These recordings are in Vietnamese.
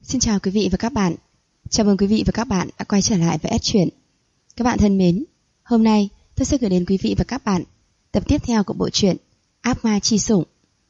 Xin chào quý vị và các bạn. Chào mừng quý vị và các bạn đã quay trở lại với S Truyện. Các bạn thân mến, hôm nay tôi sẽ gửi đến quý vị và các bạn tập tiếp theo của bộ truyện Ác Ma Chi Sủng.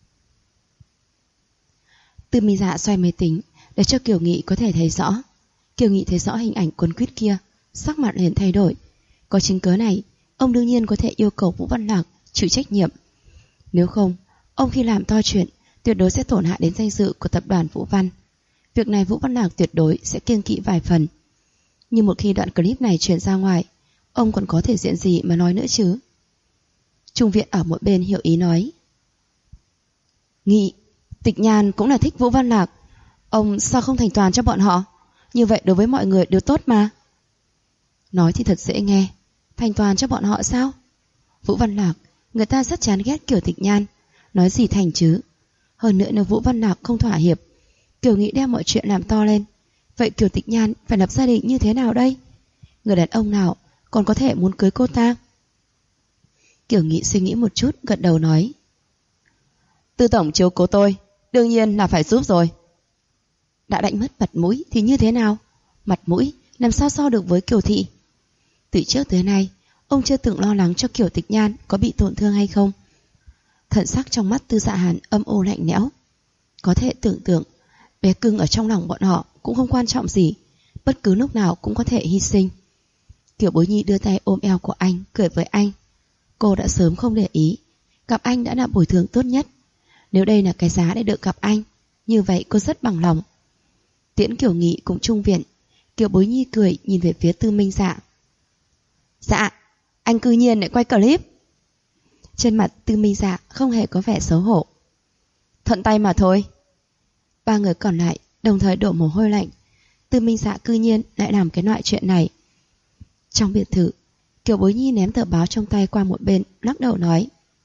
Tư Minh Dạ xoay máy tính để cho Kiều Nghị có thể thấy rõ. Kiều Nghị thấy rõ hình ảnh cuốn quýt kia, sắc mặt liền thay đổi. Có chứng cớ này, ông đương nhiên có thể yêu cầu Vũ Văn Lạc chịu trách nhiệm. Nếu không, ông khi làm to chuyện tuyệt đối sẽ tổn hại đến danh dự của tập đoàn Vũ Văn. Việc này Vũ Văn Lạc tuyệt đối sẽ kiêng kỵ vài phần. Nhưng một khi đoạn clip này truyền ra ngoài, ông còn có thể diện gì mà nói nữa chứ? Trung viện ở một bên hiểu ý nói: Nghị, Tịch Nhan cũng là thích Vũ Văn Lạc, ông sao không thành toàn cho bọn họ? Như vậy đối với mọi người đều tốt mà. Nói thì thật dễ nghe, thành toàn cho bọn họ sao? Vũ Văn Lạc, người ta rất chán ghét kiểu Tịch Nhan, nói gì thành chứ. Hơn nữa nếu Vũ Văn Lạc không thỏa hiệp, Kiều Nghị đem mọi chuyện làm to lên, vậy Kiều Tịch Nhan phải lập gia đình như thế nào đây? Người đàn ông nào còn có thể muốn cưới cô ta? Kiều Nghị suy nghĩ một chút, gật đầu nói: Tư tổng chiếu cố tôi, đương nhiên là phải giúp rồi. Đã đánh mất mặt mũi thì như thế nào? Mặt mũi làm sao so được với Kiều Thị? Từ trước tới nay, ông chưa từng lo lắng cho Kiều Tịch Nhan có bị tổn thương hay không. Thần sắc trong mắt Tư Dạ Hàn âm u lạnh lẽo. Có thể tưởng tượng, bé cưng ở trong lòng bọn họ cũng không quan trọng gì, bất cứ lúc nào cũng có thể hy sinh. Kiều Bối Nhi đưa tay ôm eo của anh, cười với anh. Cô đã sớm không để ý, gặp anh đã là bồi thường tốt nhất. Nếu đây là cái giá để được gặp anh, như vậy cô rất bằng lòng. Tiễn Kiều Nghị cùng Trung viện, Kiều Bối Nhi cười nhìn về phía Tư Minh Dạ. Dạ, anh cư nhiên lại quay clip. Trên mặt Tư Minh Dạ không hề có vẻ xấu hổ. Thuận tay mà thôi. Ba người còn lại đồng thời đổ mồ hôi lạnh. Tư Minh Dạ cư nhiên lại làm cái loại chuyện này. Trong biệt thự, Kiều Bối Nhi ném tờ báo trong tay qua một bên, lắc đầu nói: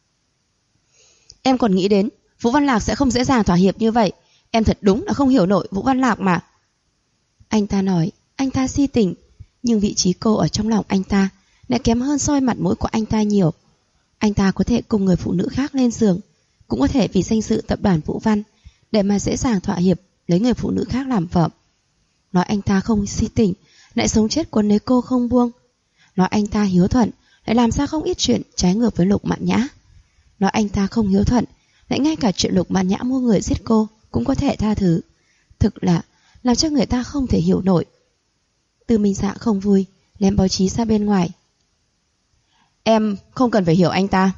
Em còn nghĩ đến Vũ Văn Lạc sẽ không dễ dàng thỏa hiệp như vậy. Em thật đúng là không hiểu nổi Vũ Văn Lạc mà. Anh ta nói anh ta si tình, nhưng vị trí cô ở trong lòng anh ta lại kém hơn soi mặt mũi của anh ta nhiều. Anh ta có thể cùng người phụ nữ khác lên giường, cũng có thể vì danh dự tập đoàn Vũ Văn để mà dễ dàng thỏa hiệp lấy người phụ nữ khác làm vợ. Nói anh ta không si tình, lại sống chết quấn lấy cô không buông. Nói anh ta hiếu thuận, lại làm sao không ít chuyện trái ngược với Lục Mạn Nhã. Nói anh ta không hiếu thuận, lại ngay cả chuyện Lục Mạn Nhã mua người giết cô cũng có thể tha thứ. Thực là làm cho người ta không thể hiểu nổi. Tư Minh Dạ không vui, ném báo chí ra bên ngoài. Em không cần phải hiểu anh ta.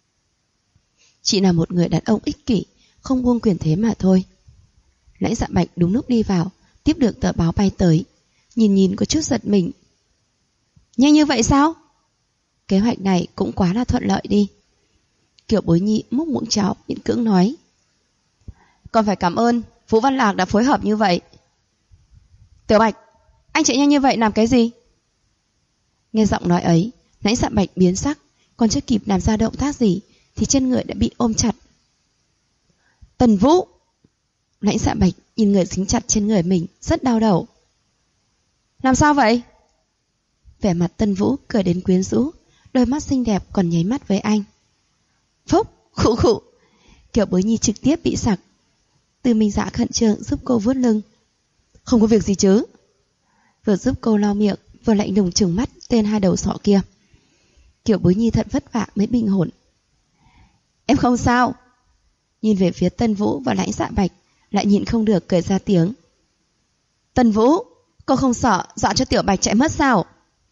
Chỉ là một người đàn ông ích kỷ, không buông quyền thế mà thôi. Lãnh Dạ Bạch đúng lúc đi vào, tiếp được tờ báo bay tới, nhìn có chút giật mình. Nhanh như vậy sao? Kế hoạch này cũng quá là thuận lợi đi. Kiều Bối Nhi múc muỗng cháo miễn cưỡng nói: Còn phải cảm ơn Vũ Văn Lạc đã phối hợp như vậy. Tiểu Bạch, anh chạy nhanh như vậy làm cái gì? Nghe giọng nói ấy, Lãnh Dạ Bạch biến sắc, còn chưa kịp làm ra động tác gì thì trên người đã bị ôm chặt. Tần Vũ! Lãnh Dạ Bạch nhìn người dính chặt trên người mình, rất đau đầu. Làm sao vậy? Vẻ mặt Tần Vũ cười đến quyến rũ, đôi mắt xinh đẹp còn nháy mắt với anh. Phúc! Khụ khụ! Kiều Bối Nhi trực tiếp bị sặc. Tư Minh Dạ khẩn trương giúp cô vuốt lưng. Không có việc gì chứ? Vừa giúp cô lau miệng, vừa lạnh lùng trừng mắt tên hai đầu sọ kia. Kiều Bối Nhi thật vất vả mới bình ổn. Em không sao. Nhìn về phía Tân Vũ và Lãnh Dạ Bạch, lại nhịn không được cười ra tiếng. Tân Vũ, cô không sợ dọa cho Tiểu Bạch chạy mất sao?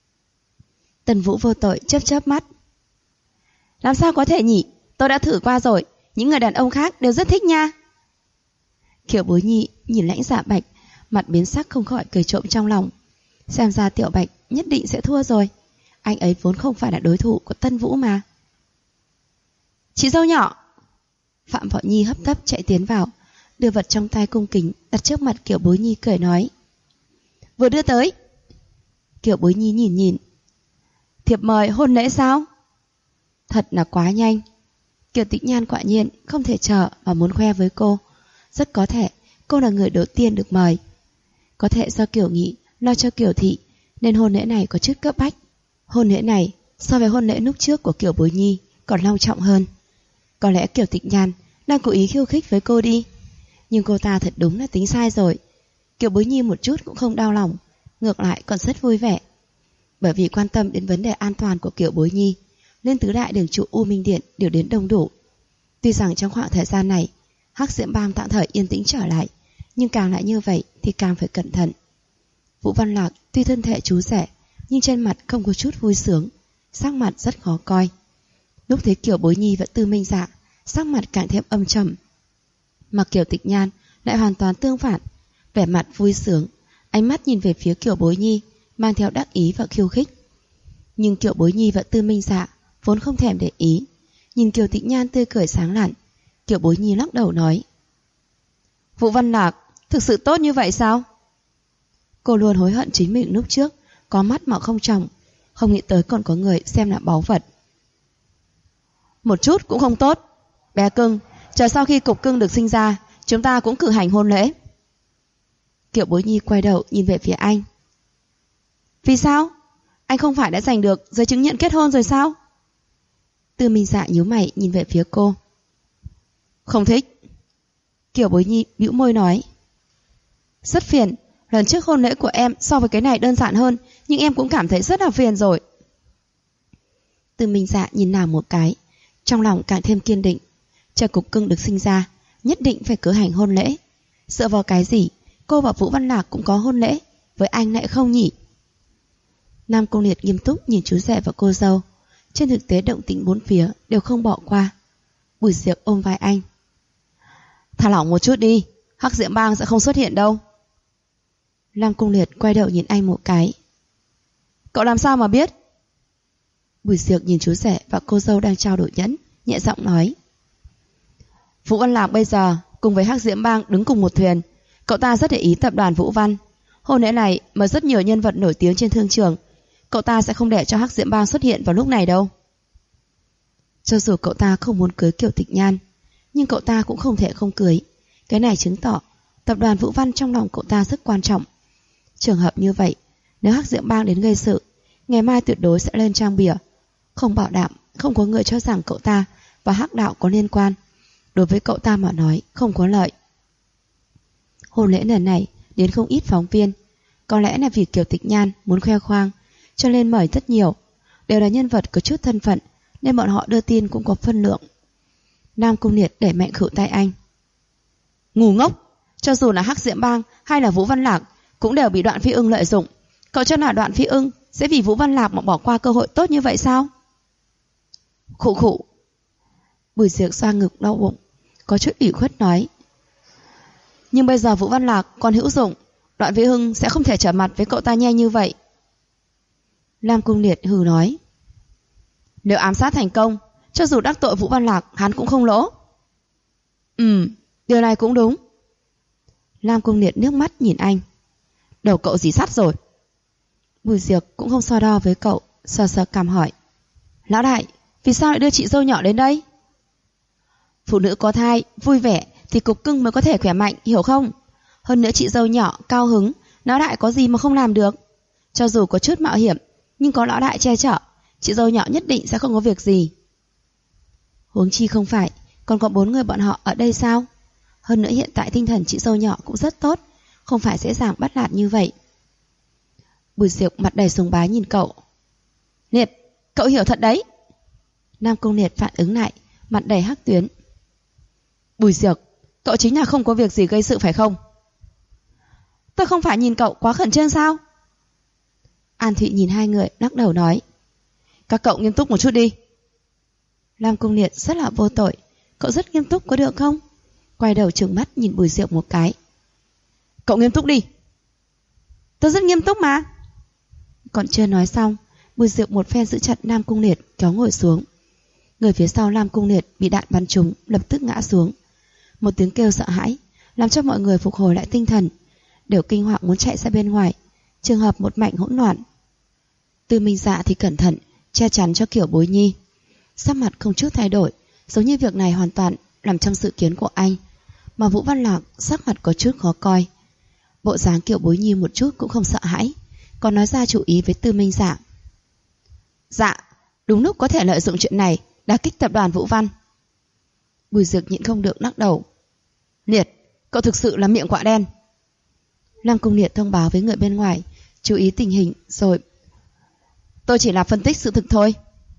Tân Vũ vô tội chớp chớp mắt. Làm sao có thể nhỉ? Tôi đã thử qua rồi, những người đàn ông khác đều rất thích nha. Kiều Bối Nhi nhìn Lãnh Dạ Bạch, mặt biến sắc không khỏi cười trộm trong lòng. Xem ra Tiểu Bạch nhất định sẽ thua rồi. Anh ấy vốn không phải là đối thủ của Tân Vũ mà. Chị dâu nhỏ! Phạm Võ Nhi hấp tấp chạy tiến vào, đưa vật trong tay cung kính đặt trước mặt Kiều Bối Nhi cười nói. Vừa đưa tới. Kiều Bối Nhi nhìn. Thiệp mời hôn lễ sao? Thật là quá nhanh. Kiều Tịch Nhan quả nhiên không thể chờ và muốn khoe với cô. Rất có thể cô là người đầu tiên được mời. Có thể do Kiều Nghị lo cho Kiều Thị nên hôn lễ này có chút cấp bách. Hôn lễ này so với hôn lễ lúc trước của Kiều Bối Nhi còn long trọng hơn. Có lẽ Kiều Tịch Nhan đang cố ý khiêu khích với cô đi, nhưng cô ta thật đúng là tính sai rồi. Kiều Bối Nhi một chút cũng không đau lòng, ngược lại còn rất vui vẻ. Bởi vì quan tâm đến vấn đề an toàn của Kiều Bối Nhi, nên tứ đại đường chủ U Minh Điện đều đến đông đủ. Tuy rằng trong khoảng thời gian này, Hắc Diễm Bang tạm thời yên tĩnh trở lại, nhưng càng lại như vậy thì càng phải cẩn thận. Vũ Văn Lạc tuy thân thể chú rẻ, nhưng trên mặt không có chút vui sướng, sắc mặt rất khó coi. Lúc thấy Kiều Bối Nhi và Tư Minh Dạ, sắc mặt càng thêm âm trầm. Mà Kiều Tịch Nhan lại hoàn toàn tương phản, vẻ mặt vui sướng, ánh mắt nhìn về phía Kiều Bối Nhi, mang theo đắc ý và khiêu khích. Nhưng Kiều Bối Nhi và Tư Minh Dạ vốn không thèm để ý, nhìn Kiều Tịch Nhan tươi cười sáng lạn. Kiều Bối Nhi lắc đầu nói: Vũ Văn Lạc thực sự tốt như vậy sao? Cô luôn hối hận chính mình lúc trước có mắt mà không tròng, không nghĩ tới còn có người xem là báu vật. Một chút cũng không tốt. Bé cưng, chờ sau khi cục cưng được sinh ra, chúng ta cũng cử hành hôn lễ. Kiều Bối Nhi quay đầu nhìn về phía anh. Vì sao? Anh không phải đã giành được giấy chứng nhận kết hôn rồi sao? Tư Minh Dạ nhíu mày nhìn về phía cô. Không thích. Kiều Bối Nhi bĩu môi nói. Rất phiền. Lần trước hôn lễ của em so với cái này đơn giản hơn, nhưng em cũng cảm thấy rất là phiền rồi. Tư Minh Dạ nhìn nàng một cái, trong lòng càng thêm kiên định. Chờ cục cưng được sinh ra, nhất định phải cử hành hôn lễ. Dựa vào cái gì cô và Vũ Văn Lạc cũng có hôn lễ, với anh lại không nhỉ? Nam Cung Liệt nghiêm túc nhìn chú rể và cô dâu. Trên thực tế động tĩnh bốn phía đều không bỏ qua. Bùi Diệp ôm vai anh. Thả lỏng một chút đi, Hắc Diễm Bang sẽ không xuất hiện đâu. Nam Cung Liệt quay đầu nhìn anh một cái. Cậu làm sao mà biết? Bùi Diệp nhìn chú rể và cô dâu đang trao đổi nhẫn, nhẹ giọng nói. Vũ Văn Lạc bây giờ cùng với Hắc Diễm Bang đứng cùng một thuyền. Cậu ta rất để ý tập đoàn Vũ Văn. Hôn lễ này mời rất nhiều nhân vật nổi tiếng trên thương trường. Cậu ta sẽ không để cho Hắc Diễm Bang xuất hiện vào lúc này đâu. Cho dù cậu ta không muốn cưới Kiều Tịch Nhan, nhưng cậu ta cũng không thể không cưới. Cái này chứng tỏ tập đoàn Vũ Văn trong lòng cậu ta rất quan trọng. Trường hợp như vậy, nếu Hắc Diễm Bang đến gây sự, ngày mai tuyệt đối sẽ lên trang bìa. Không bảo đảm, không có người cho rằng cậu ta và Hắc đạo có liên quan. Đối với cậu ta mà nói, không có lợi. Hôn lễ lần này đến không ít phóng viên. Có lẽ là vì Kiều Tịch Nhan muốn khoe khoang, cho nên mời rất nhiều. Đều là nhân vật có chút thân phận, nên bọn họ đưa tin cũng có phân lượng. Nam Cung Liệt đẩy mạnh khử tay anh. Ngu ngốc, cho dù là Hắc Diễm Bang hay là Vũ Văn Lạc cũng đều bị Đoạn Phi Ưng lợi dụng. Cậu cho là Đoạn Phi Ưng sẽ vì Vũ Văn Lạc mà bỏ qua cơ hội tốt như vậy sao? Khụ khụ. Bùi Diệp xoa ngực đau bụng, có chút ủy khuất nói. Nhưng bây giờ Vũ Văn Lạc còn hữu dụng, Đoạn Phi Ưng sẽ không thể trở mặt với cậu ta nhanh như vậy. Nam Cung Liệt hừ nói. Nếu ám sát thành công, cho dù đắc tội Vũ Văn Lạc, hắn cũng không lỗ. Điều này cũng đúng. Nam Cung Liệt nước mắt nhìn anh. Đầu cậu dí sắt rồi. Bùi Diệp cũng không so đo với cậu, sờ sờ cằm hỏi. Lão đại, vì sao lại đưa chị dâu nhỏ đến đây? Phụ nữ có thai, vui vẻ thì cục cưng mới có thể khỏe mạnh, hiểu không? Hơn nữa chị dâu nhỏ, cao hứng, lão đại có gì mà không làm được. Cho dù có chút mạo hiểm, nhưng có lão đại che chở, chị dâu nhỏ nhất định sẽ không có việc gì. Huống chi không phải, còn có 4 người bọn họ ở đây sao? Hơn nữa hiện tại tinh thần chị dâu nhỏ cũng rất tốt, không phải dễ dàng bắt nạt như vậy. Bùi Diệp mặt đầy sùng bái nhìn cậu. Liệt, cậu hiểu thật đấy. Nam Cung Liệt phản ứng lại, mặt đầy hắc tuyến. Bùi Diệp, cậu chính là không có việc gì gây sự phải không? Tôi không phải nhìn cậu quá khẩn trương sao? An Thụy nhìn hai người lắc đầu nói. Các cậu nghiêm túc một chút đi. Nam Cung Liệt rất là vô tội. Cậu rất nghiêm túc có được không? Quay đầu trừng mắt nhìn Bùi Diệp một cái. Cậu nghiêm túc đi. Tôi rất nghiêm túc mà. Còn chưa nói xong, Bùi Diệp một phen giữ chặt Nam Cung Liệt kéo ngồi xuống. Người phía sau Nam Cung Liệt bị đạn bắn trúng, lập tức ngã xuống. Một tiếng kêu sợ hãi làm cho mọi người phục hồi lại tinh thần, đều kinh hoàng muốn chạy ra bên ngoài. Trường hợp một mảnh hỗn loạn. Tư Minh Dạ thì cẩn thận che chắn cho Kiều Bối Nhi, sắc mặt không chút thay đổi, giống như việc này hoàn toàn nằm trong dự kiến của anh. Mà Vũ Văn Lạc sắc mặt có chút khó coi. Bộ dáng Kiều Bối Nhi một chút cũng không sợ hãi, còn nói ra chủ ý với Tư Minh Dạ. Dạ, đúng lúc có thể lợi dụng chuyện này đả kích tập đoàn Vũ Văn. Bùi Dược nhịn không được lắc đầu. Liệt, cậu thực sự là miệng quạ đen. Lam Cung Liệt thông báo với người bên ngoài, chú ý tình hình rồi. Tôi chỉ là phân tích sự thực thôi.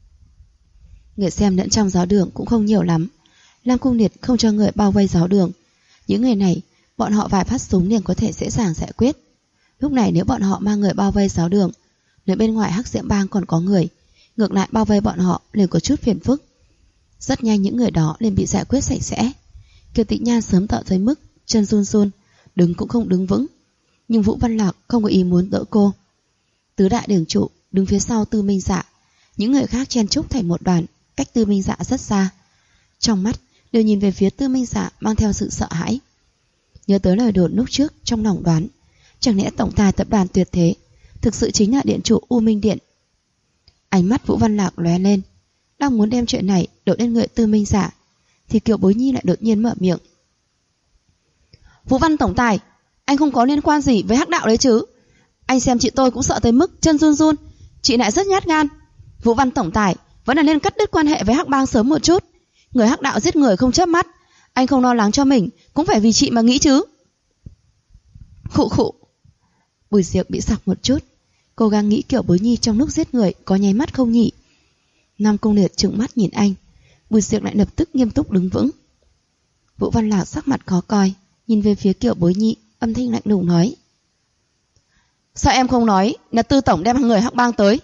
Người xem lẫn trong giáo đường cũng không nhiều lắm. Lam Cung Liệt không cho người bao vây giáo đường. Những người này, bọn họ vài phát súng liền có thể dễ dàng giải quyết. Lúc này nếu bọn họ mang người bao vây giáo đường, nếu bên ngoài Hắc Diệm Bang còn có người, ngược lại bao vây bọn họ liền có chút phiền phức. Rất nhanh những người đó liền bị giải quyết sạch sẽ. Kiều Tịch Nhan sớm tợ tới mức chân run run, đứng cũng không đứng vững. Nhưng Vũ Văn Lạc không có ý muốn đỡ cô. Tứ đại đường trụ đứng phía sau Tư Minh Dạ, những người khác chen chúc thành một đoàn, cách Tư Minh Dạ rất xa. Trong mắt đều nhìn về phía Tư Minh Dạ mang theo sự sợ hãi. Nhớ tới lời đồn lúc trước trong lòng đoán, chẳng lẽ tổng tài tập đoàn tuyệt thế thực sự chính là điện chủ U Minh Điện? Ánh mắt Vũ Văn Lạc lóe lên, đang muốn đem chuyện này đổ lên người Tư Minh Dạ, thì Kiều Bối Nhi lại đột nhiên mở miệng. Vũ Văn tổng tài, anh không có liên quan gì với hắc đạo đấy chứ? Anh xem chị tôi cũng sợ tới mức chân run run, chị lại rất nhát gan. Vũ Văn tổng tài vẫn là nên cắt đứt quan hệ với hắc bang sớm một chút. Người hắc đạo giết người không chớp mắt, anh không lo lắng cho mình cũng phải vì chị mà nghĩ chứ. Khụ khụ. Bùi Diệp bị sặc một chút, cố gắng nghĩ Kiều Bối Nhi trong lúc giết người có nháy mắt không nhỉ. Nam Cung Liệt trừng mắt nhìn anh, Bùi Diệp lại lập tức nghiêm túc đứng vững. Vũ Văn Lạc sắc mặt khó coi, nhìn về phía Kiều Bối Nhi, âm thanh lạnh lùng nói. Sao em không nói là Tư tổng đem người hắc bang tới?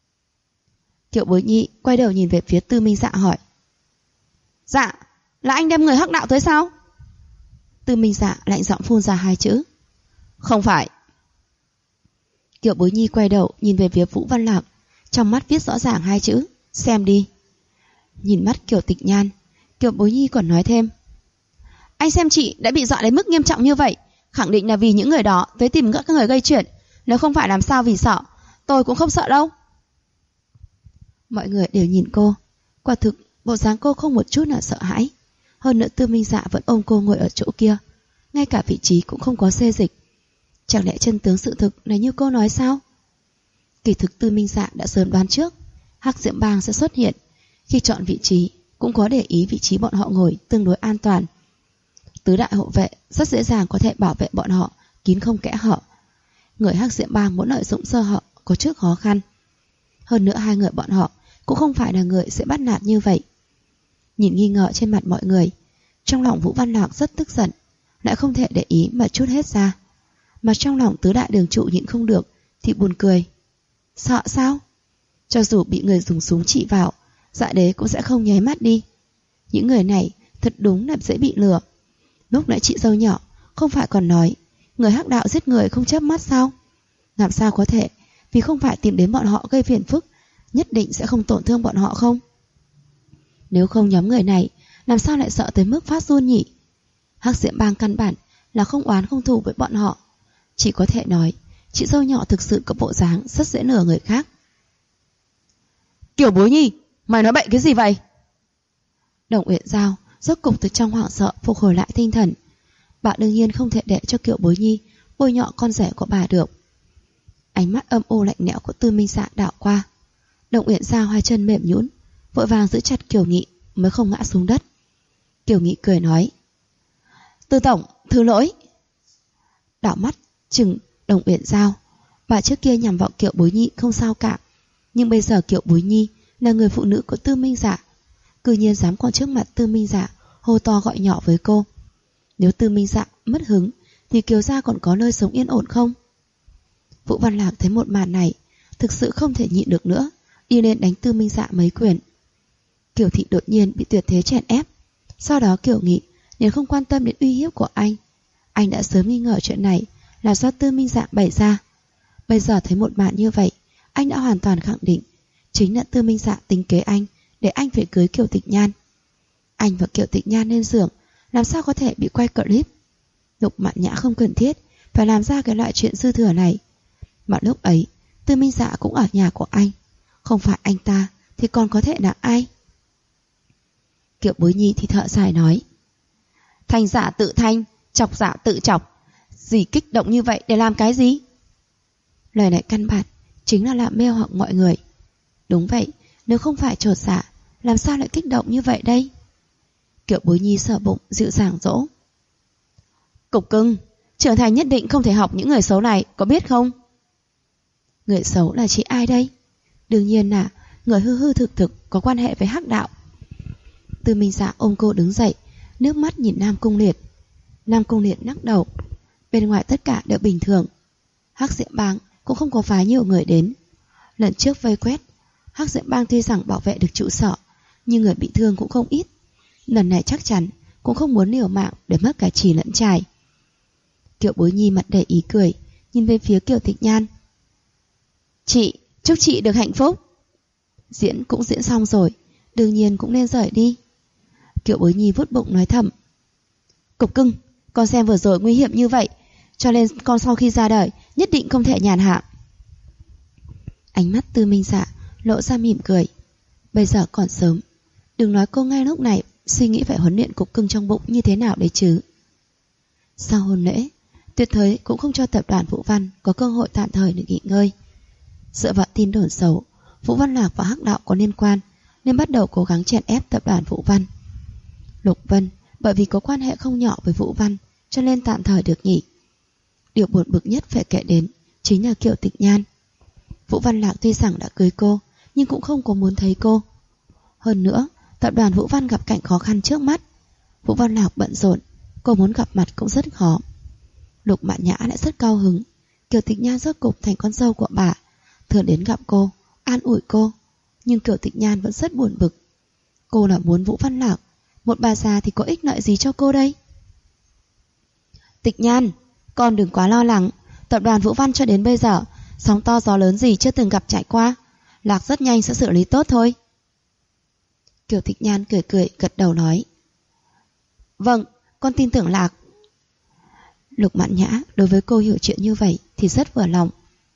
Kiều Bối Nhi quay đầu nhìn về phía Tư Minh Dạ hỏi. Dạ, là anh đem người hắc đạo tới sao? Tư Minh Dạ lạnh giọng phun ra hai chữ. Không phải. Kiều Bối Nhi quay đầu nhìn về phía Vũ Văn Lạc, trong mắt viết rõ ràng hai chữ, xem đi. Nhìn mắt Kiều Tịch Nhan, Kiều Bối Nhi còn nói thêm. Anh xem chị đã bị dọa đến mức nghiêm trọng như vậy, khẳng định là vì những người đó tới tìm các người gây chuyện. Nếu không phải làm sao vì sợ, tôi cũng không sợ đâu. Mọi người đều nhìn cô, quả thực bộ dáng cô không một chút nào sợ hãi. Hơn nữa Tư Minh Dạ vẫn ôm cô ngồi ở chỗ kia, ngay cả vị trí cũng không có xê dịch. Chẳng lẽ chân tướng sự thực là như cô nói sao? Kỳ thực Tư Minh Dạ đã sớm đoán trước Hắc Diệm Bang sẽ xuất hiện. Khi chọn vị trí cũng có để ý vị trí bọn họ ngồi tương đối an toàn. Tứ đại hộ vệ rất dễ dàng có thể bảo vệ bọn họ kín không kẽ hở. Người Hắc Diệm Bang muốn lợi dụng sơ hở có chút khó khăn. Hơn nữa hai người bọn họ cũng không phải là người sẽ bắt nạt như vậy. Nhìn nghi ngờ trên mặt mọi người, trong lòng Vũ Văn Lạc rất tức giận, lại không thể để ý mà trút hết ra. Mà trong lòng tứ đại đường trụ nhịn không được thì buồn cười. Sợ sao? Cho dù bị người dùng súng chỉ vào, Dạ Đế cũng sẽ không nháy mắt đi. Những người này thật đúng là dễ bị lừa. Lúc nãy chị dâu nhỏ không phải còn nói người hắc đạo giết người không chớp mắt sao? Làm sao có thể vì không phải tìm đến bọn họ gây phiền phức nhất định sẽ không tổn thương bọn họ không? Nếu không nhóm người này làm sao lại sợ tới mức phát run nhỉ? Hắc Diệm Bang căn bản là không oán không thù với bọn họ. Chỉ có thể nói chị dâu nhỏ thực sự có bộ dáng rất dễ lừa người khác. Kiều Bối Nhi, mày nói bậy cái gì vậy? Đồng Uyển Giao rốt cục từ trong hoảng sợ phục hồi lại tinh thần. Bà đương nhiên không thể để cho Kiều Bối Nhi bôi nhọ con rể của bà được. Ánh mắt âm u lạnh lẽo của Tư Minh Dạ đảo qua. Đồng Uyển Giao hai chân mềm nhũn, vội vàng giữ chặt Kiều Nghị mới không ngã xuống đất. Kiều Nghị cười nói. Tư tổng, thứ lỗi. Đảo mắt chừng Đồng Uyển Giao. Bà trước kia nhằm vào Kiều Bối Nhi không sao cả, nhưng bây giờ Kiều Bối Nhi là người phụ nữ của Tư Minh Dạ, cư nhiên dám còn trước mặt Tư Minh Dạ hô to gọi nhỏ với cô. Nếu Tư Minh Dạ mất hứng thì Kiều gia còn có nơi sống yên ổn không? Vũ Văn Lạc thấy một màn này thực sự không thể nhịn được nữa, đi lên đánh Tư Minh Dạ mấy quyền. Kiều thị đột nhiên bị tuyệt thế chèn ép. Sau đó Kiều Nghị liền không quan tâm đến uy hiếp của anh. Anh đã sớm nghi ngờ chuyện này là do Tư Minh Dạ bày ra. Bây giờ thấy một màn như vậy, anh đã hoàn toàn khẳng định chính là Tư Minh Dạ tính kế anh để anh phải cưới Kiều Tịch Nhan. Anh và Kiều Tịch Nhan lên giường, làm sao có thể bị quay clip? Lục Mạn Nhã không cần thiết phải làm ra cái loại chuyện dư thừa này. Mà lúc ấy Tư Minh Dạ cũng ở nhà của anh, không phải anh ta thì còn có thể là ai? Kiều Bối Nhi thì thở dài nói. Thành giả tự thanh, chọc giả tự chọc. Gì kích động như vậy để làm cái gì? Lời này căn bản chính là làm mê hoặc mọi người. Đúng vậy, nếu không phải chột dạ, làm sao lại kích động như vậy đây? Kiều Bối Nhi sờ bụng dịu dàng dỗ. Cục cưng, Trưởng thành nhất định không thể học những người xấu này, có biết không? Người xấu là chỉ ai đây? Đương nhiên là người hư hư thực thực có quan hệ với hắc đạo. Tư Minh Dạ ôm cô đứng dậy, nước mắt nhìn Nam Cung Liệt. Nam Cung Liệt lắc đầu. Bên ngoài tất cả đều bình thường. Hắc Diệm Bang cũng không có phái nhiều người đến. Lần trước vây quét, Hắc Diệm Bang tuy rằng bảo vệ được trụ sở, nhưng người bị thương cũng không ít. Lần này chắc chắn cũng không muốn liều mạng để mất cả trì lẫn trài. Kiều Bối Nhi mặt đầy ý cười, nhìn về phía Kiều Tịch Nhan. Chị, chúc chị được hạnh phúc. Diễn cũng diễn xong rồi, đương nhiên cũng nên rời đi. Kiều Bối Nhi vuốt bụng nói thầm. Cục cưng, con xem vừa rồi nguy hiểm như vậy, cho nên con sau khi ra đời nhất định không thể nhàn hạ. Ánh mắt Tư Minh Dạ lộ ra mỉm cười. Bây giờ còn sớm, đừng nói cô ngay lúc này suy nghĩ phải huấn luyện cục cưng trong bụng như thế nào đấy chứ. Sau hôn lễ, Tuyệt Thới cũng không cho tập đoàn Vũ Văn có cơ hội tạm thời để nghỉ ngơi. Dựa vào tin đồn xấu, Vũ Văn Lạc và hắc đạo có liên quan, nên bắt đầu cố gắng chèn ép tập đoàn Vũ Văn. Lục Vân bởi vì có quan hệ không nhỏ với Vũ Văn, cho nên tạm thời được nghỉ. Điều buồn bực nhất phải kể đến chính là Kiều Tịch Nhan. Vũ Văn Lạc tuy rằng đã cưới cô, nhưng cũng không có muốn thấy cô. Hơn nữa, tập đoàn Vũ Văn gặp cảnh khó khăn trước mắt. Vũ Văn Lạc bận rộn, cô muốn gặp mặt cũng rất khó. Lục Mạn Nhã lại rất cao hứng. Kiều Tịch Nhan rốt cục thành con dâu của bà, thường đến gặp cô, an ủi cô. Nhưng Kiều Tịch Nhan vẫn rất buồn bực. Cô là muốn Vũ Văn Lạc, một bà già thì có ích lợi gì cho cô đây? Tịch Nhan, con đừng quá lo lắng. Tập đoàn Vũ Văn cho đến bây giờ, sóng to gió lớn gì chưa từng gặp trải qua. Lạc rất nhanh sẽ xử lý tốt thôi. Kiều Tịch Nhan cười cười gật đầu nói. Vâng, con tin tưởng Lạc. Lục Mạn Nhã đối với cô hiểu chuyện như vậy thì rất vừa lòng.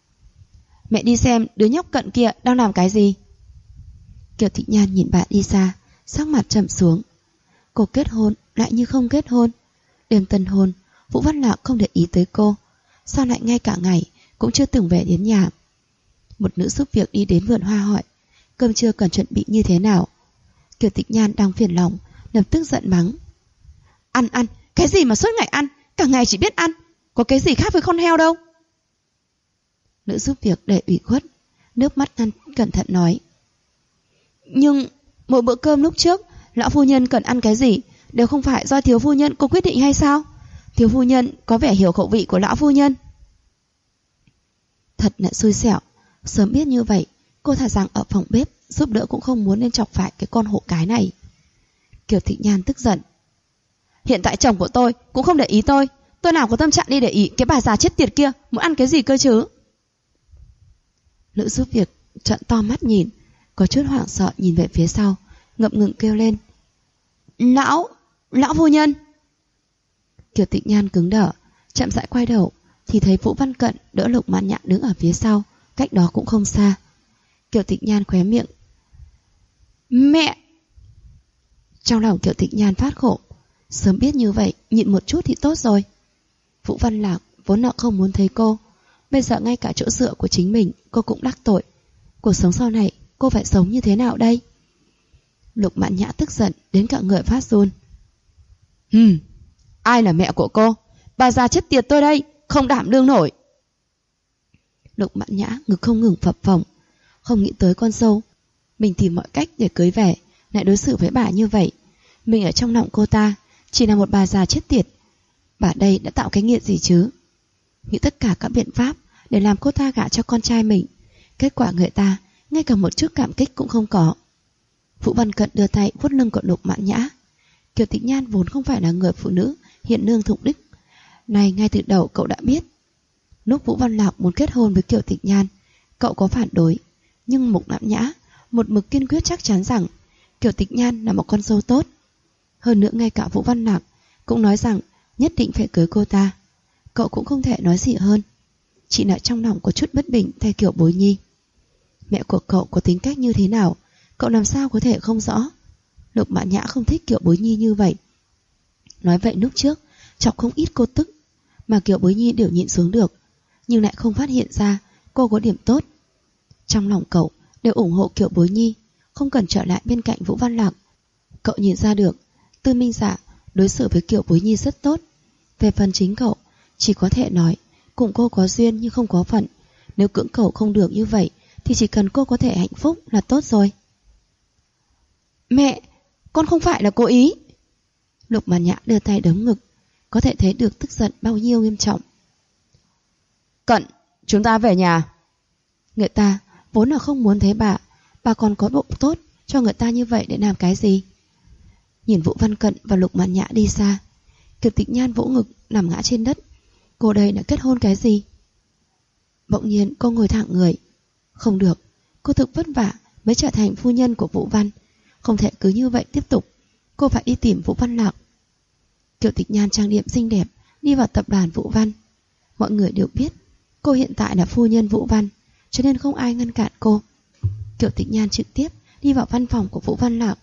Mẹ đi xem đứa nhóc cận kia đang làm cái gì. Kiều Tịch Nhan nhìn bạn đi xa, sắc mặt trầm xuống. Cô kết hôn lại như không kết hôn. Đêm tân hôn, Vũ Văn Lạc không để ý tới cô. Sao lại ngay cả ngày cũng chưa từng về đến nhà. Một nữ giúp việc đi đến vườn hoa hỏi cơm trưa cần chuẩn bị như thế nào. Kiều Tịch Nhan đang phiền lòng, lập tức giận mắng. Ăn, cái gì mà suốt ngày ăn, cả ngày chỉ biết ăn, có cái gì khác với con heo đâu. Nữ giúp việc đầy ủy khuất, nước mắt cẩn thận nói. Nhưng mỗi bữa cơm lúc trước, lão phu nhân cần ăn cái gì đều không phải do thiếu phu nhân cô quyết định hay sao? Thiếu phu nhân có vẻ hiểu khẩu vị của lão phu nhân. Thật là xui xẻo. Sớm biết như vậy, cô thà rằng ở phòng bếp giúp đỡ cũng không muốn nên chọc phải cái con hổ cái này. Kiều Tịch Nhan tức giận. Hiện tại chồng của tôi cũng không để ý tôi nào có tâm trạng đi để ý cái bà già chết tiệt kia muốn ăn cái gì cơ chứ. Nữ giúp việc trợn to mắt nhìn, có chút hoảng sợ nhìn về phía sau, ngập ngừng kêu lên. Lão phu nhân. Kiều Tịch Nhan cứng đờ, chậm rãi quay đầu thì thấy Vũ Văn Cận đỡ Lục Mạn Nhã đứng ở phía sau, cách đó cũng không xa. Kiều Tịch Nhan khóe miệng. Mẹ! Trong lòng Kiều Tịch Nhan phát khổ. Sớm biết như vậy, nhịn một chút thì tốt rồi. Vũ Văn Lạc vốn nợ không muốn thấy cô, bây giờ ngay cả chỗ dựa của chính mình cô cũng đắc tội. Cuộc sống sau này cô phải sống như thế nào đây? Lục Mạn Nhã tức giận đến cả người phát run. Ai là mẹ của cô? Bà già chết tiệt tôi đây, không đảm đương nổi. Lục Mạn Nhã ngực không ngừng phập phồng, không nghĩ tới con dâu mình tìm mọi cách để cưới về lại đối xử với bà như vậy. Mình ở trong lòng cô ta chỉ là một bà già chết tiệt. Bà đây đã tạo cái nghiệt gì chứ? Nghĩ tất cả các biện pháp để làm cô ta gả cho con trai mình, kết quả người ta ngay cả một chút cảm kích cũng không có. Vũ Văn Cận đưa tay vuốt lưng của Lục Mạn Nhã. Kiều Tịch Nhan vốn không phải là người phụ nữ hiền lương thục đức này, ngay từ đầu cậu đã biết. Lúc Vũ Văn Lạc muốn kết hôn với Kiều Tịch Nhan, cậu có phản đối, nhưng Lục Mạn Nhã một mực kiên quyết chắc chắn rằng Kiều Tịch Nhan là một con dâu tốt. Hơn nữa ngay cả Vũ Văn Lạc cũng nói rằng nhất định phải cưới cô ta. Cậu cũng không thể nói gì hơn. Chỉ là trong lòng có chút bất bình thay Kiều Bối Nhi. Mẹ của cậu có tính cách như thế nào, cậu làm sao có thể không rõ. Lục Mạn Nhã không thích Kiều Bối Nhi như vậy. Nói vậy lúc trước chọc không ít cô tức, mà Kiều Bối Nhi đều nhịn xuống được, nhưng lại không phát hiện ra cô có điểm tốt. Trong lòng cậu đều ủng hộ Kiều Bối Nhi, không cần trở lại bên cạnh Vũ Văn Lạc. Cậu nhìn ra được Tư Minh Dạ đối xử với Kiều Bối Nhi rất tốt. Về phần chính cậu, Chỉ có thể nói cùng cô có duyên nhưng không có phận. Nếu cưỡng cầu không được như vậy thì chỉ cần cô có thể hạnh phúc là tốt rồi. Mẹ, con không phải là cố ý. Lục Mạn Nhã đưa tay đấm ngực, có thể thấy được tức giận bao nhiêu nghiêm trọng. Cận, chúng ta về nhà. Người ta vốn là không muốn thấy bà còn có bụng tốt, cho người ta như vậy để làm cái gì? Nhìn Vũ Văn Cận và Lục Mạn Nhã đi xa, Kiều Tịch Nhan vỗ ngực nằm ngã trên đất. Cô đây đã kết hôn cái gì? Bỗng nhiên cô ngồi thẳng người. Không được, cô thực vất vả mới trở thành phu nhân của Vũ Văn, không thể cứ như vậy tiếp tục. Cô phải đi tìm Vũ Văn Lạc. Kiều Tịch Nhan trang điểm xinh đẹp đi vào tập đoàn Vũ Văn. Mọi người đều biết cô hiện tại là phu nhân Vũ Văn, cho nên không ai ngăn cản cô. Kiều Tịch Nhan trực tiếp đi vào văn phòng của Vũ Văn Lạc.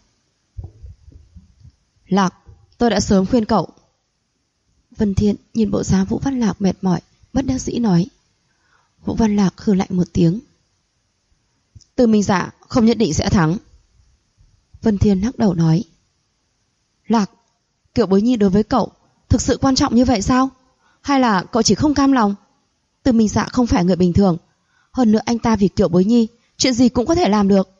Lạc, tôi đã sớm khuyên cậu. Vân Thiên nhìn bộ dáng Vũ Văn Lạc mệt mỏi, bất đắc dĩ nói. Vũ Văn Lạc hừ lạnh một tiếng. Từ Minh Dạ không nhất định sẽ thắng. Vân Thiên lắc đầu nói. Lạc, Kiều Bối Nhi đối với cậu thực sự quan trọng như vậy sao? Hay là cậu chỉ không cam lòng? Từ Minh Dạ không phải người bình thường. Hơn nữa anh ta vì Kiều Bối Nhi chuyện gì cũng có thể làm được.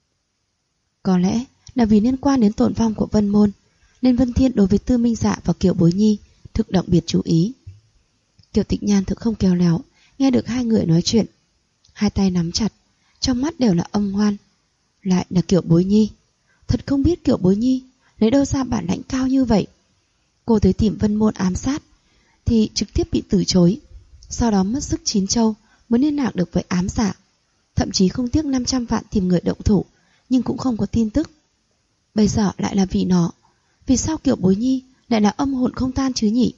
Có lẽ là vì liên quan đến tổn vong của Vân Môn, nên Vân Thiên đối với Tư Minh Dạ và Kiều Bối Nhi thực đặc biệt chú ý. Kiều Tịch Nhan thực không khéo léo nghe được hai người nói chuyện, hai tay nắm chặt, trong mắt đều là âm ngoan. Lại là Kiều Bối Nhi. Thật không biết Kiều Bối Nhi lấy đâu ra bản lãnh cao như vậy. Cô tới tìm Vân Môn ám sát thì trực tiếp bị từ chối, sau đó mất sức chín châu mới liên lạc được với ám giả, thậm chí không tiếc 500 vạn tìm người động thủ, nhưng cũng không có tin tức. Bây giờ lại là vì nó. Vì sao Kiều Bối Nhi lại là âm hồn không tan chứ nhỉ?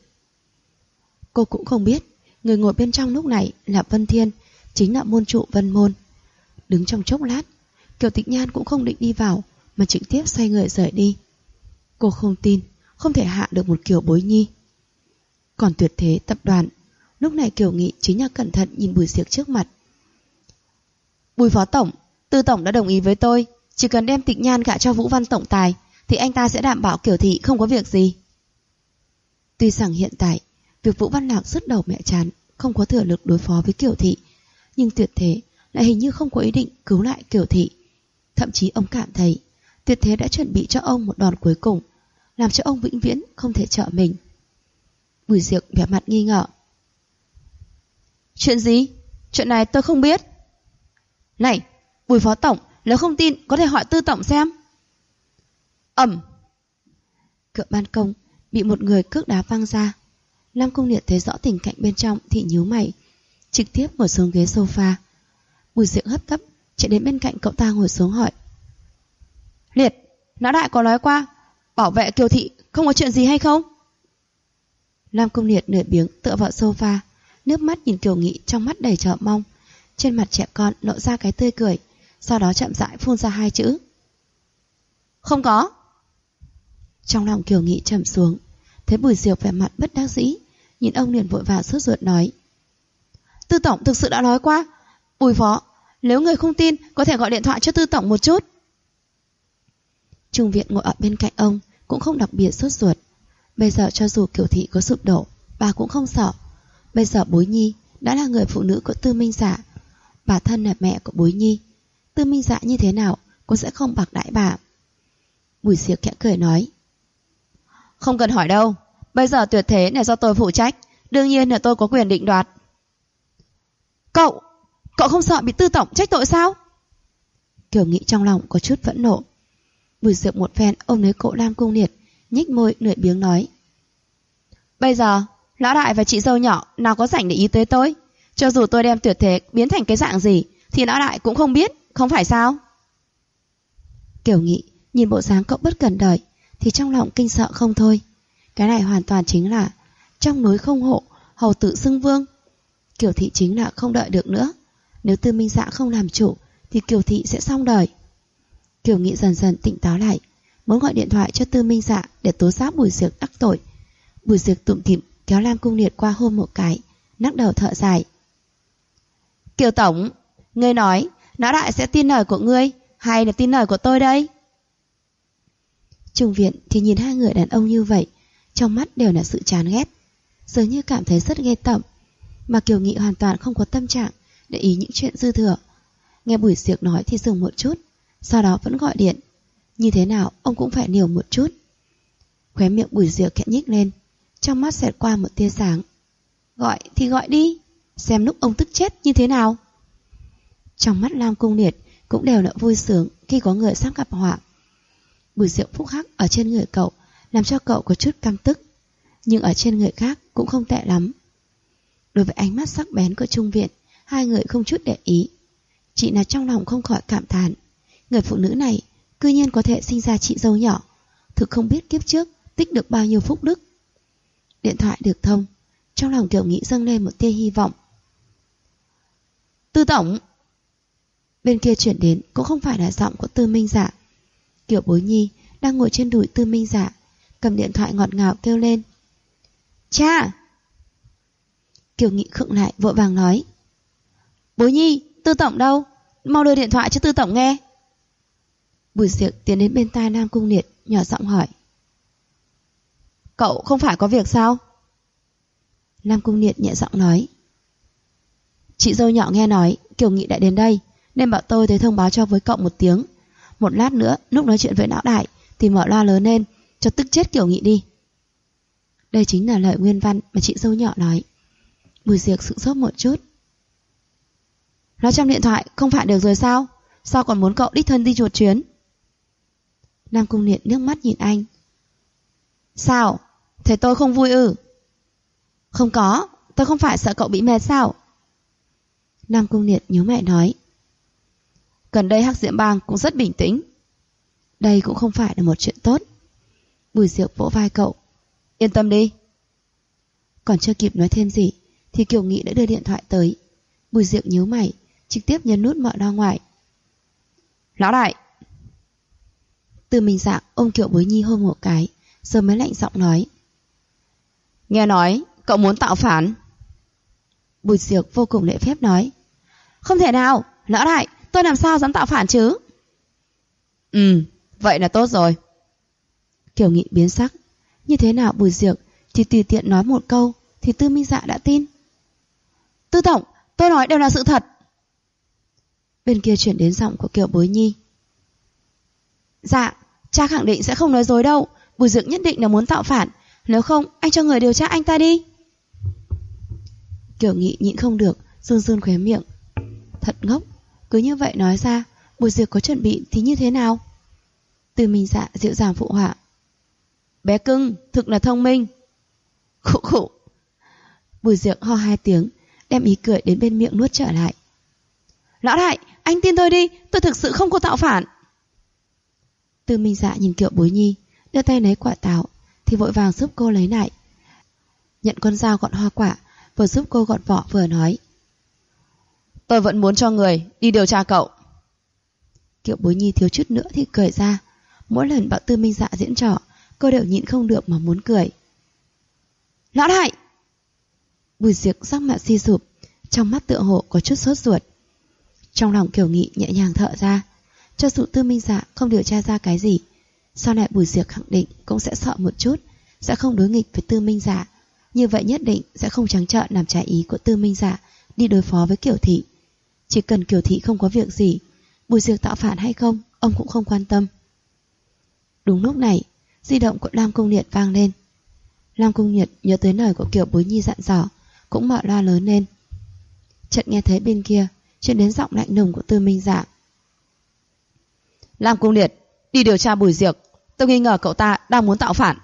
Cô cũng không biết người ngồi bên trong lúc này là Vân Thiên, chính là môn trụ Vân Môn. Đứng trong chốc lát, Kiều Tịch Nhan cũng không định đi vào, mà trực tiếp xoay người rời đi. Cô không tin không thể hạ được một Kiều Bối Nhi. Còn Tuyệt Thế tập đoàn, lúc này Kiều Nghị chính là cẩn thận nhìn Bùi Diệc trước mặt. Bùi phó tổng, Tư tổng đã đồng ý với tôi, chỉ cần đem Tịch Nhan gả cho Vũ Văn tổng tài thì anh ta sẽ đảm bảo Kiều thị không có việc gì. Tuy rằng hiện tại việc Vũ Văn Lạc sứt đầu mẹ chán, không có thừa lực đối phó với Kiều thị, nhưng Tuyệt Thế lại hình như không có ý định cứu lại Kiều thị. Thậm chí ông cảm thấy Tuyệt Thế đã chuẩn bị cho ông một đòn cuối cùng, làm cho ông vĩnh viễn không thể trợ mình. Bùi Diệc vẻ mặt nghi ngờ. Chuyện gì? Chuyện này tôi không biết. Này, Bùi phó tổng, nếu không tin có thể hỏi Tư tổng xem. Ầm. Cửa ban công bị một người cước đá văng ra. Lam Cung Liệt thấy rõ tình cảnh bên trong thì nhíu mày, trực tiếp ngồi xuống ghế sofa. Bùi Diệc hấp tấp chạy đến bên cạnh cậu ta ngồi xuống hỏi. Liệt, lão đại có nói qua bảo vệ Kiều thị không có chuyện gì hay không? Lam Cung Liệt nửa biếng tựa vào sofa, nước mắt nhìn Kiều Nghị trong mắt đầy chờ mong. Trên mặt trẻ con lộ ra cái tươi cười, sau đó chậm rãi phun ra hai chữ. Không có. Trong lòng Kiều Nghị trầm xuống, thấy Bùi Diệc vẻ mặt bất đắc dĩ, nhìn ông liền vội vàng sốt ruột nói. Tư tổng thực sự đã nói qua. Bùi phó, nếu người không tin có thể gọi điện thoại cho Tư tổng một chút. Trung Viện ngồi ở bên cạnh ông cũng không đặc biệt sốt ruột. Bây giờ cho dù Kiều thị có sụp đổ, bà cũng không sợ. Bây giờ Bối Nhi đã là người phụ nữ của Tư Minh Dạ, bà thân là mẹ của Bối Nhi. Tư Minh Dạ như thế nào cũng sẽ không bạc đãi bà. Bùi Diệc khẽ cười nói. Không cần hỏi đâu, bây giờ Tuyệt Thế là do tôi phụ trách, đương nhiên là tôi có quyền định đoạt. Cậu không sợ bị Tư tổng trách tội sao? Kiều Nghị trong lòng có chút phẫn nộ. Bùi Diệc một phen ôm lấy cổ Lam Cung Liệt, nhếch môi lười biếng nói. Bây giờ lão đại và chị dâu nhỏ nào có rảnh để ý tới tôi. Cho dù tôi đem Tuyệt Thế biến thành cái dạng gì thì lão đại cũng không biết, không phải sao? Kiều Nghị nhìn bộ dáng cậu bất cần đời thì trong lòng kinh sợ không thôi. Cái này hoàn toàn chính là trong núi không hộ, hầu tử xưng vương. Kiều thị chính là không đợi được nữa. Nếu Tư Minh Dạ không làm chủ thì Kiều thị sẽ xong đời. Kiều Nghị dần dần tỉnh táo lại, muốn gọi điện thoại cho Tư Minh Dạ để tố giác Bùi Diệc đắc tội. Bùi Diệc tủm tỉm kéo Lam Cung Liệt qua hôn một cái, lắc đầu thở dài. Kiều tổng, ngươi nói lão đại sẽ tin lời của ngươi hay là tin lời của tôi đây? Trung Viện thì nhìn hai người đàn ông như vậy, trong mắt đều là sự chán ghét. dường như cảm thấy rất ghê tởm, mà Kiều Nghị hoàn toàn không có tâm trạng để ý những chuyện dư thừa. Nghe Bùi Diệc nói thì dừng một chút, sau đó vẫn gọi điện. Như thế nào ông cũng phải liều một chút. Khóe miệng Bùi Diệc khẽ nhích lên, trong mắt xẹt qua một tia sáng. Gọi thì gọi đi, xem lúc ông tức chết như thế nào. Trong mắt Lam Cung Liệt cũng đều là vui sướng khi có người sắp gặp họa. Bùi Diệc phúc hắc ở trên người cậu làm cho cậu có chút căm tức, nhưng ở trên người khác cũng không tệ lắm. Đối với ánh mắt sắc bén của Trung Viện, hai người không chút để ý. Chỉ là trong lòng không khỏi cảm thán, người phụ nữ này cư nhiên có thể sinh ra chị dâu nhỏ, thực không biết kiếp trước tích được bao nhiêu phúc đức. Điện thoại được thông, trong lòng Kiều Nghị dâng lên một tia hy vọng. Tư tổng. Bên kia chuyển đến cũng không phải là giọng của Tư Minh Dạ. Kiều Bối Nhi đang ngồi trên đùi Tư Minh Dạ, cầm điện thoại ngọt ngào kêu lên. Cha! Kiều Nghị khựng lại vội vàng nói. Bối Nhi, Tư tổng đâu? Mau đưa điện thoại cho Tư tổng nghe. Bùi Diệc tiến đến bên tai Nam Cung Liệt, nhỏ giọng hỏi. Cậu không phải có việc sao? Nam Cung Liệt nhẹ giọng nói. Chị dâu nhỏ nghe nói Kiều Nghị đã đến đây, nên bảo tôi tới thông báo cho với cậu một tiếng. Một lát nữa lúc nói chuyện với lão đại thì mở loa lớn lên, cho tức chết Kiều Nghị đi. Đây chính là lời nguyên văn mà chị dâu nhỏ nói. Bùi Diệc sững sốt một chút. Nói trong điện thoại không phải được rồi sao? Sao còn muốn cậu đích thân đi một chuyến? Nam Cung Liệt nước mắt nhìn anh. Sao? Thế tôi không vui ư? Không có, tôi không phải sợ cậu bị mệt sao? Nam Cung Liệt nhíu mày nói. Gần đây Hắc Diễm Bang cũng rất bình tĩnh. Đây cũng không phải là một chuyện tốt. Bùi Diệc vỗ vai cậu. Yên tâm đi. Còn chưa kịp nói thêm gì thì Kiều Nghị đã đưa điện thoại tới. Bùi Diệc nhíu mày, trực tiếp nhấn nút mở loa ngoài. Lão đại. Từ Minh Dạ ôm Kiều Bối Nhi hôn một cái, rồi mới lạnh giọng nói. Nghe nói cậu muốn tạo phản. Bùi Diệc vô cùng lễ phép nói. Không thể nào, lão đại, tôi làm sao dám tạo phản chứ? Vậy là tốt rồi. Kiều Nghị biến sắc. Như thế nào Bùi Diệc chỉ tùy tiện nói một câu thì Tư Minh Dạ đã tin. Tư tổng, tôi nói đều là sự thật. Bên kia chuyển đến giọng của Kiều Bối Nhi. Dạ, cha khẳng định sẽ không nói dối đâu. Bùi Diệc nhất định là muốn tạo phản. Nếu không, anh cho người điều tra anh ta đi. Kiều Nghị nhịn không được, run run khóe miệng. Thật ngốc, cứ như vậy nói ra, Bùi Diệc có chuẩn bị thì như thế nào? Tư Minh Dạ dịu dàng phụ họa. Bé cưng, thực là thông minh. Khụ khụ. Bùi Diệc ho hai tiếng, đem ý cười đến bên miệng nuốt trở lại. Lão đại, anh tin tôi đi, tôi thực sự không có tạo phản. Tư Minh Dạ nhìn Kiều Bối Nhi, đưa tay lấy quả táo thì vội vàng giúp cô lấy lại. Nhận con dao gọt hoa quả, vừa giúp cô gọt vỏ vừa nói. Tôi vẫn muốn cho người đi điều tra cậu. Kiều Bối Nhi thiếu chút nữa thì cười ra. Mỗi lần bảo Tư Minh Dạ diễn trò, cô đều nhịn không được mà muốn cười. Lão đại! Bùi Diệc sắc mặt suy sụp, trong mắt tựa hồ có chút sốt ruột. Trong lòng Kiều Nghị nhẹ nhàng thở ra. Cho dù Tư Minh Dạ không điều tra ra cái gì, sau này Bùi Diệc khẳng định cũng sẽ sợ một chút, sẽ không đối nghịch với Tư Minh Dạ. Như vậy nhất định sẽ không trắng trợn làm trái ý của Tư Minh Dạ đi đối phó với Kiều Thị. Chỉ cần Kiều Thị không có việc gì, Bùi Diệc tạo phản hay không, ông cũng không quan tâm. Đúng lúc này, di động của Lam Cung Liệt vang lên. Lam Cung Liệt nhớ tới lời của Kiều Bối Nhi dặn dò, cũng mở loa lớn lên. Chợt nghe thấy bên kia truyền đến giọng lạnh lùng của Tư Minh Dạ. Lam Cung Liệt, đi điều tra Bùi Diệc, tôi nghi ngờ cậu ta đang muốn tạo phản.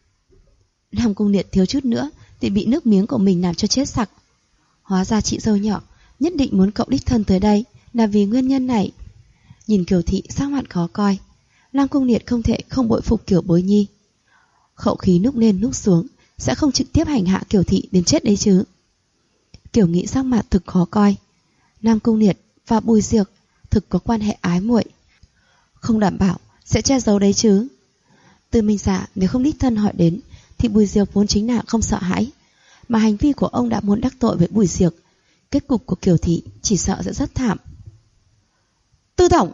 Lam Cung Liệt thiếu chút nữa thì bị nước miếng của mình làm cho chết sặc. Hóa ra chị dâu nhỏ nhất định muốn cậu đích thân tới đây là vì nguyên nhân này. Nhìn Kiều Thị sắc mặt khó coi, Lam Cung Liệt không thể không bội phục Kiều Bối Nhi. Khẩu khí núc lên núc xuống, sẽ không trực tiếp hành hạ Kiều Thị đến chết đấy chứ. Kiều Nghị sắc mặt thực khó coi. Lam Cung Liệt và Bùi Diệc thực có quan hệ ái muội, không đảm bảo sẽ che giấu đấy chứ. Tư Minh Dạ nếu không đích thân hỏi đến thì Bùi Diệc vốn chính là không sợ hãi, mà hành vi của ông đã muốn đắc tội với Bùi Diệc, kết cục của Kiều Thị chỉ sợ sẽ rất thảm. Tư tổng!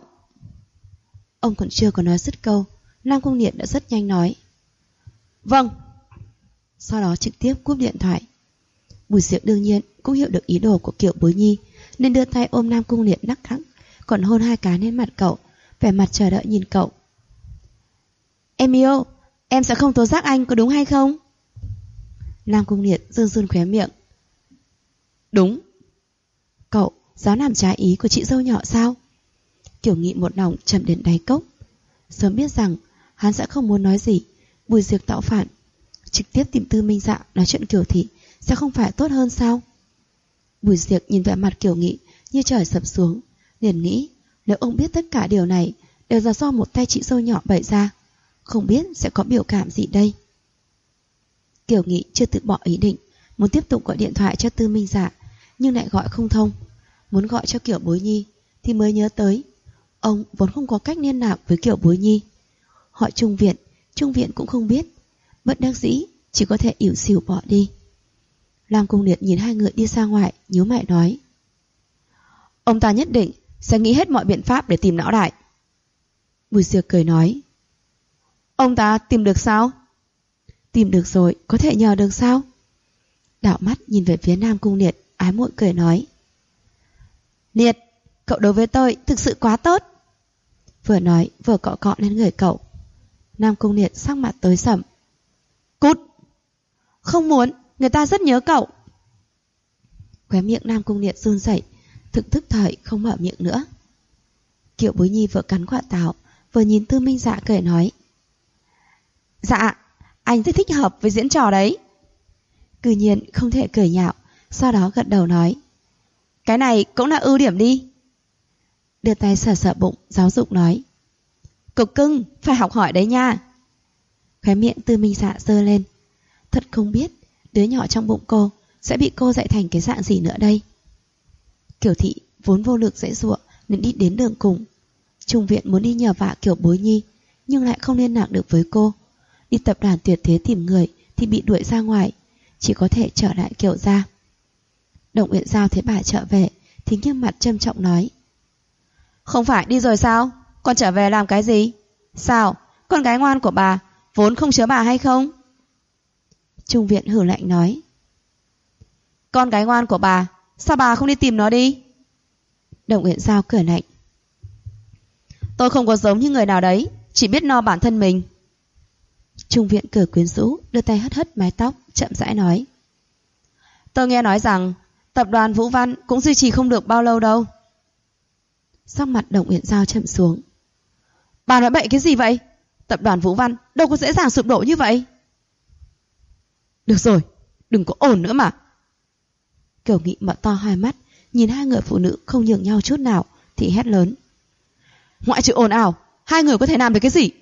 Ông còn chưa có nói dứt câu, Lam Cung Liệt đã rất nhanh nói. Vâng. sau đó trực tiếp cúp điện thoại. Bùi Diệp đương nhiên cũng hiểu được ý đồ của Kiều Bối Nhi, nên đưa tay ôm Nam Cung Liệt nắc nắc, còn hôn 2 cái lên mặt cậu, vẻ mặt chờ đợi nhìn cậu. Em yêu, em sẽ không tố giác anh, có đúng hay không? Nam Cung Liệt run run khóe miệng. Đúng. Cậu dám làm trái ý của chị dâu nhỏ sao? Kiều Nghị một lòng chầm đến đáy cốc. Sớm biết rằng hắn sẽ không muốn nói gì, Bùi Diệp tạo phản, trực tiếp tìm Tư Minh Dạ nói chuyện Kiều Thị sẽ không phải tốt hơn sao? Bùi Diệp nhìn vẻ mặt Kiều Nghị như trời sập xuống, liền nghĩ nếu ông biết tất cả điều này đều là do một tay chị dâu nhỏ bày ra, không biết sẽ có biểu cảm gì đây. Kiều Nghị chưa từ bỏ ý định, muốn tiếp tục gọi điện thoại cho Tư Minh Dạ, nhưng lại gọi không thông. Muốn gọi cho Kiều Bối Nhi thì mới nhớ tới ông vốn không có cách liên lạc với Kiều Bối Nhi. Họ Trung viện cũng không biết, bất đắc dĩ chỉ có thể ỉu xìu bỏ đi. Lam Cung Liệt nhìn 2 người đi ra ngoài, nhíu mày nói: Ông ta nhất định sẽ nghĩ hết mọi biện pháp để tìm lão đại. Bùi Diệp cười nói: Ông ta tìm được sao? Tìm được rồi, có thể nhờ được sao? Đảo mắt nhìn về phía Nam Cung Liệt, ái muội cười nói: Liệt, cậu đối với tôi thực sự quá tốt. Vừa nói vừa cọ cọ lên người cậu. Nam Cung Liệt sắc mặt tối sầm. Cút! Không muốn, người ta rất nhớ cậu. Khóe miệng Nam Cung Liệt run rẩy, thực thức thời không mở miệng nữa. Kiều Bối Nhi vừa cắn quả táo, vừa nhìn Tư Minh Dạ cười nói: Dạ, anh rất thích hợp với diễn trò đấy. Cư nhiên không thể cười nhạo, sau đó gật đầu nói: Cái này cũng là ưu điểm đi. Đưa tay sờ sờ bụng, giáo dục nói: Cục cưng, phải học hỏi đấy nha. Khóe miệng Tư Minh Dạ giơ lên. Thật không biết đứa nhỏ trong bụng cô sẽ bị cô dạy thành cái dạng gì nữa đây. Kiều Thị vốn vô lực giãy giụa nên đi đến đường cùng. Trung viện muốn đi nhờ vả Kiều Bối Nhi, nhưng lại không liên lạc được với cô. Đi tập đoàn Tuyệt Thế tìm người thì bị đuổi ra ngoài, chỉ có thể trở lại Kiều gia. Đồng Uyển Giao thấy bà trở về thì nghiêm mặt trầm trọng nói: Không phải đi rồi sao? Con trở về làm cái gì? Sao? Con gái ngoan của bà vốn không chứa bà hay không? Trung viện hừ lạnh nói: Con gái ngoan của bà, sao bà không đi tìm nó đi? Đồng Uyển Giao cười lạnh: Tôi không có giống như người nào đấy, chỉ biết no bản thân mình. Trung viện cười quyến rũ, đưa tay hất hất mái tóc, chậm rãi nói: Tôi nghe nói rằng tập đoàn Vũ Văn cũng duy trì không được bao lâu đâu. Sắc mặt Đồng Uyển Giao chậm xuống. Bà nói bậy cái gì vậy? Tập đoàn Vũ Văn đâu có dễ dàng sụp đổ như vậy. Được rồi, đừng có ồn nữa mà. Kiều Nghị mở to 2 mắt, nhìn 2 người phụ nữ không nhường nhau chút nào thì hét lớn: Ngoại trừ ồn ào, 2 người có thể làm được cái gì?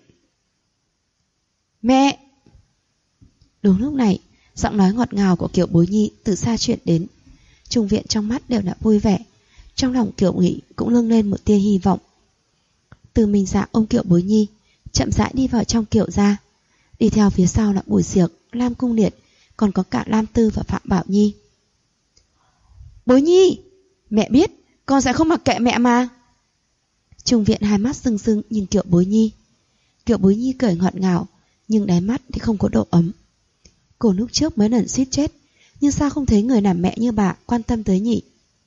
Mẹ! Đúng lúc này, giọng nói ngọt ngào của Kiều Bối Nhi từ xa truyền đến. Trung viện trong mắt đều là vui vẻ, trong lòng Kiều Nghị cũng lâng lên một tia hy vọng. Từ Minh Dạ ôm Kiều Bối Nhi chậm rãi đi vào trong Kiều gia. Đi theo phía sau là Bùi Diệp, Lam Cung Liệt, còn có cả Lam Tư và Phạm Bảo Nhi. Bối Nhi, mẹ biết con sẽ không mặc kệ mẹ mà. Trung viện 2 mắt rưng rưng nhìn Kiều Bối Nhi. Kiều Bối Nhi cười ngọt ngào, nhưng đáy mắt thì không có độ ấm. Cô lúc trước mấy lần suýt chết, nhưng sao không thấy người làm mẹ như bà quan tâm tới nhỉ?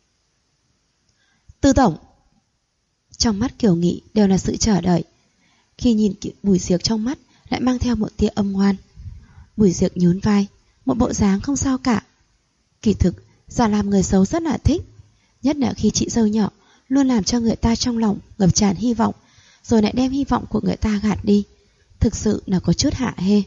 Tư tổng. Trong mắt Kiều Nghị đều là sự chờ đợi. Khi nhìn Bùi Diệp trong mắt lại mang theo một tia âm ngoan. Bùi Diệp nhún vai, một bộ dáng không sao cả. Kỳ thực, giả làm người xấu rất là thích, nhất là khi chị dâu nhỏ luôn làm cho người ta trong lòng ngập tràn hy vọng, rồi lại đem hy vọng của người ta gạt đi. Thực sự là có chút hạ hê.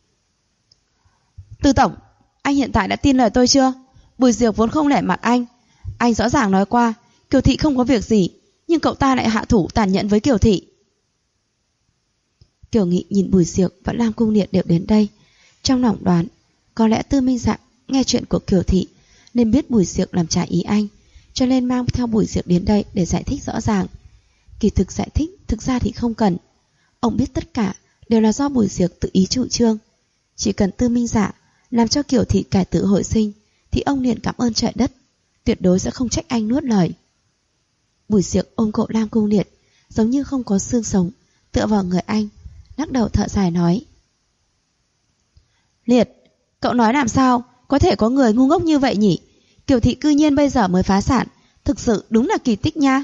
Tư tổng, anh hiện tại đã tin lời tôi chưa? Bùi Diệp vốn không nể mặt anh. Anh rõ ràng nói qua Kiều Thị không có việc gì, nhưng cậu ta lại hạ thủ tàn nhẫn với Kiều Thị. Kiều Nghị nhìn Bùi Diệp và Lam Cung Liệt đều đến đây, trong lòng đoán có lẽ Tư Minh Dạ nghe chuyện của Kiều Thị nên biết Bùi Diệp làm trái ý anh, cho nên mang theo Bùi Diệp đến đây để giải thích rõ ràng. Kỳ thực giải thích thực ra thì không cần. Ông biết tất cả đều là do Bùi Diệp tự ý chủ trương. Chỉ cần Tư Minh Dạ làm cho Kiều Thị cải tử hồi sinh thì ông liền cảm ơn trời đất, tuyệt đối sẽ không trách anh nuốt lời. Bùi Diệp ôm cậu Lam Cung Liệt giống như không có xương sống, tựa vào người anh, lắc đầu thở dài nói: Liệt, Cậu nói làm sao có thể có người ngu ngốc như vậy nhỉ? Kiều thị cư nhiên bây giờ mới phá sản, thực sự đúng là kỳ tích nha.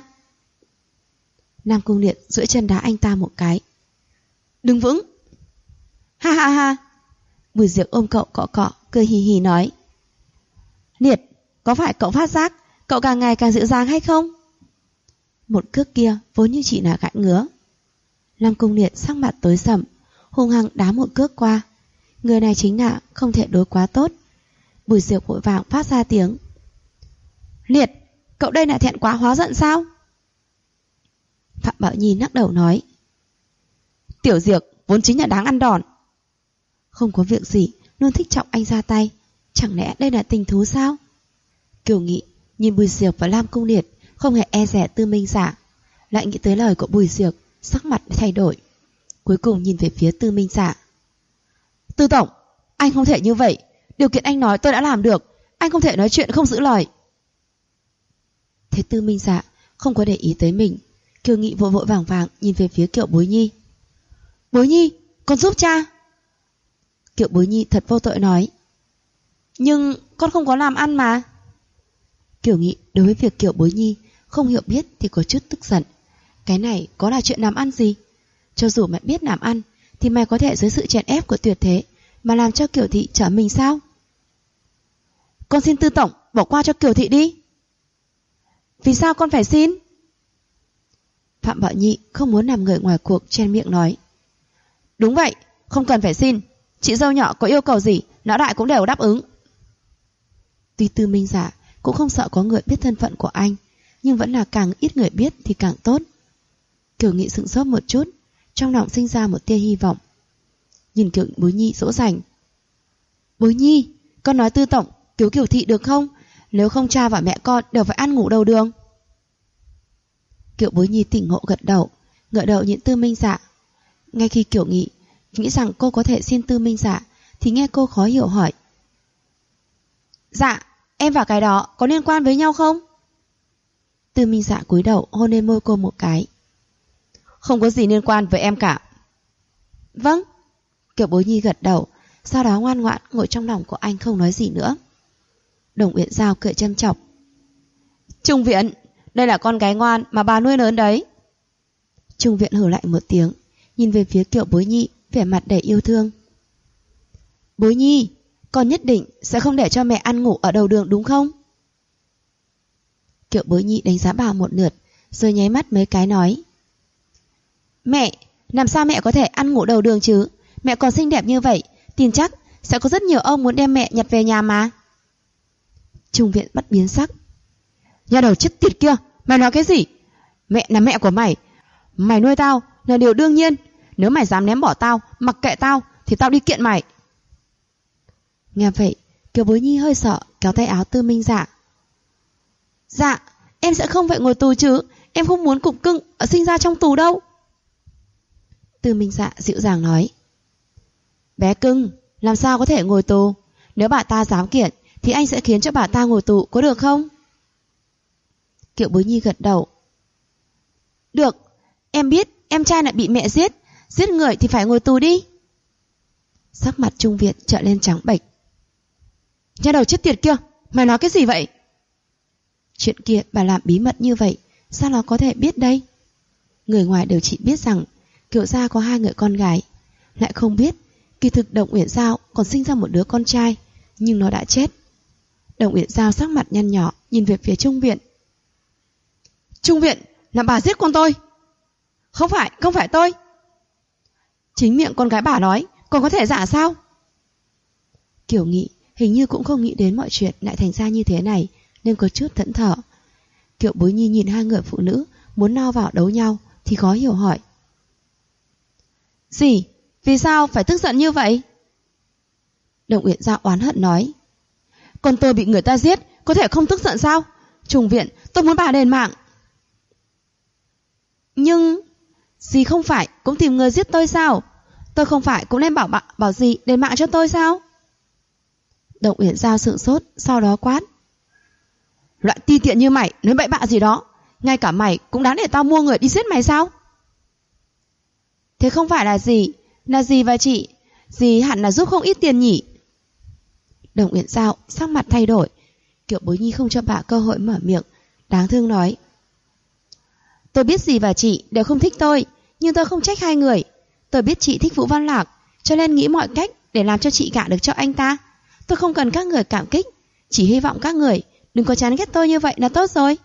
Nam Cung Liệt duỗi chân đá anh ta một cái. Đứng vững. Ha ha ha. Bùi Diệp ôm cậu cọ cọ, cười hì hì nói. Liệt, có phải cậu phát giác cậu càng ngày càng dịu dàng hay không? Một cước kia vốn như chỉ là gãi ngứa. Nam Cung Liệt sắc mặt tối sầm, hung hăng đá một cước qua. Người này chính là không thể đối quá tốt. Bùi Diệp vội vàng phát ra tiếng. Liệt, cậu đây là thẹn quá hóa giận sao? Phạm Bảo Nhi lắc đầu nói. Tiểu Diệp vốn chính là đáng ăn đòn. Không có việc gì luôn thích trọng anh ra tay, chẳng lẽ đây là tình thú sao? Kiều Nghị nhìn Bùi Diệp và Nam Cung Liệt không hề e dè Tư Minh Dạ, lại nghĩ tới lời của Bùi Diệp, sắc mặt thay đổi. Cuối cùng nhìn về phía Tư Minh Dạ. Tư tổng, anh không thể như vậy. Điều kiện anh nói tôi đã làm được. Anh không thể nói chuyện không giữ lời. Thế Tư Minh Dạ không có để ý tới mình. Kiều Nghị vội vội vàng vàng nhìn về phía Kiều Bối Nhi. Bối Nhi, con giúp cha. Kiều Bối Nhi thật vô tội nói. Nhưng con không có làm ăn mà. Kiều Nghị đối với việc Kiều Bối Nhi không hiểu biết thì có chút tức giận. Cái này có là chuyện làm ăn gì? Cho dù mày biết làm ăn thì mày có thể dưới sự chèn ép của Tuyệt Thế mà làm cho Kiều thị trở mình sao? Con xin Tư tổng bỏ qua cho Kiều thị đi. Vì sao con phải xin? Phạm Bảo Nhi không muốn làm người ngoài cuộc chen miệng nói. Đúng vậy, không cần phải xin. Chị dâu nhỏ có yêu cầu gì lão đại cũng đều đáp ứng. Tuy Tư Minh Dạ cũng không sợ có người biết thân phận của anh, nhưng vẫn là càng ít người biết thì càng tốt. Kiều Nghị sững sốt một chút, trong lòng sinh ra một tia hy vọng. Nhìn Kiều Bối Nhi dỗ dành. Bối Nhi, con nói Tư tổng cứu Kiều thị được không? Nếu không cha và mẹ con đều phải ăn ngủ đầu đường. Kiều Bối Nhi tỉnh ngộ gật đầu, ngợi đầu nhìn Tư Minh Dạ. Ngay khi Kiều Nghị nghĩ rằng cô có thể xin Tư Minh Dạ thì nghe cô khó hiểu hỏi. Dạ, em và cái đó có liên quan với nhau không? Tư Minh Dạ cúi đầu hôn lên môi cô một cái. Không có gì liên quan với em cả. Vâng. Kiều Bối Nhi gật đầu, sau đó ngoan ngoãn ngồi trong lòng của anh không nói gì nữa. Đồng Uyển Giao cười châm chọc. Trung Viện, đây là con gái ngoan mà bà nuôi lớn đấy. Trung Viện hừ lại một tiếng, nhìn về phía Kiều Bối Nhi, vẻ mặt đầy yêu thương. Bối Nhi, con nhất định sẽ không để cho mẹ ăn ngủ ở đầu đường đúng không? Kiều Bối Nhi đánh giá bà một lượt, rồi nháy mắt mấy cái nói. Mẹ, làm sao mẹ có thể ăn ngủ đầu đường chứ? Mẹ còn xinh đẹp như vậy, tin chắc sẽ có rất nhiều ông muốn đem mẹ nhặt về nhà mà. Trung Viện bắt biến sắc. Nhà đầu chết tiệt kia, mày nói cái gì? Mẹ là mẹ của mày. Mày nuôi tao là điều đương nhiên. Nếu mày dám ném bỏ tao, mặc kệ tao, thì tao đi kiện mày. Nghe vậy, Kiều Bối Nhi hơi sợ, kéo tay áo Tư Minh Dạ. Dạ, em sẽ không phải ngồi tù chứ. Em không muốn cục cưng sinh ra trong tù đâu. Tư Minh Dạ dịu dàng nói. Bé cưng, làm sao có thể ngồi tù? Nếu bà ta dám kiện thì anh sẽ khiến cho bà ta ngồi tù, có được không? Kiều Bối Nhi gật đầu. Được, em biết em trai lại bị mẹ giết. Giết người thì phải ngồi tù đi. Sắc mặt Trung Viện trợn lên trắng bệch. Nhà đầu chết tiệt kia, mày nói cái gì vậy? Chuyện kia bà làm bí mật như vậy, sao nó có thể biết đây? Người ngoài đều chỉ biết rằng Kiều gia có 2 người con gái, lại không biết kỳ thực Đồng Uyển Giao còn sinh ra một đứa con trai, nhưng nó đã chết. Đồng Uyển Giao sắc mặt nhăn nhỏ nhìn về phía Trung Viện. Trung Viện, là bà giết con tôi. Không phải tôi. Chính miệng con gái bà nói, còn có thể giả sao? Kiều Nghị hình như cũng không nghĩ đến mọi chuyện lại thành ra như thế này, nên có chút thẫn thờ. Kiều Bối Nhi nhìn 2 người phụ nữ muốn lao vào đấu nhau thì khó hiểu hỏi. Gì? Vì sao phải tức giận như vậy? Đồng Uyển Giao oán hận nói. Con tôi bị người ta giết, có thể không tức giận sao? Trung Viện, tôi muốn bà đền mạng. Nhưng dì không phải cũng tìm người giết tôi sao? Tôi không phải cũng nên bảo dì đền mạng cho tôi sao? Đồng Uyển Giao sững sốt, sau đó quát. Loại ti tiện như mày nói bậy bạ gì đó, ngay cả mày cũng đáng để tao mua người đi giết mày sao? Thế không phải là dì và chị, dì hẳn là giúp không ít tiền nhỉ? Đồng Uyển Giao sắc mặt thay đổi. Kiều Bối Nhi không cho bà cơ hội mở miệng, đáng thương nói: tôi biết dì và chị đều không thích tôi, nhưng tôi không trách hai người. Tôi biết chị thích Vũ Văn Lạc, cho nên nghĩ mọi cách để làm cho chị gả được cho anh ta. Tôi không cần các người cảm kích, chỉ hy vọng các người đừng có chán ghét tôi như vậy là tốt rồi.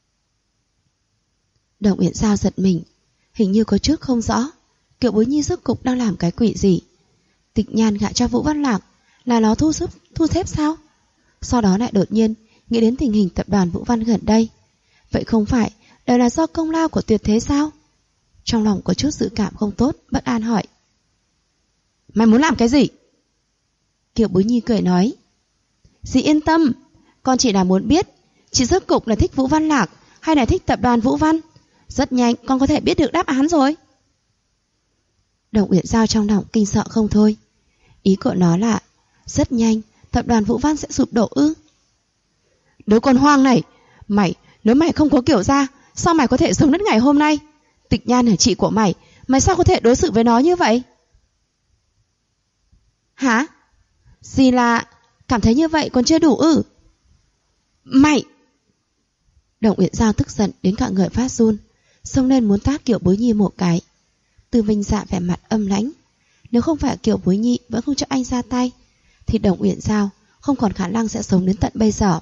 Đồng Uyển Giao giật mình, hình như có chút không rõ Kiều Bối Nhi rốt cục đang làm cái quỷ gì. Tịch Nhan gả cho Vũ Văn Lạc là nó thu xếp sao? Sau đó lại đột nhiên nghĩ đến tình hình tập đoàn Vũ Văn gần đây. Vậy không phải đều là do công lao của Tuyệt Thế sao? Trong lòng có chút dự cảm không tốt, bất an hỏi: mày muốn làm cái gì? Kiều Bối Nhi cười nói: dì yên tâm, con chỉ là muốn biết chị rốt cục là thích Vũ Văn Lạc hay là thích tập đoàn Vũ Văn. Rất nhanh con có thể biết được đáp án rồi. Đồng Uyển Giao trong lòng kinh sợ không thôi. Ý của nó là rất nhanh tập đoàn Vũ Văn sẽ sụp đổ ư? Đứa con hoang này, nếu mày không có kiểu ra, sao mày có thể sống đến ngày hôm nay? Tịch Nhan là chị của mày, mày sao có thể đối xử với nó như vậy? Hả? Dì là cảm thấy như vậy còn chưa đủ ư? Mày! Đồng Uyển Giao tức giận đến cả người phát run, xông lên muốn tát Kiều Bối Nhi một cái. Từ Minh Dạ vẻ mặt âm lãnh. Nếu không phải Kiều Bối Nhi vẫn không cho anh ra tay, thì Đồng Uyển Giao không còn khả năng sẽ sống đến tận bây giờ.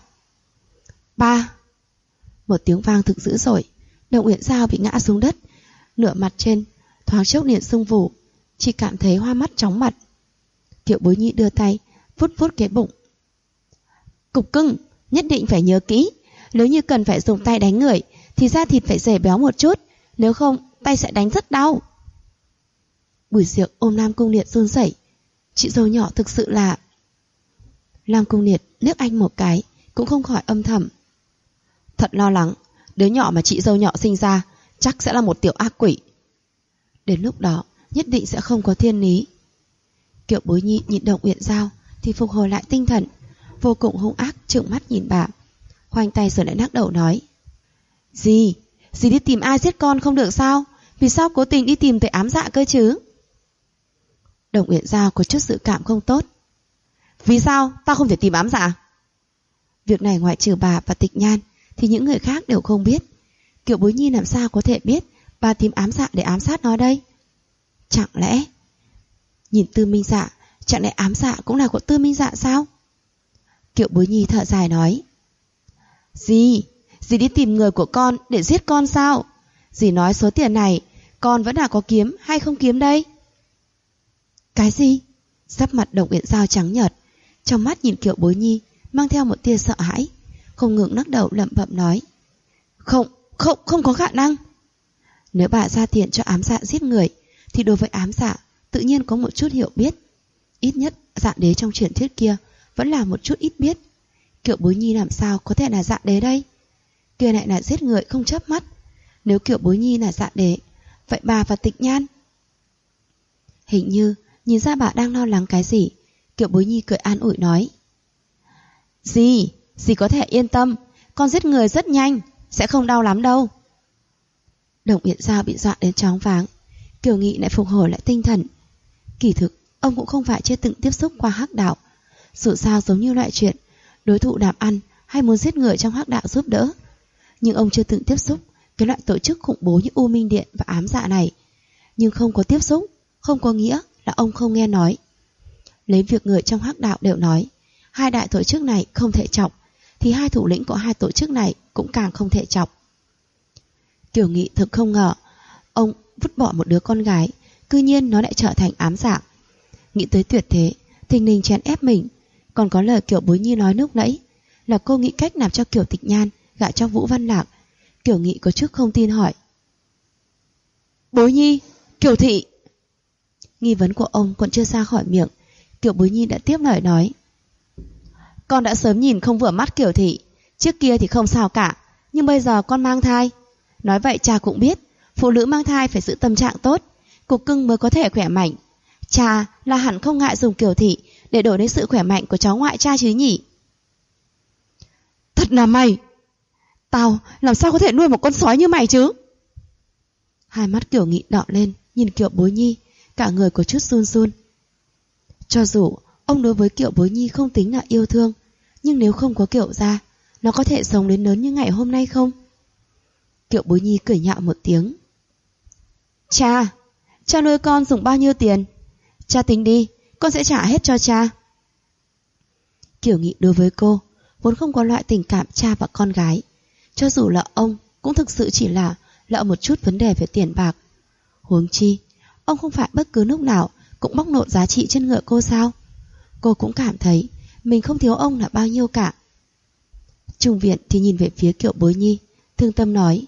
Ba! Một tiếng vang thực dữ dội, Đồng Uyển Giao bị ngã xuống đất, nửa mặt trên thoáng chốc liền sưng vù, chỉ cảm thấy hoa mắt chóng mặt. Kiều Bối Nhi đưa tay vuốt vuốt cái bụng. Cục cưng, nhất định phải nhớ kỹ, nếu như cần phải dùng tay đánh người thì da thịt phải dày béo một chút, nếu không tay sẽ đánh rất đau. Bùi Diệc ôm Lam Cung Liệt run rẩy. Chị dâu nhỏ thực sự là... Lam Cung Liệt liếc anh một cái, cũng không khỏi âm thầm: thật lo lắng, đứa nhỏ mà chị dâu nhỏ sinh ra chắc sẽ là một tiểu ác quỷ. Đến lúc đó nhất định sẽ không có thiên lý. Kiều Bối Nhi nhìn Đồng Uyển Giao thì phục hồi lại tinh thần, vô cùng hung ác trợn mắt nhìn bà, khoanh tay rồi lại lắc đầu nói: dì đi tìm ai giết con không được sao? Vì sao cố tình đi tìm tới ám dạ cơ chứ? Đồng Uyển Giao có chút dự cảm không tốt. Vì sao tao không thể tìm ám dạ? Việc này ngoại trừ bà và Tịch Nhan thì những người khác đều không biết. Kiều Bối Nhi làm sao có thể biết bà tìm ám dạ để ám sát nó đây? Chẳng lẽ... Nhìn Tư Minh Dạ, chẳng lẽ ám dạ cũng là của Tư Minh Dạ sao? Kiều Bối Nhi thở dài nói: dì đi tìm người của con để giết con sao? Dì nói số tiền này con vẫn là có kiếm hay không kiếm đây? Cái gì? Sắc mặt Đồng Uyển Giao trắng nhợt, trong mắt nhìn Kiều Bối Nhi mang theo một tia sợ hãi, không ngừng lắc đầu lẩm bẩm nói: không có khả năng. Nếu bà ra tiền cho ám dạ giết người thì đối với ám dạ tự nhiên có một chút hiểu biết. Ít nhất Dạ Đế trong truyền thuyết kia vẫn là một chút ít biết. Kiều Bối Nhi làm sao có thể là Dạ Đế đây? Kia lại là giết người không chớp mắt. Nếu Kiều Bối Nhi là Dạ Đế, vậy bà và Tịch Nhan? Hình như nhìn ra bà đang lo lắng cái gì. Kiều Bối Nhi cười an ủi nói: dì có thể yên tâm, con giết người rất nhanh, sẽ không đau lắm đâu. Đồng Uyển Giao bị dọa đến choáng váng. Kiều Nghị lại phục hồi lại tinh thần. Kỳ thực ông cũng không phải chưa từng tiếp xúc qua hắc đạo. Dù sao giống như loại chuyện đối thủ làm ăn hay muốn giết người trong hắc đạo giúp đỡ, nhưng ông chưa từng tiếp xúc cái loại tổ chức khủng bố như U Minh Điện và ám dạ này. Nhưng không có tiếp xúc không có nghĩa là ông không nghe nói. Lấy việc người trong hắc đạo đều nói hai đại tổ chức này không thể chọc, thì hai thủ lĩnh của hai tổ chức này cũng càng không thể chọc. Kiều Nghị thực không ngờ ông vứt bỏ một đứa con gái, cư nhiên nó lại trở thành ám dạ. Nghĩ tới Tuyệt Thế thình lình chèn ép mình, còn có lời Kiều Bối Nhi nói lúc nãy là cô nghĩ cách làm cho Kiều Tịch Nhan gả cho Vũ Văn Lạc. Kiều Nghị có chút không tin hỏi: Bối Nhi, Kiều thị? Nghi vấn của ông còn chưa ra khỏi miệng, Kiều Bối Nhi đã tiếp lời nói: con đã sớm nhìn không vừa mắt Kiều thị. Trước kia thì không sao cả, nhưng bây giờ con mang thai. Nói vậy cha cũng biết, phụ nữ mang thai phải giữ tâm trạng tốt, cục cưng mới có thể khỏe mạnh. Cha là hẳn không ngại dùng Kiều thị để đổi lấy sự khỏe mạnh của cháu ngoại cha chứ nhỉ? Thật là mày! Tao làm sao có thể nuôi một con sói như mày chứ? Hai mắt Kiều Nghị đỏ lên, nhìn Kiều Bối Nhi, cả người có chút run run. Cho dù Ông đối với Kiều Bối Nhi không tính là yêu thương, nhưng nếu không có Kiều gia, nó có thể sống đến lớn như ngày hôm nay không? Kiều Bối Nhi cười nhạo một tiếng. Cha nuôi con dùng bao nhiêu tiền? Cha tính đi, con sẽ trả hết cho cha. Kiều Nghị đối với cô vốn không có loại tình cảm cha và con gái. Cho dù là ông cũng thực sự chỉ là một chút vấn đề về tiền bạc. Huống chi, ông không phải bất cứ lúc nào cũng bóc lột giá trị trên người cô sao? Cô cũng cảm thấy mình không thiếu ông là bao nhiêu cả. Trung Viện thì nhìn về phía Kiều Bối Nhi, thương tâm nói.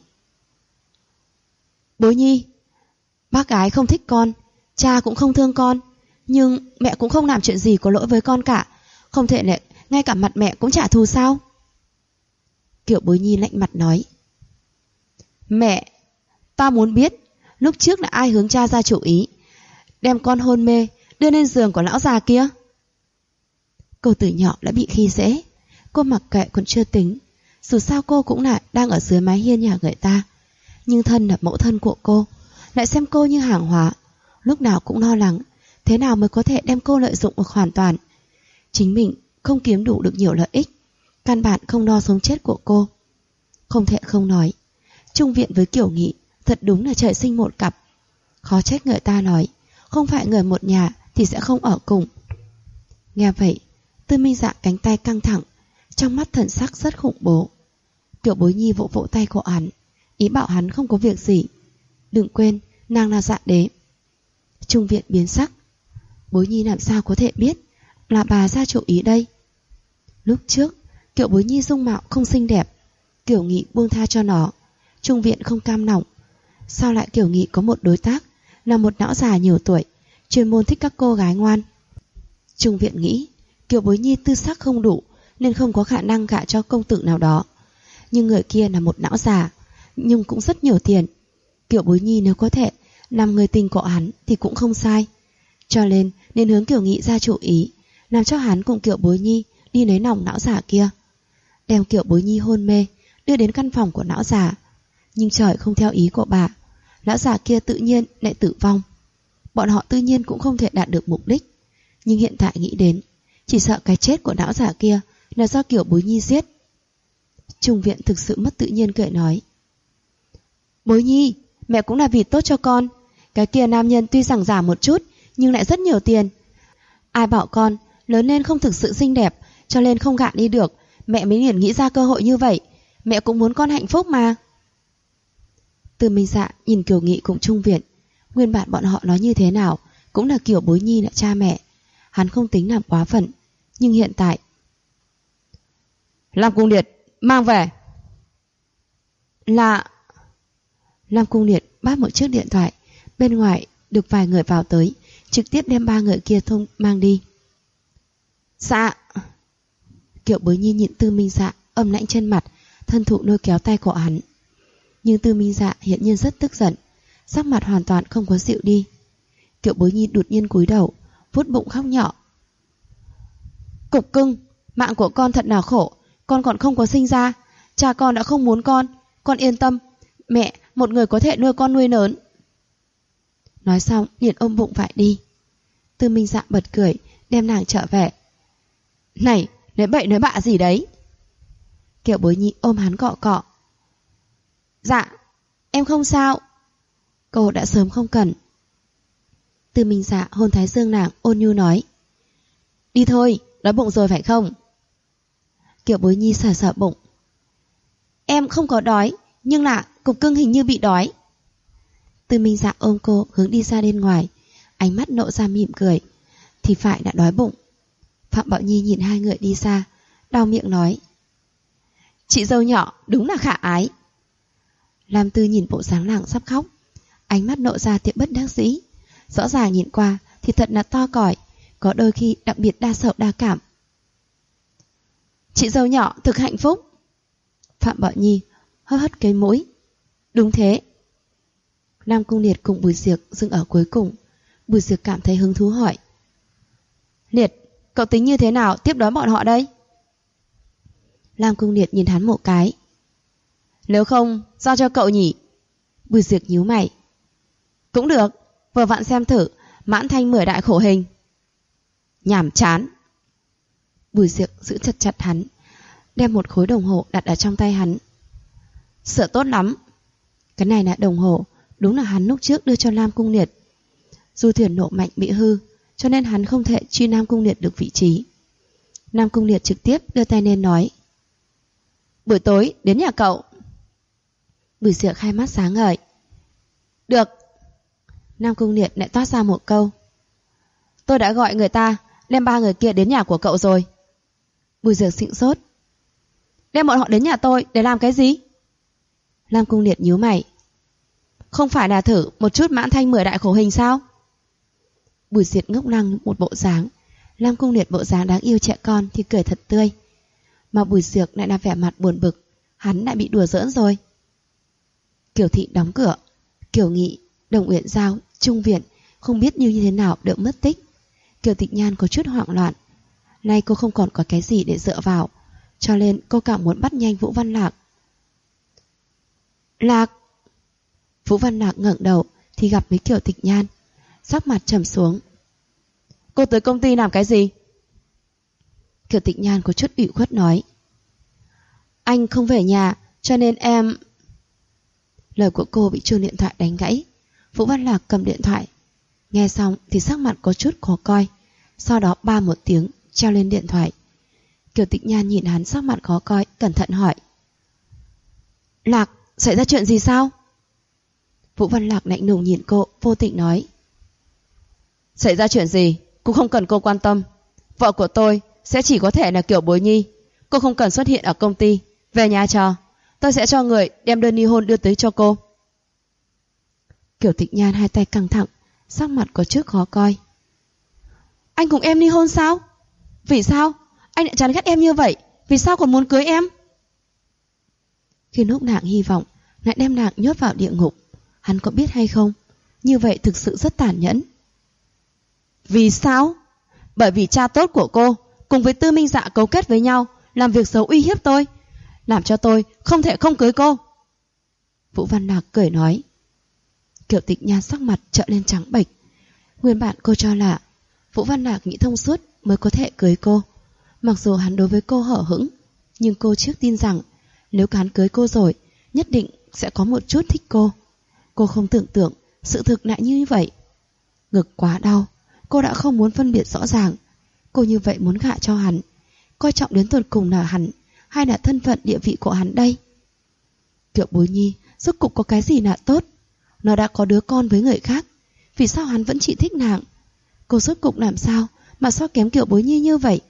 Bối Nhi, bác gái không thích con, cha cũng không thương con, nhưng mẹ cũng không làm chuyện gì có lỗi với con cả. Không thể lại ngay cả mặt mẹ cũng trả thù sao? Kiều Bối Nhi lạnh mặt nói. Mẹ, ta muốn biết lúc trước là ai hướng cha ra chủ ý đem con hôn mê đưa lên giường của lão già kia? Cô từ nhỏ đã bị khi dễ, cô mặc kệ còn chưa tính. Dù sao cô cũng là đang ở dưới mái hiên nhà người ta, nhưng thân là mẫu thân của cô lại xem cô như hàng hóa, lúc nào cũng lo lắng thế nào mới có thể đem cô lợi dụng được hoàn toàn. Chính mình không kiếm đủ được nhiều lợi ích, căn bản không lo sống chết của cô. Không thể không nói, Trung Viện với Kiều Nghị thật đúng là trời sinh một cặp. Khó trách người ta nói không phải người một nhà thì sẽ không ở cùng. Nghe vậy, Tư Minh Dạ cánh tay căng thẳng, trong mắt thần sắc rất khủng bố. Kiều Bối Nhi vỗ vỗ tay của hắn, ý bảo hắn không có việc gì. Đừng quên, nàng là Dạ Đế. Trung Viện biến sắc. Bối Nhi làm sao có thể biết là bà ra chủ ý đây? Lúc trước, Kiều Bối Nhi dung mạo không xinh đẹp, Kiều Nghị buông tha cho nó. Trung Viện không cam lòng. Sao lại Kiều Nghị có một đối tác là một lão già nhiều tuổi, chuyên môn thích các cô gái ngoan? Trung Viện nghĩ Kiều Bối Nhi tư sắc không đủ nên không có khả năng gả cho công tử nào đó. Nhưng người kia là một lão già, nhưng cũng rất nhiều tiền. Kiều Bối Nhi nếu có thể làm người tình của hắn thì cũng không sai. Cho nên hướng Kiều Nghị ra chủ ý, làm cho hắn cùng Kiều Bối Nhi đi lấy lòng lão già kia, đem Kiều Bối Nhi hôn mê đưa đến căn phòng của lão già. Nhưng trời không theo ý của bà, lão già kia tự nhiên lại tử vong. Bọn họ tự nhiên cũng không thể đạt được mục đích. Nhưng hiện tại nghĩ đến, chỉ sợ cái chết của lão già kia là do Kiều Bối Nhi giết. Trung Viện thực sự mất tự nhiên cười nói. Bối Nhi, mẹ cũng là vì tốt cho con. Cái kia nam nhân tuy rằng giả một chút nhưng lại rất nhiều tiền. Ai bảo con lớn lên không thực sự xinh đẹp, cho nên không gả đi được, mẹ mới liền nghĩ ra cơ hội như vậy. Mẹ cũng muốn con hạnh phúc mà. Tư Minh Dạ nhìn Kiều Nghị cùng Trung Viện. Nguyên bản bọn họ nói như thế nào cũng là Kiều Bối Nhi là cha mẹ, hắn không tính làm quá phận. Nhưng hiện tại, Lam Cung Liệt mang về. Là Lam Cung Liệt bắt một chiếc điện thoại. Bên ngoài được vài người vào tới, trực tiếp đem 3 người kia mang đi. Dạ. Kiều Bối Nhi nhìn Tư Minh Dạ âm lãnh trên mặt, thân thụ lôi kéo tay của hắn. Nhưng Tư Minh Dạ hiện nhiên rất tức giận, sắc mặt hoàn toàn không có dịu đi. Kiều Bối Nhi đột nhiên cúi đầu, vuốt bụng khóc nhỏ. Cục cưng, mạng của con thật là khổ, con còn không có sinh ra, cha con đã không muốn con yên tâm, mẹ một người có thể nuôi con nuôi lớn. Nói xong liền ôm bụng phải đi. Tư Minh Dạ bật cười, đem nàng trở về. Này, nói bậy nói bạ gì đấy? Kiều Bối Nhi ôm hắn cọ cọ. Dạ, em không sao. Cô đã sớm không cần. Tư Minh Dạ hôn thái dương nàng, ôn nhu nói. Đi thôi, đói bụng rồi phải không? Kiều Bối Nhi sờ sờ bụng. Em không có đói, nhưng là cục cưng hình như bị đói. Tư Minh Dạ ôm cô hướng đi ra bên ngoài, ánh mắt nộ ra mỉm cười. Thì phải đã đói bụng. Phạm Bảo Nhi nhìn hai người đi xa, đau miệng nói. Chị dâu nhỏ đúng là khả ái. Lam Tư nhìn bộ dáng nàng sắp khóc, ánh mắt nộ ra tiệm bất đắc dĩ. Rõ ràng nhìn qua thì thật là to còi, có đôi khi đặc biệt đa sầu đa cảm. Chị dâu nhỏ thực hạnh phúc. Phạm Bảo Nhi hớt hớt cái mũi. Đúng thế. Lam Cung Liệt cùng Bùi Diệc dừng ở cuối cùng. Bùi Diệc cảm thấy hứng thú hỏi. Liệt, cậu tính như thế nào tiếp đón bọn họ đây? Lam Cung Liệt nhìn hắn một cái. Nếu không, giao cho cậu nhỉ? Bùi Diệc nhíu mày. Cũng được, vừa vặn xem thử mãn thanh 10 đại khổ hình. Nhảm chán. Bùi Diệc giữ chặt chặt hắn, đem một khối đồng hồ đặt ở trong tay hắn. Sửa tốt lắm. Cái này là đồng hồ, đúng là hắn lúc trước đưa cho Nam Cung Liệt. Du thuyền nổ mạnh bị hư, cho nên hắn không thể truy Nam Cung Liệt được vị trí. Nam Cung Liệt trực tiếp đưa tay lên nói: buổi tối đến nhà cậu. Bùi Diệc hai mắt sáng ngời. Được. Nam Cung Liệt lại toát ra một câu: tôi đã gọi người ta đem 3 người kia đến nhà của cậu rồi. Bùi Diệc sững sốt. Đem bọn họ đến nhà tôi để làm cái gì? Nam Cung Liệt nhíu mày. Không phải là thử một chút mãn thanh 10 đại khổ hình sao? Bùi Diệc ngốc lăng một bộ dáng. Nam Cung Liệt bộ dáng đáng yêu trẻ con thì cười thật tươi, mà Bùi Diệc lại là vẻ mặt buồn bực. Hắn lại bị đùa giỡn rồi. Kiều Thị đóng cửa. Kiều Nghị, Đồng Uyển Giao, Trung Viện không biết như thế nào đều mất tích. Kiều Tịch Nhan có chút hoảng loạn. Nay cô không còn có cái gì để dựa vào, cho nên cô càng muốn bắt nhanh Vũ Văn Lạc. Lạc. Vũ Văn Lạc ngẩng đầu thì gặp với Kiều Tịch Nhan, sắc mặt trầm xuống. Cô tới công ty làm cái gì? Kiều Tịch Nhan có chút ủy khuất nói. Anh không về nhà, cho nên em... Lời của cô bị chuông điện thoại đánh gãy. Vũ Văn Lạc cầm điện thoại, nghe xong thì sắc mặt có chút khó coi, sau đó ba một tiếng treo lên điện thoại. Kiều Tịch Nhan nhìn hắn sắc mặt khó coi, cẩn thận hỏi. Lạc, xảy ra chuyện gì sao? Vũ Văn Lạc lạnh lùng nhìn cô, vô tình nói. Xảy ra chuyện gì cũng không cần cô quan tâm. Vợ của tôi sẽ chỉ có thể là Kiều Bối Nhi. Cô không cần xuất hiện ở công ty. Về nhà chờ, tôi sẽ cho người đem đơn ly hôn đưa tới cho cô. Kiều Tịch Nhan hai tay căng thẳng, sắc mặt có chút khó coi. Anh cùng em ly hôn sao? Vì sao? Anh lại chán ghét em như vậy, vì sao còn muốn cưới em? Khi lúc nàng hy vọng lại đem nàng nhốt vào địa ngục, hắn có biết hay không? Như vậy thực sự rất tàn nhẫn. Vì sao? Bởi vì cha tốt của cô cùng với Tư Minh Dạ cấu kết với nhau, làm việc xấu uy hiếp tôi, làm cho tôi không thể không cưới cô. Vũ Văn Lạc cười nói. Kiều Tịch Nhan sắc mặt trợn lên trắng bệch. Nguyên bản cô cho là Vũ Văn Lạc nghĩ thông suốt mới có thể cưới cô. Mặc dù hắn đối với cô hở hững, nhưng cô trước tin rằng nếu hắn cưới cô rồi, nhất định sẽ có một chút thích cô. Cô không tưởng tượng sự thực lại như vậy. Ngực quá đau, cô đã không muốn phân biệt rõ ràng. Cô như vậy muốn gả cho hắn, coi trọng đến tột cùng là hắn hay là thân phận địa vị của hắn đây? Kiều Bối Nhi rốt cục có cái gì là tốt? Nó đã có đứa con với người khác, vì sao hắn vẫn chỉ thích nàng? Cô rốt cục làm sao mà so kém Kiều Bối Nhi như vậy?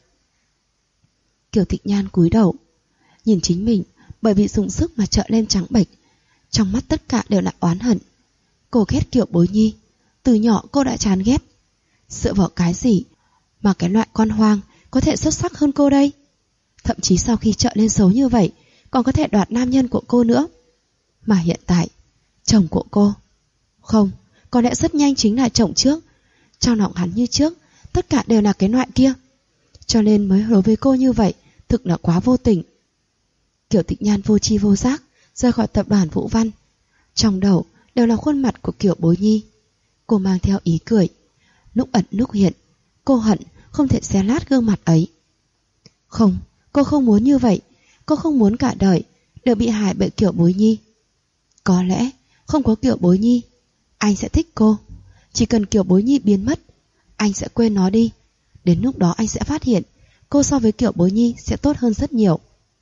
Kiều Tịch Nhan cúi đầu nhìn chính mình, bởi vì dùng sức mà trợn lên trắng bệch. Trong mắt tất cả đều là oán hận. Cô ghét Kiều Bối Nhi, từ nhỏ cô đã chán ghét. Dựa vào cái gì mà cái loại con hoang có thể xuất sắc hơn cô đây? Thậm chí sau khi trợn lên xấu như vậy, còn có thể đoạt nam nhân của cô nữa. Mà hiện tại, chồng của cô, không, có lẽ rất nhanh chính là chồng trước. Trong lòng hắn như trước, tất cả đều là cái loại kia, cho nên mới đối với cô như vậy, thực là quá vô tình. Kiều Tịch Nhan vô tri vô giác rời khỏi tập đoàn Vũ Văn. Trong đầu đều là khuôn mặt của Kiều Bối Nhi. Cô mang theo ý cười, lúc ẩn lúc hiện. Cô hận không thể xé lát gương mặt ấy. Không, cô không muốn như vậy. Cô không muốn cả đời đều bị hại bởi Kiều Bối Nhi. Có lẽ không có Kiều Bối Nhi, anh sẽ thích cô. Chỉ cần Kiều Bối Nhi biến mất, anh sẽ quên nó đi. Đến lúc đó anh sẽ phát hiện cô so với Kiều Bối Nhi sẽ tốt hơn rất nhiều.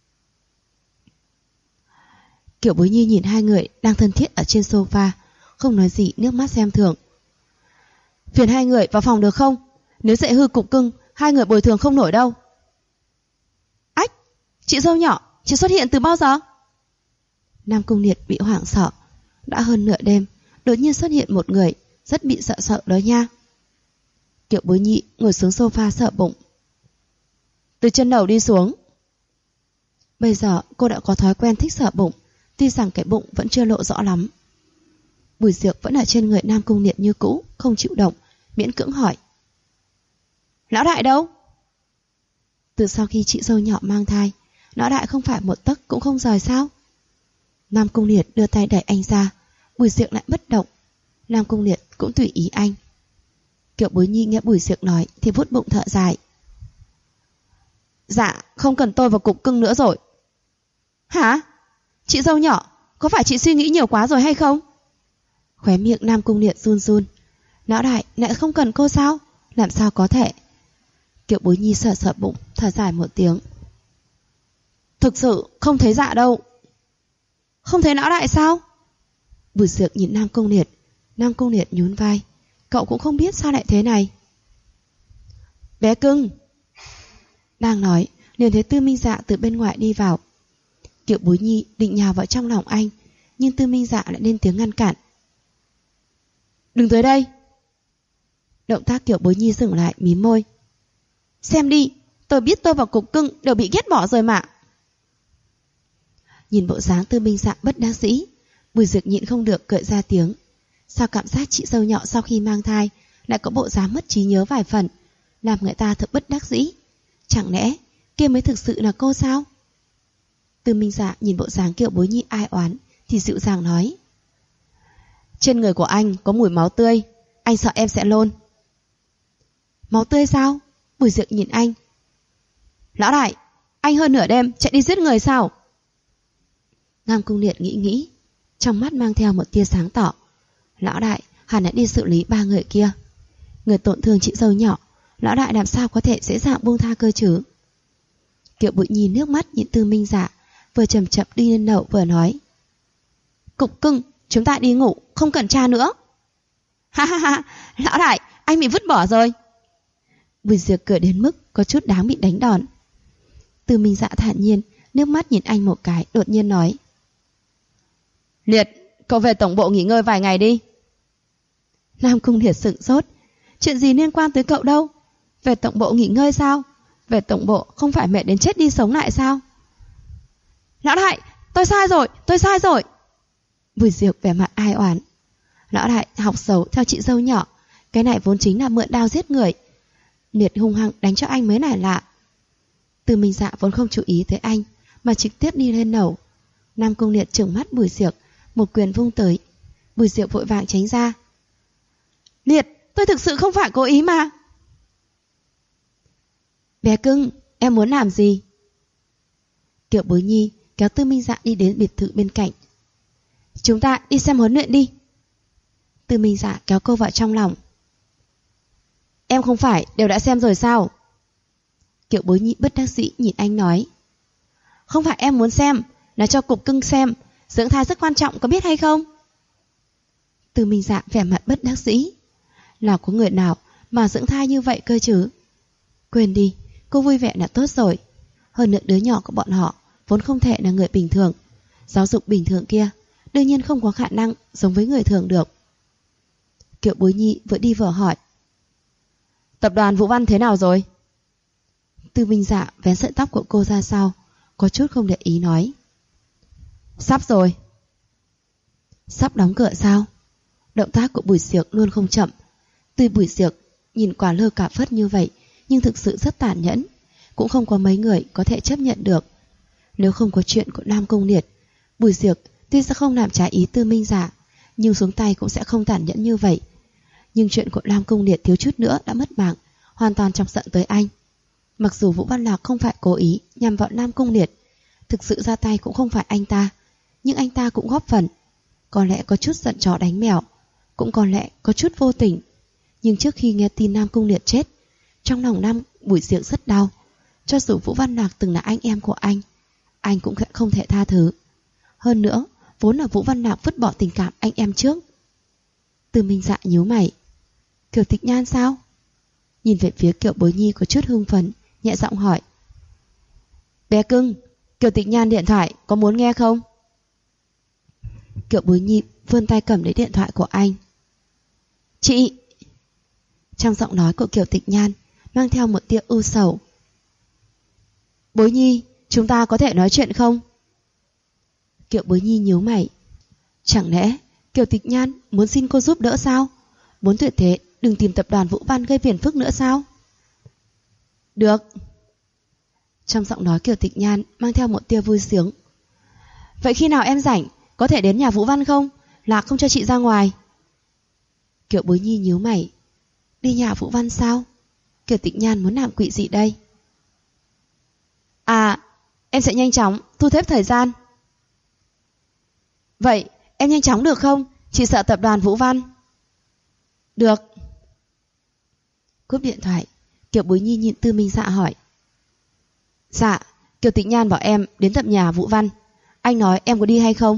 Kiều Bối Nhi nhìn hai người đang thân thiết ở trên sofa, không nói gì, nước mắt xem thường. Phiền hai người vào phòng được không? Nếu dậy hư cục cưng, hai người bồi thường không nổi đâu. Ách, chị dâu nhỏ, chị xuất hiện từ bao giờ? Nam Cung Liệt bị hoảng sợ. Đã hơn nửa đêm, đột nhiên xuất hiện một người, rất bị sợ sợ đó nha. Kiều Bối Nhi ngồi xuống sofa sợ bụng. Từ chân đầu đi xuống. Bây giờ cô đã có thói quen thích sợ bụng, tuy rằng cái bụng vẫn chưa lộ rõ lắm. Bùi Diệc vẫn ở trên người Nam Cung Liệt như cũ, không chịu động, miễn cưỡng hỏi. Lão đại đâu? Từ sau khi chị dâu nhỏ mang thai, lão đại không phải một tấc cũng không rời sao? Nam Cung Liệt đưa tay đẩy anh ra. Bùi Diệc lại bất động. Nam Cung Liệt cũng tùy ý anh. Kiều Bối Nhi nghe Bùi Diệc nói thì vuốt bụng thở dài. Dạ, không cần tôi vào cục cưng nữa rồi. Hả? Chị dâu nhỏ, có phải chị suy nghĩ nhiều quá rồi hay không? Khóe miệng Nam Cung Liệt run run. Lão đại lại không cần cô sao? Làm sao có thể? Kiều Bối Nhi sờ sờ bụng, thở dài một tiếng. Thực sự không thấy dạ đâu. Không thấy lão đại sao? Bùi Dược nhìn Nam Cung Liệt. Nam Cung Liệt nhún vai. Cậu cũng không biết sao lại thế này. Bé cưng. Đang nói, liền thấy Tư Minh Dạ từ bên ngoài đi vào. Kiều Bối Nhi định nhào vào trong lòng anh, nhưng Tư Minh Dạ lại lên tiếng ngăn cản. Đừng tới đây. Động tác Kiều Bối Nhi dừng lại, mím môi. Xem đi, tôi biết tôi và cục cưng đều bị ghét bỏ rồi mà. Nhìn bộ dáng Tư Minh Dạ bất đắc dĩ, Bùi Dược nhịn không được cười ra tiếng. Sao cảm giác chị dâu nhỏ sau khi mang thai lại có bộ dáng mất trí nhớ vài phần, làm người ta thật bất đắc dĩ. Chẳng lẽ kia mới thực sự là cô sao? Tư Minh Dạ nhìn bộ dáng Kiều Bối Nhi ai oán thì dịu dàng nói. Trên người của anh có mùi máu tươi, anh sợ em sẽ nôn. Máu tươi sao? Bùi Dược nhìn anh. Lão đại, anh hơn nửa đêm chạy đi giết người sao? Nam Cung Liệt nghĩ, trong mắt mang theo một tia sáng tỏ. Lão đại hẳn đã đi xử lý 3 người kia. Người tổn thương chị dâu nhỏ, lão đại làm sao có thể dễ dàng buông tha cơ chứ? Kiều Bụi Nhi nước mắt nhìn Tư Minh Dạ, vừa chậm chậm đi lên lầu vừa nói. Cục cưng, chúng ta đi ngủ, không cần cha nữa. Ha ha ha, lão đại, anh bị vứt bỏ rồi. Bùi Dược cười đến mức có chút đáng bị đánh đòn. Tư Minh Dạ thản nhiên, nước mắt nhìn anh một cái, đột nhiên nói. Liệt, cậu về tổng bộ nghỉ ngơi vài ngày đi. Nam Cung Liệt sửng sốt. Chuyện gì liên quan tới cậu đâu? Về tổng bộ nghỉ ngơi sao? Về tổng bộ không phải mệt đến chết đi sống lại sao? Lão đại, tôi sai rồi. Bùi Dược vẻ mặt ai oán. Lão đại học xấu theo chị dâu nhỏ, cái này vốn chính là mượn đao giết người. Liệt hung hăng đánh cho anh mới là lạ. Tư Minh Dạ vốn không chú ý tới anh, mà trực tiếp đi lên lầu. Nam Cung Liệt trừng mắt Bùi Dược, một quyền vung tới. Bùi Dược vội vàng tránh ra. Liệt, tôi thực sự không phải cố ý mà. Bé cưng, em muốn làm gì? Kiều Bối Nhi kéo Tư Minh Dạ đi đến biệt thự bên cạnh. Chúng ta đi xem huấn luyện đi. Tư Minh Dạ kéo cô vào trong lòng. Em không phải đều đã xem rồi sao? Kiều Bối Nhi bất đắc dĩ nhìn anh nói. Không phải em muốn xem, là cho cục cưng xem. Dưỡng thai rất quan trọng, có biết hay không? Tư Minh Dạ vẻ mặt bất đắc dĩ. Nào có người nào mà dưỡng thai như vậy cơ chứ? Quên đi, cô vui vẻ là tốt rồi. Hơn nữa đứa nhỏ của bọn họ vốn không thể là người bình thường. Giáo dục bình thường kia đương nhiên không có khả năng giống với người thường được. Kiều Bối Nhi vừa đi vừa hỏi. Tập đoàn Vũ Văn thế nào rồi? Tư Minh Dạ vén sợi tóc của cô ra sau, có chút không để ý nói. Sắp rồi. Sắp đóng cửa sao? Động tác của Bùi Dược luôn không chậm. Tuy Bùi Dược nhìn quả lơ cả phất như vậy, nhưng thực sự rất tàn nhẫn, cũng không có mấy người có thể chấp nhận được. Nếu không có chuyện của Nam Cung Liệt, Bùi Dược tuy sẽ không làm trái ý Tư Minh Dạ, nhưng xuống tay cũng sẽ không tàn nhẫn như vậy. Nhưng chuyện của Nam Cung Liệt thiếu chút nữa đã mất mạng, hoàn toàn chọc giận tới anh. Mặc dù Vũ Văn Lạc không phải cố ý nhằm vào Nam Cung Liệt, thực sự ra tay cũng không phải anh ta, nhưng anh ta cũng góp phần. Có lẽ có chút giận chó đánh mèo, cũng có lẽ có chút vô tình. Nhưng trước khi nghe tin Nam Cung Liệt chết, trong lòng Bùi Dược rất đau. Cho dù Vũ Văn Lạc từng là anh em của anh cũng không thể tha thứ. Hơn nữa, vốn là Vũ Văn Lạc vứt bỏ tình cảm anh em trước. Tư Minh Dạ nhíu mày. Kiều Tịch Nhan sao? Nhìn về phía Kiều Bối Nhi có chút hưng phấn, nhẹ giọng hỏi. Bé cưng, Kiều Tịch Nhan điện thoại có muốn nghe không? Kiều Bối Nhi vươn tay cầm lấy điện thoại của anh. Chị! Trong giọng nói của Kiều Tịch Nhan mang theo một tia ưu sầu. Bối Nhi, chúng ta có thể nói chuyện không? Kiều Bối Nhi nhíu mày. Chẳng lẽ Kiều Tịch Nhan muốn xin cô giúp đỡ sao? Muốn tuyệt thế đừng tìm tập đoàn Vũ Văn gây phiền phức nữa sao? Được. Trong giọng nói Kiều Tịch Nhan mang theo một tia vui sướng. Vậy khi nào em rảnh có thể đến nhà Vũ Văn không? Lạc không cho chị ra ngoài. Kiều Bối Nhi nhíu mày. Đi nhà Vũ Văn sao? Kiều Tịch Nhan muốn làm quỷ gì đây? À, em sẽ nhanh chóng thu xếp thời gian. Vậy em nhanh chóng được không? Chỉ sợ tập đoàn Vũ Văn. Được. Cúp điện thoại, Kiều Bối Nhi nhìn Tư Minh Dạ hỏi. Dạ, Kiều Tĩnh Nhan bảo em đến tận nhà Vũ Văn. Anh nói em có đi hay không?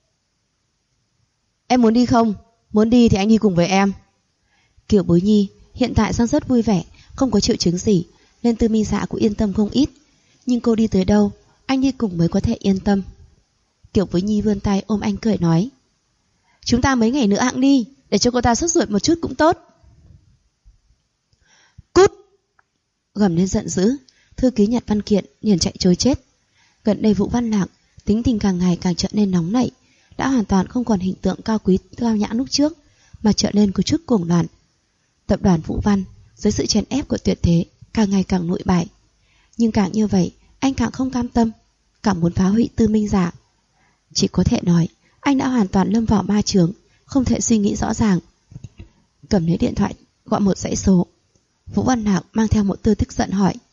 Em muốn đi không? Muốn đi thì anh đi cùng với em. Kiều Bối Nhi hiện tại đang rất vui vẻ, không có triệu chứng gì, nên Tư Minh Dạ cũng yên tâm không ít. Nhưng cô đi tới đâu, anh đi cùng mới có thể yên tâm. Kiều Bối Nhi vươn tay ôm anh cười nói. Chúng ta mấy ngày nữa hẵng đi, để cho cô ta sốt ruột một chút cũng tốt. Cút! Gầm lên giận dữ, thư ký Nhật Văn Kiện liền chạy trối chết. Gần đây Vũ Văn Lạc tính tình càng ngày càng trở nên nóng nảy, đã hoàn toàn không còn hình tượng cao quý cao nhã lúc trước, mà trở nên có chút cuồng loạn. Tập đoàn Vũ Văn dưới sự chèn ép của Tuyệt Thế càng ngày càng nội bại. Nhưng càng như vậy, anh càng không cam tâm, càng muốn phá hủy Tư Minh Dạ. Chỉ có thể nói anh đã hoàn toàn lâm vào ma chướng, không thể suy nghĩ rõ ràng. Cầm lấy điện thoại gọi một dãy số. Vũ Văn Lạc mang theo một tia tức giận hỏi.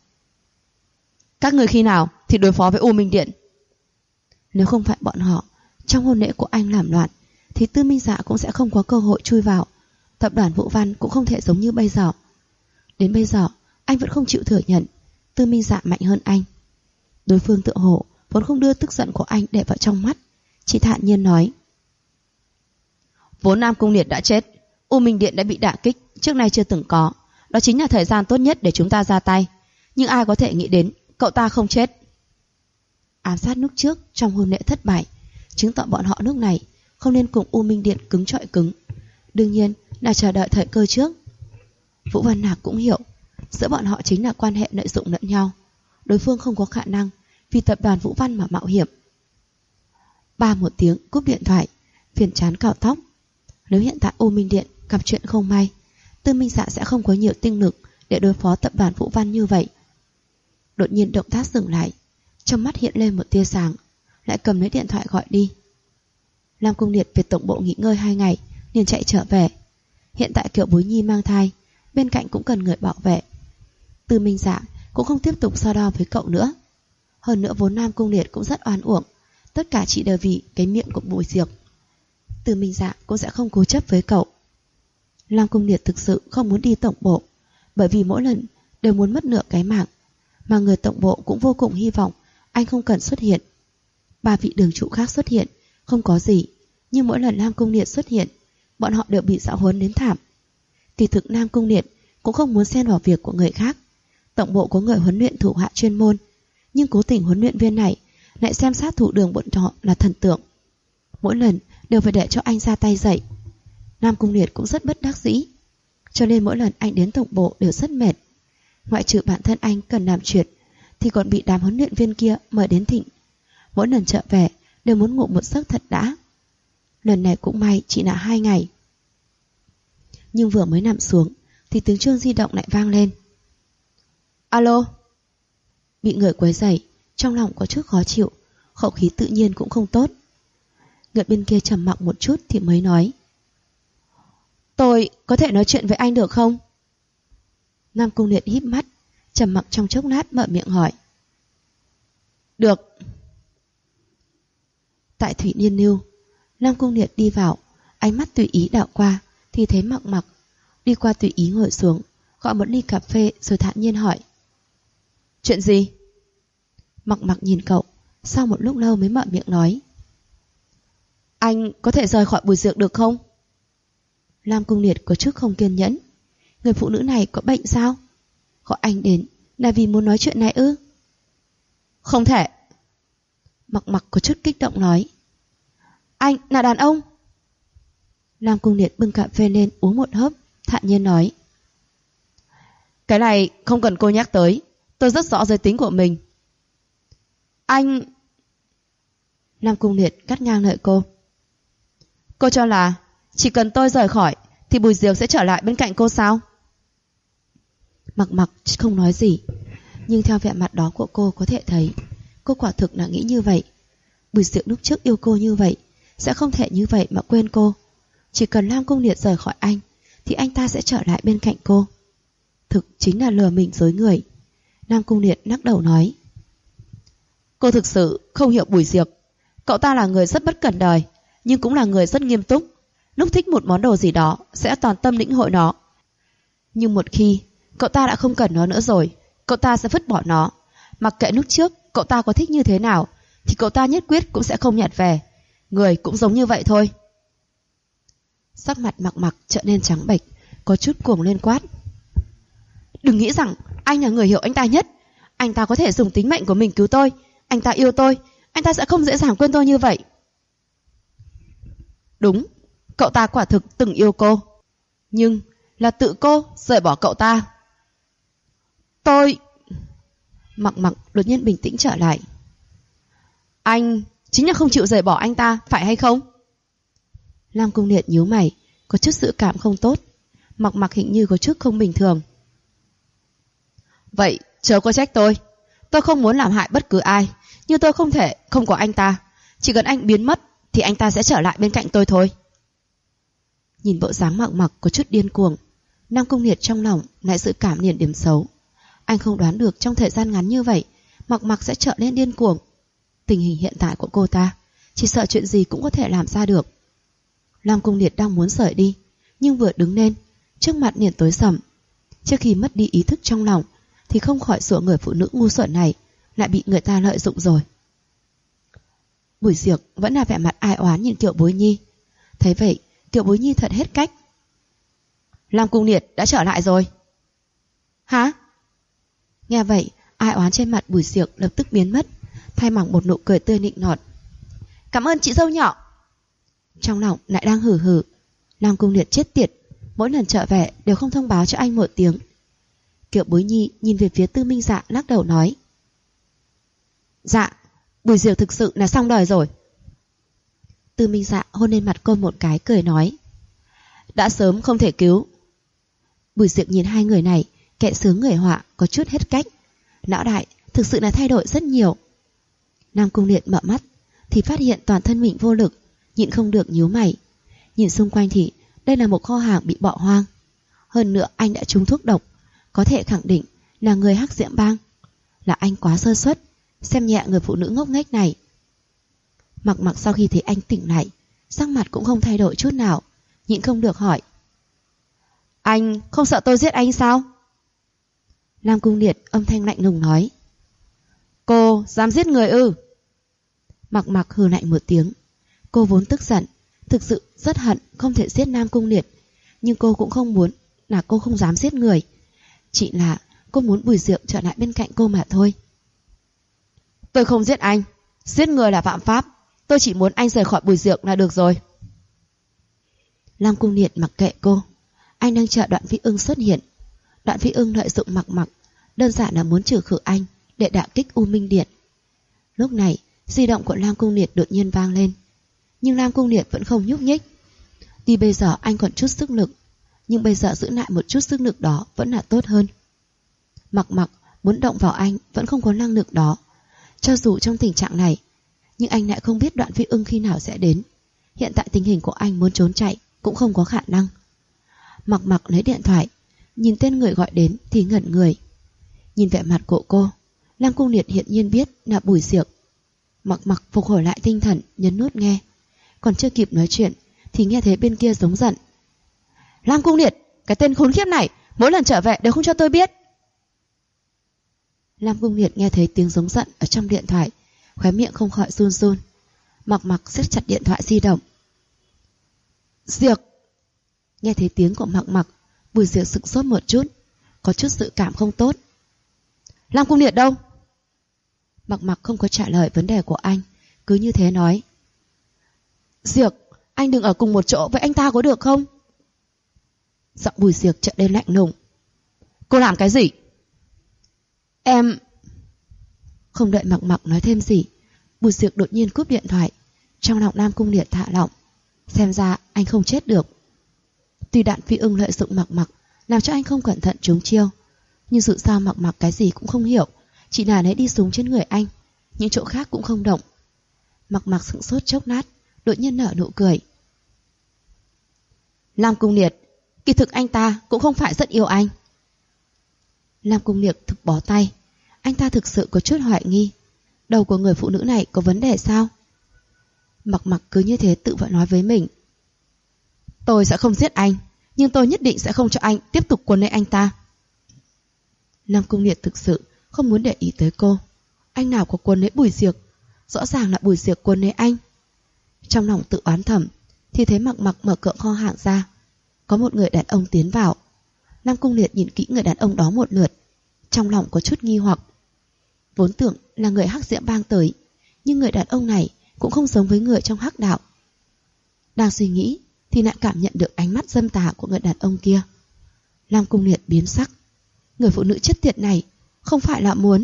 Các người khi nào thì đối phó với U Minh Điện? Nếu không phải bọn họ trong hôn lễ của anh làm loạn, thì Tư Minh Dạ cũng sẽ không có cơ hội chui vào. Tập đoàn Vũ Văn cũng không thể giống như bây giờ. Đến bây giờ anh vẫn không chịu thừa nhận Tư Minh Dạ mạnh hơn anh. Đối phương tựa hồ vốn không đưa tức giận của anh để vào trong mắt, chỉ thản nhiên nói. Vốn Nam Cung Liệt đã chết, U Minh Điện đã bị đả kích trước nay chưa từng có. Đó chính là thời gian tốt nhất để chúng ta ra tay. Nhưng ai có thể nghĩ đến cậu ta không chết. Ám sát lúc trước trong hôn lễ thất bại, chứng tỏ bọn họ lúc này không nên cùng U Minh Điện cứng trọi cứng. Đương nhiên là chờ đợi thời cơ trước. Vũ Văn Lạc cũng hiểu giữa bọn họ chính là quan hệ lợi dụng lẫn nhau. Đối phương không có khả năng vì tập đoàn Vũ Văn mà mạo hiểm. Ba một tiếng cúp điện thoại, phiền chán cào tóc. Nếu hiện tại U Minh Điện gặp chuyện không may, Tư Minh Dạ sẽ không có nhiều tinh lực để đối phó tập đoàn Vũ Văn như vậy. Đột nhiên động tác dừng lại, trong mắt hiện lên một tia sáng, lại cầm lấy điện thoại gọi đi. Nam Cung Liệt về tổng bộ nghỉ ngơi 2 ngày liền chạy trở về. Hiện tại Kiều Bối Nhi mang thai, bên cạnh cũng cần người bảo vệ. Tư Minh Dạ cũng không tiếp tục so đo với cậu nữa. Hơn nữa vốn Nam Cung Liệt cũng rất oan uổng, tất cả chỉ đều vì cái miệng của Bùi Diệp. Tư Minh Dạ cũng sẽ không cố chấp với cậu. Nam Cung Liệt thực sự không muốn đi tổng bộ, bởi vì mỗi lần đều muốn mất nửa cái mạng, mà người tổng bộ cũng vô cùng hy vọng anh không cần xuất hiện. 3 vị đường trụ khác xuất hiện không có gì, nhưng mỗi lần Nam Cung Liệt xuất hiện, bọn họ đều bị giáo huấn đến thảm. Kỳ thực Nam Cung Liệt cũng không muốn xen vào việc của người khác. Tổng bộ có người huấn luyện thủ hạ chuyên môn, nhưng cố tình huấn luyện viên này lại xem sát thủ đường bọn họ là thần tượng. Mỗi lần đều phải để cho anh ra tay dạy. Nam Cung Liệt cũng rất bất đắc dĩ, cho nên mỗi lần anh đến tổng bộ đều rất mệt. Ngoại trừ bản thân anh cần làm chuyện, thì còn bị đám huấn luyện viên kia mời đến thịnh. Mỗi lần trở về đều muốn ngủ một giấc thật đã. Lần này cũng may chỉ là 2 ngày. Nhưng vừa mới nằm xuống thì tiếng chuông di động lại vang lên. Alo. Bị người quấy rầy, trong lòng có chút khó chịu, khẩu khí tự nhiên cũng không tốt. Người bên kia trầm mặc một chút thì mới nói. Tôi có thể nói chuyện với anh được không? Nam Cung Liệt híp mắt, trầm mặc trong chốc lát mở miệng hỏi. Được. Tại Thủy Niên Lưu, Nam Cung Liệt đi vào, ánh mắt tùy ý đảo qua thì thấy Mặc Mặc đi qua tùy ý ngồi xuống, gọi một ly cà phê rồi thản nhiên hỏi. Chuyện gì? Mặc Mặc nhìn cậu, sau một lúc lâu mới mở miệng nói. Anh có thể rời khỏi Bùi Dược được không? Nam Cung Liệt có chút không kiên nhẫn. Người phụ nữ này có bệnh sao? Gọi anh đến là vì muốn nói chuyện này ư? Không thể. Mặc Mặc có chút kích động nói. Anh là đàn ông. Nam Cung Liệt bưng cà phê lên uống một hớp, thản nhiên nói. Cái này không cần cô nhắc tới, tôi rất rõ giới tính của mình. Anh... Nam Cung Liệt cắt ngang lời cô. Cô cho là chỉ cần tôi rời khỏi thì Bùi Diệp sẽ trở lại bên cạnh cô sao? Mặc Mặc không nói gì, nhưng theo vẻ mặt đó của cô có thể thấy cô quả thực là nghĩ như vậy. Bùi Diệp lúc trước yêu cô như vậy, sẽ không thể như vậy mà quên cô. Chỉ cần Nam Cung Liệt rời khỏi anh thì anh ta sẽ trở lại bên cạnh cô. Thực chính là lừa mình dối người. Nam Cung Liệt lắc đầu nói. Cô thực sự không hiểu Bùi Diệp. Cậu ta là người rất bất cần đời, nhưng cũng là người rất nghiêm túc. Lúc thích một món đồ gì đó sẽ toàn tâm lĩnh hội nó. Nhưng một khi cậu ta đã không cần nó nữa rồi, cậu ta sẽ vứt bỏ nó. Mặc kệ lúc trước cậu ta có thích như thế nào, thì cậu ta nhất quyết cũng sẽ không nhặt về. Người cũng giống như vậy thôi. Sắc mặt Mặc Mặc trở nên trắng bệch, có chút cuồng lên quát. Đừng nghĩ rằng anh là người hiểu anh ta nhất. Anh ta có thể dùng tính mệnh của mình cứu tôi. Anh ta yêu tôi. Anh ta sẽ không dễ dàng quên tôi như vậy. Đúng, cậu ta quả thực từng yêu cô, nhưng là tự cô rời bỏ cậu ta. Tôi... Mặc Mặc đột nhiên bình tĩnh trở lại. Anh chính là không chịu rời bỏ anh ta, phải hay không? Lam Cung Liệt nhíu mày, có chút dự cảm không tốt. Mặc Mặc hình như có chút không bình thường. Vậy chớ có trách tôi. Tôi không muốn làm hại bất cứ ai, nhưng tôi không thể không có anh ta. Chỉ cần anh biến mất thì anh ta sẽ trở lại bên cạnh tôi thôi. Nhìn bộ dáng Mặc Mặc có chút điên cuồng, Nam Cung Liệt trong lòng lại dự cảm liền điểm xấu. Anh không đoán được trong thời gian ngắn như vậy Mặc Mặc sẽ trở nên điên cuồng. Tình hình hiện tại của cô ta, chỉ sợ chuyện gì cũng có thể làm ra được. Nam Cung Liệt đang muốn rời đi, nhưng vừa đứng lên, trước mặt liền tối sầm. Trước khi mất đi ý thức trong lòng, thì không khỏi sủa người phụ nữ ngu xuẩn này lại bị người ta lợi dụng rồi. Bùi Diệp vẫn là vẻ mặt ai oán nhìn Kiều Bối Nhi. Thấy vậy, Kiều Bối Nhi thật hết cách. Lam Cung Liệt đã trở lại rồi. Hả? Nghe vậy, ai oán trên mặt Bùi Diệp lập tức biến mất, thay bằng một nụ cười tươi nịnh nọt. Cảm ơn chị dâu nhỏ. Trong lòng lại đang hử hử. Lam Cung Liệt chết tiệt, mỗi lần trở về đều không thông báo cho anh một tiếng. Kiều Bối Nhi nhìn về phía Tư Minh Dạ lắc đầu nói. Dạ, Bùi Diệp thực sự là xong đời rồi. Tư Minh Dạ hôn lên mặt cô một cái cười nói. Đã sớm không thể cứu. Bùi Diệp nhìn hai người này, kẻ sướng người họa có chút hết cách. Lão đại thực sự là thay đổi rất nhiều. Nam Cung Liệt mở mắt thì phát hiện toàn thân mình vô lực, nhịn không được nhíu mày. Nhìn xung quanh thì đây là một kho hàng bị bỏ hoang. Hơn nữa anh đã trúng thuốc độc, có thể khẳng định là người Hắc Diễm Bang. Là anh quá sơ suất, xem nhẹ người phụ nữ ngốc nghếch này. Mặc Mặc sau khi thấy anh tỉnh lại, sắc mặt cũng không thay đổi chút nào, nhịn không được hỏi. Anh không sợ tôi giết anh sao? Lam Cung Liệt âm thanh lạnh lùng nói. Cô dám giết người ư? Mặc Mặc hừ lạnh một tiếng. Cô vốn tức giận, thực sự rất hận không thể giết Nam Cung Liệt, nhưng cô cũng không muốn là cô không dám giết người. Chỉ là cô muốn Bùi Diệp trở lại bên cạnh cô mà thôi. Tôi không giết anh, giết người là phạm pháp. Tôi chỉ muốn anh rời khỏi Bùi Diệp là được rồi. Lam Cung Liệt mặc kệ cô. Anh đang chờ Đoạn Vĩ Ưng xuất hiện. Đoạn Vĩ Ưng lợi dụng Mặc Mặc, đơn giản là muốn trừ khử anh để đả kích U Minh Điện. Lúc này di động của Lam Cung Liệt đột nhiên vang lên, nhưng Lam Cung Liệt vẫn không nhúc nhích. Tuy bây giờ anh còn chút sức lực, nhưng bây giờ giữ lại một chút sức lực đó vẫn là tốt hơn. Mặc Mặc muốn động vào anh vẫn không có năng lực đó. Cho dù trong tình trạng này, nhưng anh lại không biết Đoạn Vĩ Ưng khi nào sẽ đến. Hiện tại tình hình của anh muốn trốn chạy cũng không có khả năng. Mặc Mặc lấy điện thoại, nhìn tên người gọi đến thì ngẩn người. Nhìn vẻ mặt của cô, Lam Cung Liệt hiện nhiên biết là Bùi Diệp. Mặc Mặc phục hồi lại tinh thần, nhấn nút nghe. Còn chưa kịp nói chuyện thì nghe thấy bên kia giống giận. Lam Cung Liệt, cái tên khốn khiếp này mỗi lần trở về đều không cho tôi biết. Lam Cung Liệt nghe thấy tiếng giống giận ở trong điện thoại, khóe miệng không khỏi run run. Mặc Mặc siết chặt điện thoại di động. Diệp. Nghe thấy tiếng của Mặc Mặc, Bùi Diệp sững sốt một chút, có chút dự cảm không tốt. Lam Cung Liệt đâu? Mặc Mặc không có trả lời vấn đề của anh, cứ như thế nói. Diệp, anh đừng ở cùng một chỗ với anh ta có được không? Giọng Bùi Diệp trở nên lạnh lùng. Cô làm cái gì? Em... Không đợi Mặc Mặc nói thêm gì, Bùi Diệp đột nhiên cúp điện thoại. Trong lòng Nam Cung Liệt thả lỏng, xem ra anh không chết được. Tuy Đoạn Vĩ Ưng lợi dụng Mặc Mặc làm cho anh không cẩn thận trúng chiêu, nhưng dù sao Mặc Mặc cái gì cũng không hiểu, chỉ là lấy đi súng trên người anh, những chỗ khác cũng không động. Mặc Mặc sững sốt chốc lát, đột nhiên nở nụ cười. Lam Cung Liệt, kỳ thực anh ta cũng không phải rất yêu anh. Lam Cung Liệt thực bó tay. Anh ta thực sự có chút hoài nghi. Đầu của người phụ nữ này có vấn đề sao? Mặc Mặc cứ như thế tự vợ nói với mình. Tôi sẽ không giết anh, nhưng tôi nhất định sẽ không cho anh tiếp tục cuốn lấy anh ta. Nam Cung Liệt thực sự không muốn để ý tới cô. Anh nào có cuốn lấy Bùi Diệc, rõ ràng là Bùi Diệc cuốn lấy anh. Trong lòng tự oán thầm, thì thấy Mặc Mặc mở cửa kho hàng ra. Có một người đàn ông tiến vào. Nam Cung Liệt nhìn kỹ người đàn ông đó một lượt, trong lòng có chút nghi hoặc. Vốn tưởng là người Hắc Diễm Bang tới, nhưng người đàn ông này cũng không giống với người trong Hắc Đạo. Đang suy nghĩ thì lại cảm nhận được ánh mắt dâm tà của người đàn ông kia. Nam Cung Liệt biến sắc. Người phụ nữ chết tiệt này không phải là muốn.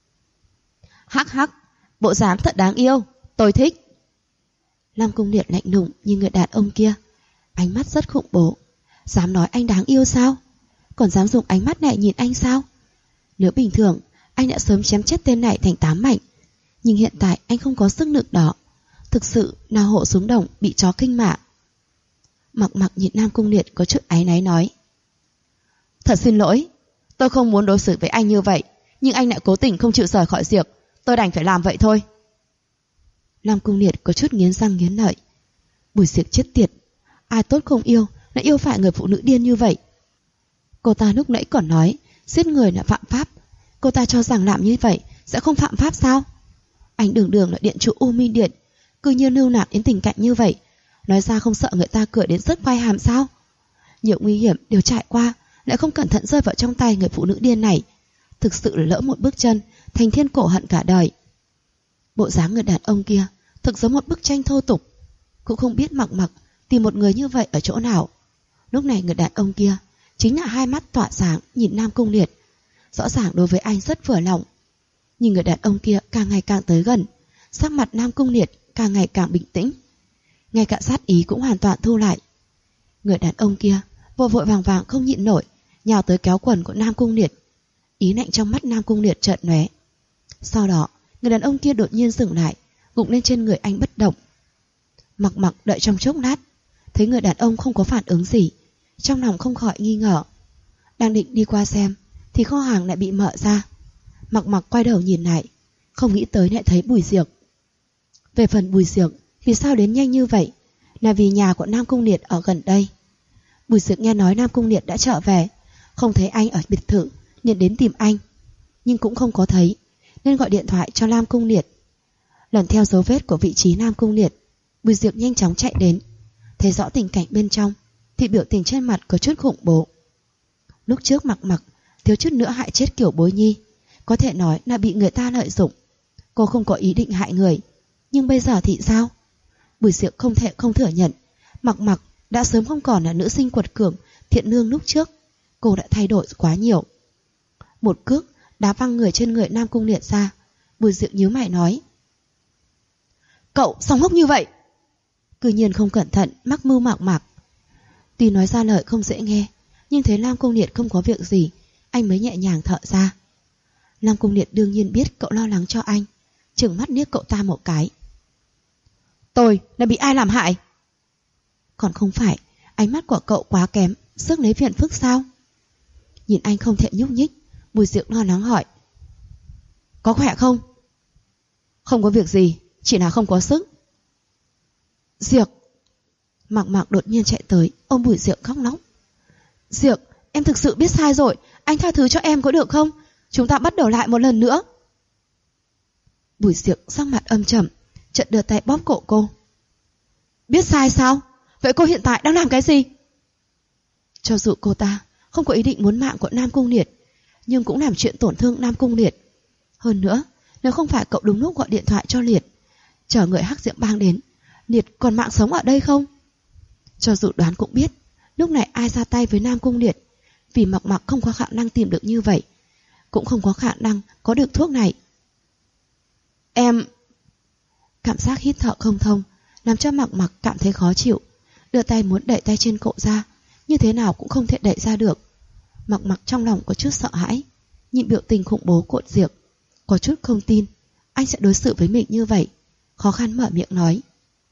Hắc hắc, bộ dáng thật đáng yêu, tôi thích. Nam Cung Liệt lạnh lùng nhìn người đàn ông kia, ánh mắt rất khủng bố. Dám nói anh đáng yêu sao? Còn dám dùng ánh mắt này nhìn anh sao? Nếu bình thường anh đã sớm chém chết tên này thành 8 mảnh, nhưng hiện tại anh không có sức lực đó. Thực sự là hộ xuống đồng bị chó kinh mạ. Mặc Mặc nhìn Nam Cung Liệt có chút áy náy nói. Thật xin lỗi, tôi không muốn đối xử với anh như vậy, nhưng anh lại cố tình không chịu rời khỏi Diệc, tôi đành phải làm vậy thôi. Nam Cung Liệt có chút nghiến răng nghiến lợi. Bùi Diệc chết tiệt, ai tốt không yêu lại yêu phải người phụ nữ điên như vậy. Cô ta lúc nãy còn nói giết người là phạm pháp. Cô ta cho rằng làm như vậy sẽ không phạm pháp sao? Anh đường đường là điện chủ U Minh Điện, cứ như lưu nạp đến tình cảnh như vậy, nói ra không sợ người ta cười đến rớt vai hàm sao? Nhiều nguy hiểm đều trải qua, lại không cẩn thận rơi vào trong tay người phụ nữ điên này. Thực sự là lỡ một bước chân thành thiên cổ hận cả đời. Bộ dáng người đàn ông kia thực giống một bức tranh thô tục. Cũng không biết Mặc Mặc tìm một người như vậy ở chỗ nào. Lúc này người đàn ông kia chính là hai mắt tỏa sáng nhìn Nam Cung Liệt, rõ ràng đối với anh rất vừa lòng. Nhưng người đàn ông kia càng ngày càng tới gần, sắc mặt Nam Cung Liệt càng ngày càng bình tĩnh, ngay cả sát ý cũng hoàn toàn thu lại. Người đàn ông kia vội vội vàng vàng không nhịn nổi, nhào tới kéo quần của Nam Cung Liệt. Ý lạnh trong mắt Nam Cung Liệt chợt lóe. Sau đó người đàn ông kia đột nhiên dừng lại, gục lên trên người anh bất động. Mặc Mặc đợi trong chốc lát, thấy người đàn ông không có phản ứng gì, trong lòng không khỏi nghi ngờ. Đang định đi qua xem thì kho hàng lại bị mở ra. Mặc Mặc quay đầu nhìn lại, không nghĩ tới lại thấy Bùi Diệc. Về phần Bùi Diệc vì sao đến nhanh như vậy, là vì nhà của Nam Cung Liệt ở gần đây. Bùi Diệc nghe nói Nam Cung Liệt đã trở về, không thấy anh ở biệt thự liền đến tìm anh, nhưng cũng không có thấy, nên gọi điện thoại cho Nam Cung Liệt. Lần theo dấu vết của vị trí Nam Cung Liệt, Bùi Diệc nhanh chóng chạy đến, thấy rõ tình cảnh bên trong thì biểu tình trên mặt có chút khủng bố. Lúc trước Mặc Mặc thiếu chút nữa hại chết Kiểu Bối Nhi, có thể nói là bị người ta lợi dụng. Cô không có ý định hại người, nhưng bây giờ thì sao? Bùi Diệc không thể không thừa nhận, Mặc Mặc đã sớm không còn là nữ sinh quật cường thiện lương lúc trước. Cô đã thay đổi quá nhiều. Một cước đá văng người trên người Nam Cung Liệt ra. Bùi Diệc nhíu mày nói. Cậu sao ngốc như vậy? Cứ nhiên không cẩn thận mắc mưu Mặc Mặc. Tuy nói ra lời không dễ nghe, nhưng thấy Nam Cung Liệt không có việc gì, anh mới nhẹ nhàng thở ra. Nam Cung Liệt đương nhiên biết cậu lo lắng cho anh, trừng mắt liếc cậu ta một cái. Tôi là bị ai làm hại? Còn không phải ánh mắt của cậu quá kém, sức lấy phiền phức sao? Nhìn anh không thể nhúc nhích, Bùi Diệc lo lắng hỏi. Có khỏe không? Không có việc gì, chỉ là không có sức. Diệc. Mặc Mặc đột nhiên chạy tới ôm Bùi Diệc khóc lóc. Diệc, em thực sự biết sai rồi, anh tha thứ cho em có được không? Chúng ta bắt đầu lại một lần nữa. Bùi Diệc sắc mặt âm trầm, chợt đưa tay bóp cổ cô. Biết sai sao? Vậy cô hiện tại đang làm cái gì? Cho dù cô ta không có ý định muốn mạng của Nam Cung Liệt, nhưng cũng làm chuyện tổn thương Nam Cung Liệt. Hơn nữa, nếu không phải cậu đúng lúc gọi điện thoại cho Liệt, chờ người Hắc Diễm Bang đến, Liệt còn mạng sống ở đây không? Cho dù đoán cũng biết, lúc này ai ra tay với Nam Cung Liệt, vì Mặc Mặc không có khả năng tìm được như vậy, cũng không có khả năng có được thuốc này. Em... Cảm giác hít thở không thông làm cho Mặc Mặc cảm thấy khó chịu, đưa tay muốn đẩy tay trên cậu ra, như thế nào cũng không thể đẩy ra được. Mặc Mặc trong lòng có chút sợ hãi, nhìn biểu tình khủng bố của Diệc, có chút không tin anh sẽ đối xử với mình như vậy, khó khăn mở miệng nói.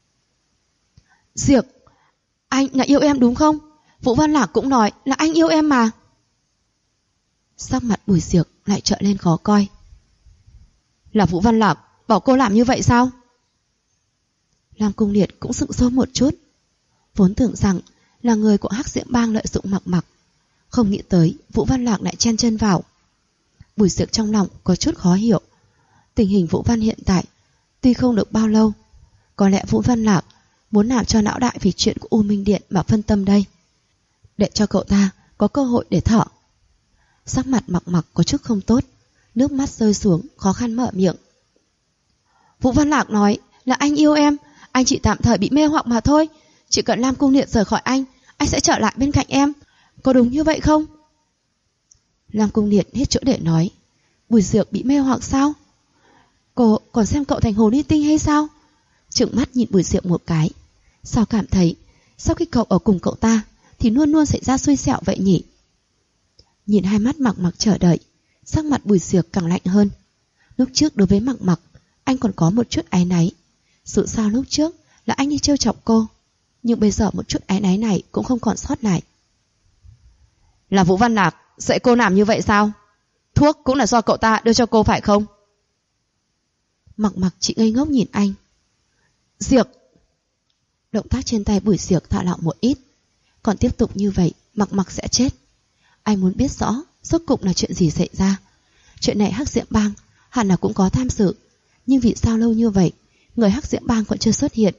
Diệc, anh là yêu em đúng không? Vũ Văn Lạc cũng nói là anh yêu em mà. Sắc mặt Bùi Diệc lại trở lên khó coi. Là Vũ Văn Lạc, bảo cô làm như vậy sao? Lam Cung Liệt cũng sững sốt một chút. Vốn tưởng rằng là người của Hắc Diễm Bang lợi dụng Mặc Mặc, không nghĩ tới Vũ Văn Lạc lại chen chân vào. Bùi Diệc trong lòng có chút khó hiểu. Tình hình Vũ Văn hiện tại tuy không được bao lâu, có lẽ Vũ Văn Lạc muốn làm cho não đại vì chuyện của U Minh Điện mà phân tâm đây, để cho cậu ta có cơ hội để thở. Sắc mặt Mặc Mặc có chút không tốt, nước mắt rơi xuống, khó khăn mở miệng. Vũ Văn Lạc nói là anh yêu em, anh chỉ tạm thời bị mê hoặc mà thôi. Chỉ cần Lam Cung Liệt rời khỏi anh sẽ trở lại bên cạnh em. Có đúng như vậy không? Lam Cung Liệt hết chỗ để nói. Bùi Diệc bị mê hoặc sao? Cô còn xem cậu thành hồ ly tinh hay sao? Trừng mắt nhìn Bùi Diệc một cái. Sao cảm thấy sau khi cậu ở cùng cậu ta thì luôn luôn xảy ra xui xẻo vậy nhỉ? Nhìn hai mắt Mặc Mặc chờ đợi, sắc mặt Bùi Diệc càng lạnh hơn. Lúc trước đối với Mặc Mặc, anh còn có một chút áy náy. Sự sao lúc trước là anh đi trêu chọc cô, nhưng bây giờ một chút áy náy này cũng không còn sót lại. Là Vũ Văn Lạc dạy cô làm như vậy sao? Thuốc cũng là do cậu ta đưa cho cô phải không? Mặc Mặc chỉ ngây ngốc nhìn anh. Diệc! Động tác trên tay Bùi Diệc thả lỏng một ít. Còn tiếp tục như vậy Mặc Mặc sẽ chết. Anh muốn biết rõ rốt cục là chuyện gì xảy ra. Chuyện này Hắc Diễm Bang hẳn là cũng có tham dự, nhưng vì sao lâu như vậy người Hắc Diễm Bang còn chưa xuất hiện?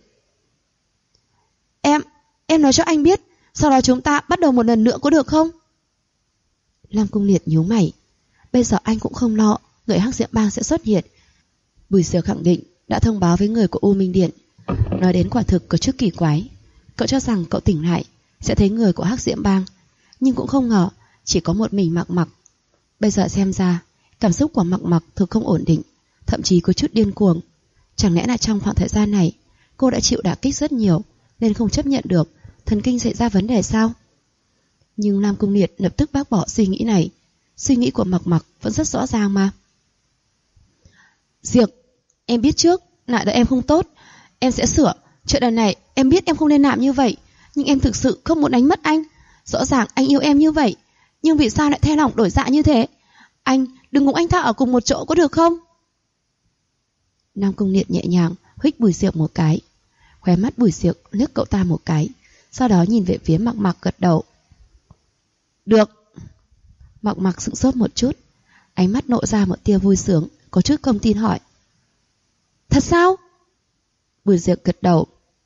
Em nói cho anh biết, sau đó chúng ta bắt đầu một lần nữa có được không? Lam Cung Liệt nhíu mày. Bây giờ anh cũng không lo người Hắc Diễm Bang sẽ xuất hiện. Bùi Diệc khẳng định đã thông báo với người của U Minh Điện. Nói đến quả thực có chút kỳ quái. Cậu cho rằng cậu tỉnh lại sẽ thấy người của Hắc Diễm Bang, nhưng cũng không ngờ chỉ có một mình Mặc Mặc. Bây giờ xem ra cảm xúc của Mặc Mặc thực không ổn định, thậm chí có chút điên cuồng. Chẳng lẽ là trong khoảng thời gian này cô đã chịu đả kích rất nhiều nên không chấp nhận được thần kinh xảy ra vấn đề sao? Nhưng Lam Cung Liệt lập tức bác bỏ suy nghĩ này. Suy nghĩ của Mặc Mặc vẫn rất rõ ràng mà. Diệc, em biết trước là đợi em không tốt, em sẽ sửa. Chuyện lần này em biết em không nên làm như vậy, nhưng em thực sự không muốn đánh mất anh. Rõ ràng anh yêu em như vậy, nhưng vì sao lại thay lòng đổi dạ như thế? Anh đừng cùng anh ta ở cùng một chỗ có được không? Nam Cung Liệt nhẹ nhàng huých Bùi Diệc một cái. Khóe mắt Bùi Diệc liếc cậu ta một cái, sau đó nhìn về phía Mặc Mặc gật đầu. Được. Mặc Mặc sững sốt một chút, ánh mắt nộ ra một tia vui sướng, có chút không tin hỏi. Thật sao? Bùi Diệc gật đầu.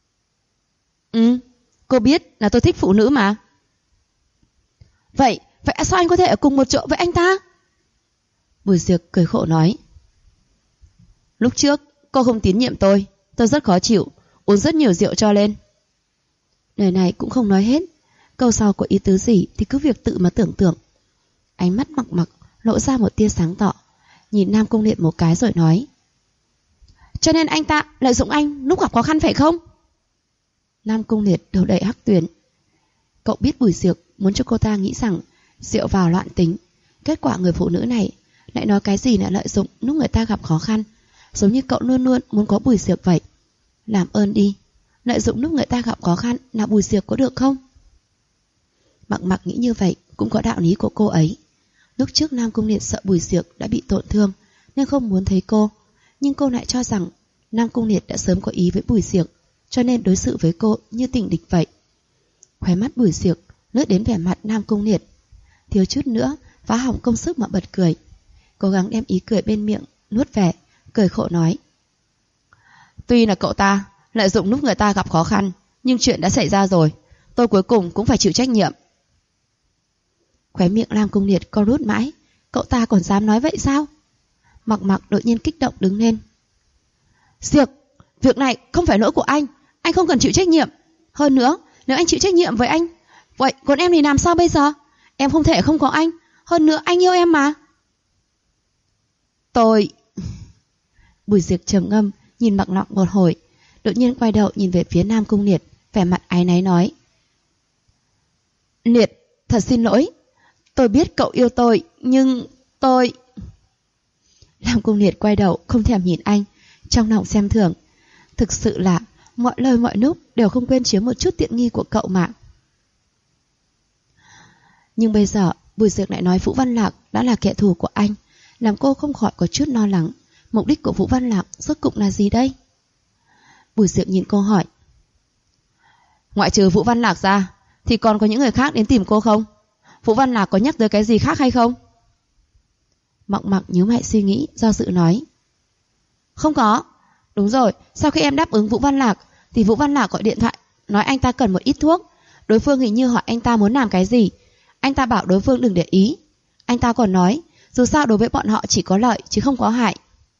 Cô biết là tôi thích phụ nữ mà. Vậy sao anh có thể ở cùng một chỗ với anh ta? Bùi Diệc cười khổ nói. Lúc trước cô không tín nhiệm tôi rất khó chịu, uống rất nhiều rượu cho lên. Lời này cũng không nói hết, câu sau có ý tứ gì thì cứ việc tự mà tưởng tượng. Ánh mắt Mặc Mặc lộ ra một tia sáng tỏ, nhìn Nam Cung Liệt một cái rồi nói. Cho nên anh ta lợi dụng anh lúc gặp khó khăn phải không? Nam Cung Liệt đầu đầy hắc tuyền. Cậu biết Bùi Diệc muốn cho cô ta nghĩ rằng rượu vào loạn tính. Kết quả người phụ nữ này lại nói cái gì là lợi dụng lúc người ta gặp khó khăn, giống như cậu luôn luôn muốn có Bùi Diệc vậy. Làm ơn đi, lợi dụng lúc người ta gặp khó khăn là Bùi Diệc có được không? Mặc Mặc nghĩ như vậy cũng có đạo lý của cô ấy. Lúc trước Nam Cung Liệt sợ Bùi Diệc đã bị tổn thương nên không muốn thấy cô, nhưng cô lại cho rằng Nam Cung Liệt đã sớm có ý với Bùi Diệc, cho nên đối xử với cô như tình địch vậy. Khóe mắt Bùi Diệc lướt đến vẻ mặt Nam Cung Liệt, thiếu chút nữa phá hỏng công sức mà bật cười, cố gắng đem ý cười bên miệng nuốt về, cười khổ nói. Tuy là cậu ta lợi dụng lúc người ta gặp khó khăn, nhưng chuyện đã xảy ra rồi, tôi cuối cùng cũng phải chịu trách nhiệm. Khóe miệng Nam Cung Liệt co rút mãi, cậu ta còn dám nói vậy sao? Mặc Mặc đột nhiên kích động đứng lên. Diệc, việc này không phải lỗi của anh không cần chịu trách nhiệm. Hơn nữa, nếu anh chịu trách nhiệm với anh, vậy còn em thì làm sao bây giờ? Em không thể không có anh, hơn nữa anh yêu em mà. Tôi... Bùi Diệc trầm ngâm, nhìn Mặc Mặc một hồi, đột nhiên quay đầu nhìn về phía Nam Cung Liệt, vẻ mặt áy náy nói. Liệt, thật xin lỗi, tôi biết cậu yêu tôi, nhưng tôi... Nam Cung Liệt quay đầu không thèm nhìn anh, trong lòng xem thường. Thực sự là mọi lời mọi lúc đều không quên chiếm một chút tiện nghi của cậu mà. Nhưng bây giờ Bùi Diệc lại nói Vũ Văn Lạc đã là kẻ thù của anh, làm cô không khỏi có chút lo lắng, Mục đích của Vũ Văn Lạc rốt cục là gì đây? Bùi Diệu nhìn cô hỏi. Ngoại trừ Vũ Văn Lạc ra thì còn có những người khác đến tìm cô không? Vũ Văn Lạc có nhắc tới cái gì khác hay không? Mộng Mặc nhíu mày suy nghĩ, do dự nói. Không có. Đúng rồi, sau khi em đáp ứng Vũ Văn Lạc thì Vũ Văn Lạc gọi điện thoại nói anh ta cần một ít thuốc. Đối phương hình như hỏi anh ta muốn làm cái gì. Anh ta bảo đối phương đừng để ý. Anh ta còn nói dù sao đối với bọn họ chỉ có lợi chứ không có hại.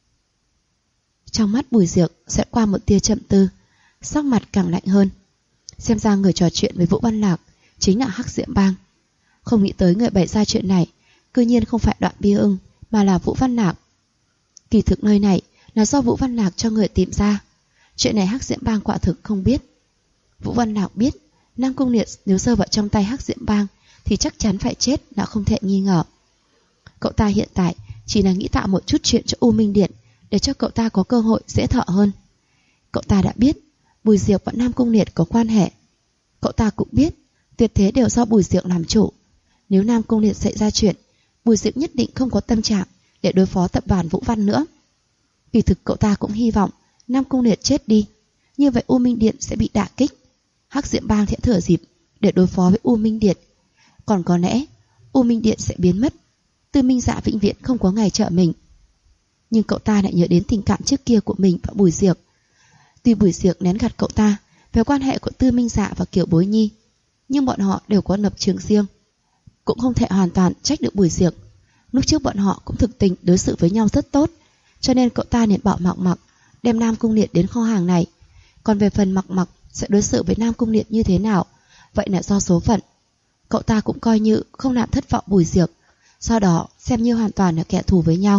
Trong mắt Bùi Diệu sẽ qua một tia chậm tư, sắc mặt càng lạnh hơn. Xem ra người trò chuyện với Vũ Văn Lạc chính là Hắc Diệm Bang. Không nghĩ tới người bày ra chuyện này cư nhiên không phải Đoạn Bia Ưng mà là Vũ Văn Lạc. Kỳ thực nơi này là do Vũ Văn Lạc cho người tìm ra. Chuyện này Hắc Diệm Bang quả thực không biết. Vũ Văn Lạc biết Nam Cung Liệt nếu rơi vào trong tay Hắc Diệm Bang thì chắc chắn phải chết là không thể nghi ngờ. Cậu ta hiện tại chỉ là nghĩ tạo một chút chuyện cho U Minh Điện để cho cậu ta có cơ hội dễ thở hơn. Cậu ta đã biết Bùi Diệu và Nam Cung Liệt có quan hệ. Cậu ta cũng biết tuyệt thế đều do Bùi Diệu làm chủ. Nếu Nam Cung Liệt xảy ra chuyện, Bùi Diệu nhất định không có tâm trạng để đối phó tập đoàn Vũ Văn nữa. Kỳ thực cậu ta cũng hy vọng Nam Cung Liệt chết đi, như vậy U Minh Điện sẽ bị đả kích. Hắc Diệm Bang sẽ thừa dịp để đối phó với U Minh Điện. Còn có lẽ U Minh Điện sẽ biến mất, Tư Minh Dạ vĩnh viễn không có ngày trợ mình. Nhưng cậu ta lại nhớ đến tình cảm trước kia của mình và Bùi Diệu. Tuy Bùi Diệu nén gạt cậu ta về quan hệ của Tư Minh Dạ và Kiều Bối Nhi, nhưng bọn họ đều có lập trường riêng, cũng không thể hoàn toàn trách được Bùi Diệu. Lúc trước bọn họ cũng thực tình đối xử với nhau rất tốt, cho nên cậu ta liền bảo Mặc Mặc đem Nam Cung Liệt đến kho hàng này. Còn về phần Mặc Mặc sẽ đối xử với Nam Cung Liệt như thế nào, vậy là do số phận. Cậu ta cũng coi như không làm thất vọng Bùi Diệu, sau đó xem như hoàn toàn là kẻ thù với nhau.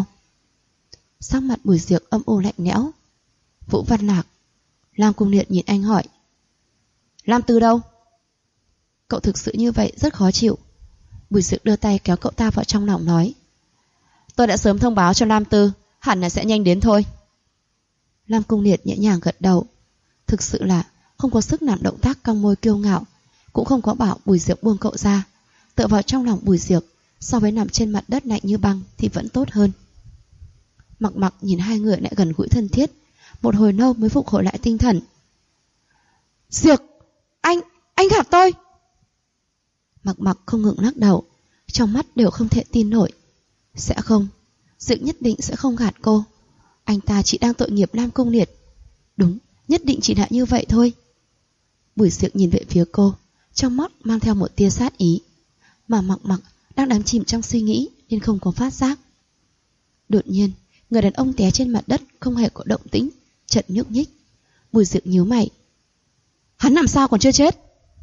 Sắc mặt Bùi Diệu âm u lạnh lẽo. Vũ Văn Lạc. Nam Cung Liệt nhìn anh hỏi. Lam Tư đâu? Cậu thực sự như vậy rất khó chịu. Bùi Diệu đưa tay kéo cậu ta vào trong lòng nói. Tôi đã sớm thông báo cho Lam Tư, hẳn là sẽ nhanh đến thôi. Nam Cung Liệt nhẹ nhàng gật đầu. Thực sự là không có sức làm động tác cong môi kiêu ngạo, cũng không có bảo Bùi Diệu buông cậu ra. Tựa vào trong lòng Bùi Diệu, so với nằm trên mặt đất lạnh như băng thì vẫn tốt hơn. Mặc Mặc nhìn hai người lại gần gũi thân thiết, một hồi lâu mới phục hồi lại tinh thần. Diệu, anh gạt tôi. Mặc Mặc không ngừng lắc đầu, trong mắt đều không thể tin nổi. Sẽ không, Diệu nhất định sẽ không gạt cô. Anh ta chỉ đang tội nghiệp Nam Cung Liệt. Đúng, nhất định chỉ là như vậy thôi. Bùi Diệu nhìn về phía cô, trong mắt mang theo một tia sát ý, mà Mặc Mặc đang đắm chìm trong suy nghĩ nên không có phát giác. Đột nhiên, người đàn ông té trên mặt đất không hề có động tĩnh, chợt nhúc nhích. Bùi Diệu nhíu mày. Hắn làm sao còn chưa chết?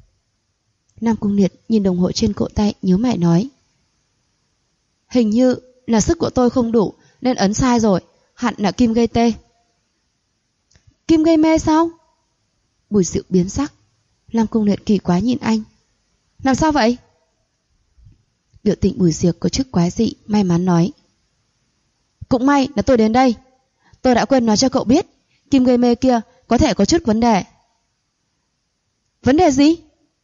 Nam Cung Liệt nhìn đồng hồ trên cổ tay, nhíu mày nói. Hình như là sức của tôi không đủ nên ấn sai rồi, hẳn là kim gây tê. Kim gây mê sao? Bùi Diệu biến sắc. Nam Cung Liệt kỳ quái nhìn anh. Làm sao vậy? Biểu tình Bùi Diệu có chút quái dị, may mắn nói. Cũng may là tôi đến đây. Tôi đã quên nói cho cậu biết, kim gây mê kia có thể có chút vấn đề. Vấn đề gì?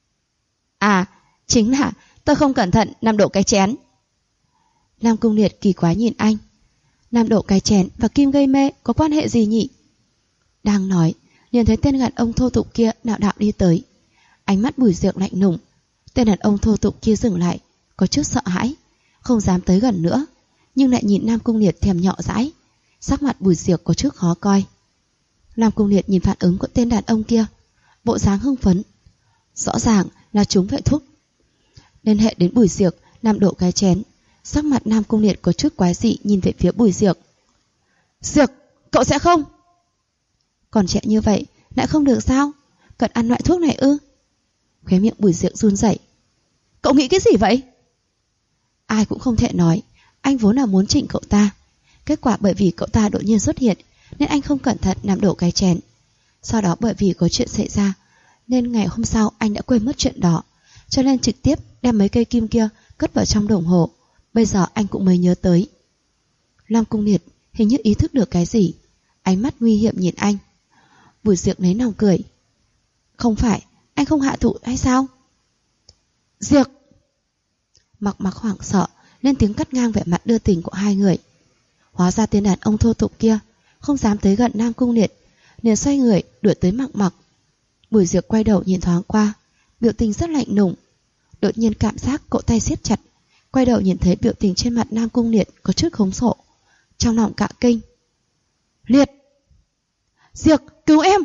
À, chính là tôi không cẩn thận làm đổ cái chén. Nam Cung Liệt kỳ quái nhìn anh. Làm đổ cái chén và kim gây mê có quan hệ gì nhỉ? Đang nói, liền thấy tên đàn ông thô tục kia đạo đạo đi tới. Ánh mắt Bùi Diệu lạnh lùng. Tên đàn ông thô tục kia dừng lại, có chút sợ hãi, không dám tới gần nữa, nhưng lại nhìn Nam Cung Liệt thèm nhọ dãi. Sắc mặt Bùi Diệu có chút khó coi. Nam Cung Liệt nhìn phản ứng của tên đàn ông kia, bộ dáng hưng phấn. Rõ ràng là chúng phải thuốc. Liên hệ đến Bùi Diệu làm đổ cái chén. Sắc mặt Nam Cung Liệt có chút quái dị nhìn về phía Bùi Diệu. Diệu, cậu sẽ không? Còn trẻ như vậy lại không được sao? Cần ăn loại thuốc này ư? Khóe miệng Bùi Diệu run rẩy. Cậu nghĩ cái gì vậy? Ai cũng không thể nói. Anh vốn là muốn chỉnh cậu ta. Kết quả bởi vì cậu ta đột nhiên xuất hiện nên anh không cẩn thận làm đổ cái chén. Sau đó bởi vì có chuyện xảy ra nên ngày hôm sau anh đã quên mất chuyện đó, cho nên trực tiếp đem mấy cây kim kia cất vào trong đồng hồ. Bây giờ anh cũng mới nhớ tới. Nam Cung Liệt hình như ý thức được cái gì, ánh mắt nguy hiểm nhìn anh. Bùi Diệu lấy lòng cười. Không phải anh không hạ thủ hay sao? Diệu! Mặc Mặc hoảng sợ lên tiếng cắt ngang vẻ mặt đưa tình của hai người. Hóa ra tên đàn ông thô tục kia không dám tới gần Nam Cung Liệt, liền xoay người đuổi tới Mặc Mặc. Bùi Diệp quay đầu nhìn thoáng qua, biểu tình rất lạnh lùng. Đột nhiên cảm giác cỗ tay siết chặt, quay đầu nhìn thấy biểu tình trên mặt Nam Cung Liệt có chút khốn sộ, trong lòng cả kinh. Liệt! Diệp, cứu em!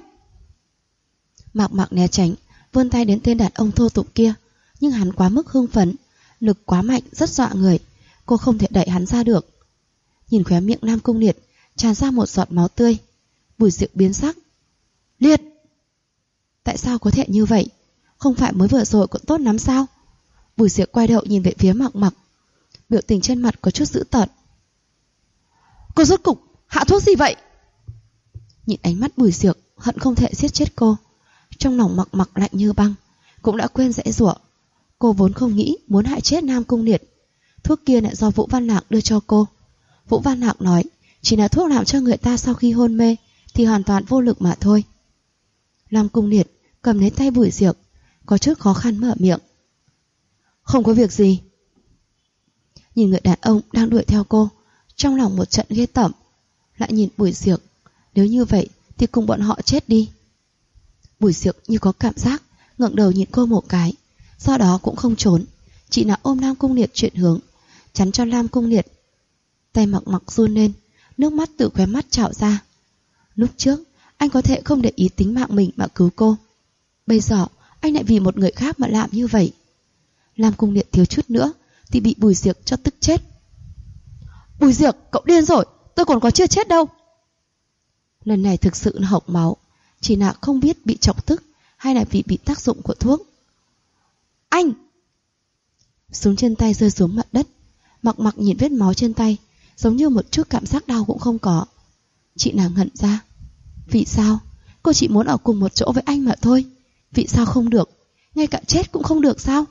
Mặc Mặc né tránh, vươn tay đến tên đàn ông thô tục kia, nhưng hắn quá mức hưng phấn, lực quá mạnh rất dọa người, cô không thể đẩy hắn ra được. Nhìn khóe miệng Nam Cung Liệt tràn ra một giọt máu tươi, Bùi Diệp biến sắc. Liệt! Tại sao có thể như vậy? Không phải mới vừa rồi cũng tốt lắm sao? Bùi Diệp quay đầu nhìn về phía Mặc Mặc, biểu tình trên mặt có chút dữ tợn. Cô rốt cục hạ thuốc gì vậy? Nhìn ánh mắt Bùi Diệp hận không thể giết chết cô, trong lòng Mặc Mặc lạnh như băng, cũng đã quên giãy giụa. Cô vốn không nghĩ muốn hại chết Nam Cung Liệt. Thuốc kia lại do Vũ Văn Lạc đưa cho cô. Vũ Văn Lạc nói chỉ là thuốc làm cho người ta sau khi hôn mê thì hoàn toàn vô lực mà thôi. Nam Cung Liệt cầm lấy tay Bùi Diệp, có chút khó khăn mở miệng. Không có việc gì. Nhìn người đàn ông đang đuổi theo cô, trong lòng một trận ghê tởm, lại nhìn Bùi Diệp. Nếu như vậy thì cùng bọn họ chết đi. Bùi Diệp như có cảm giác, ngẩng đầu nhìn cô một cái, sau đó cũng không trốn, chỉ là ôm Nam Cung Liệt chuyển hướng, chắn cho Nam Cung Liệt. Tay Mặc Mặc run lên, nước mắt từ khóe mắt trào ra. Lúc trước anh có thể không để ý tính mạng mình mà cứu cô, bây giờ anh lại vì một người khác mà làm như vậy. Nam Cung Liệt thiếu chút nữa thì bị Bùi Diệp cho tức chết. Bùi Diệp, cậu điên rồi, tôi còn có chưa chết đâu. Lần này thực sự là hộc máu, chỉ là không biết bị chọc tức hay là vì bị tác dụng của thuốc. Anh! Súng trên tay rơi xuống mặt đất. Mặc Mặc nhìn vết máu trên tay, giống như một chút cảm giác đau cũng không có. Chị nàng ngẩn ra. Vì sao? Cô chỉ muốn ở cùng một chỗ với anh mà thôi. Vì sao không được? Ngay cả chết cũng không được sao?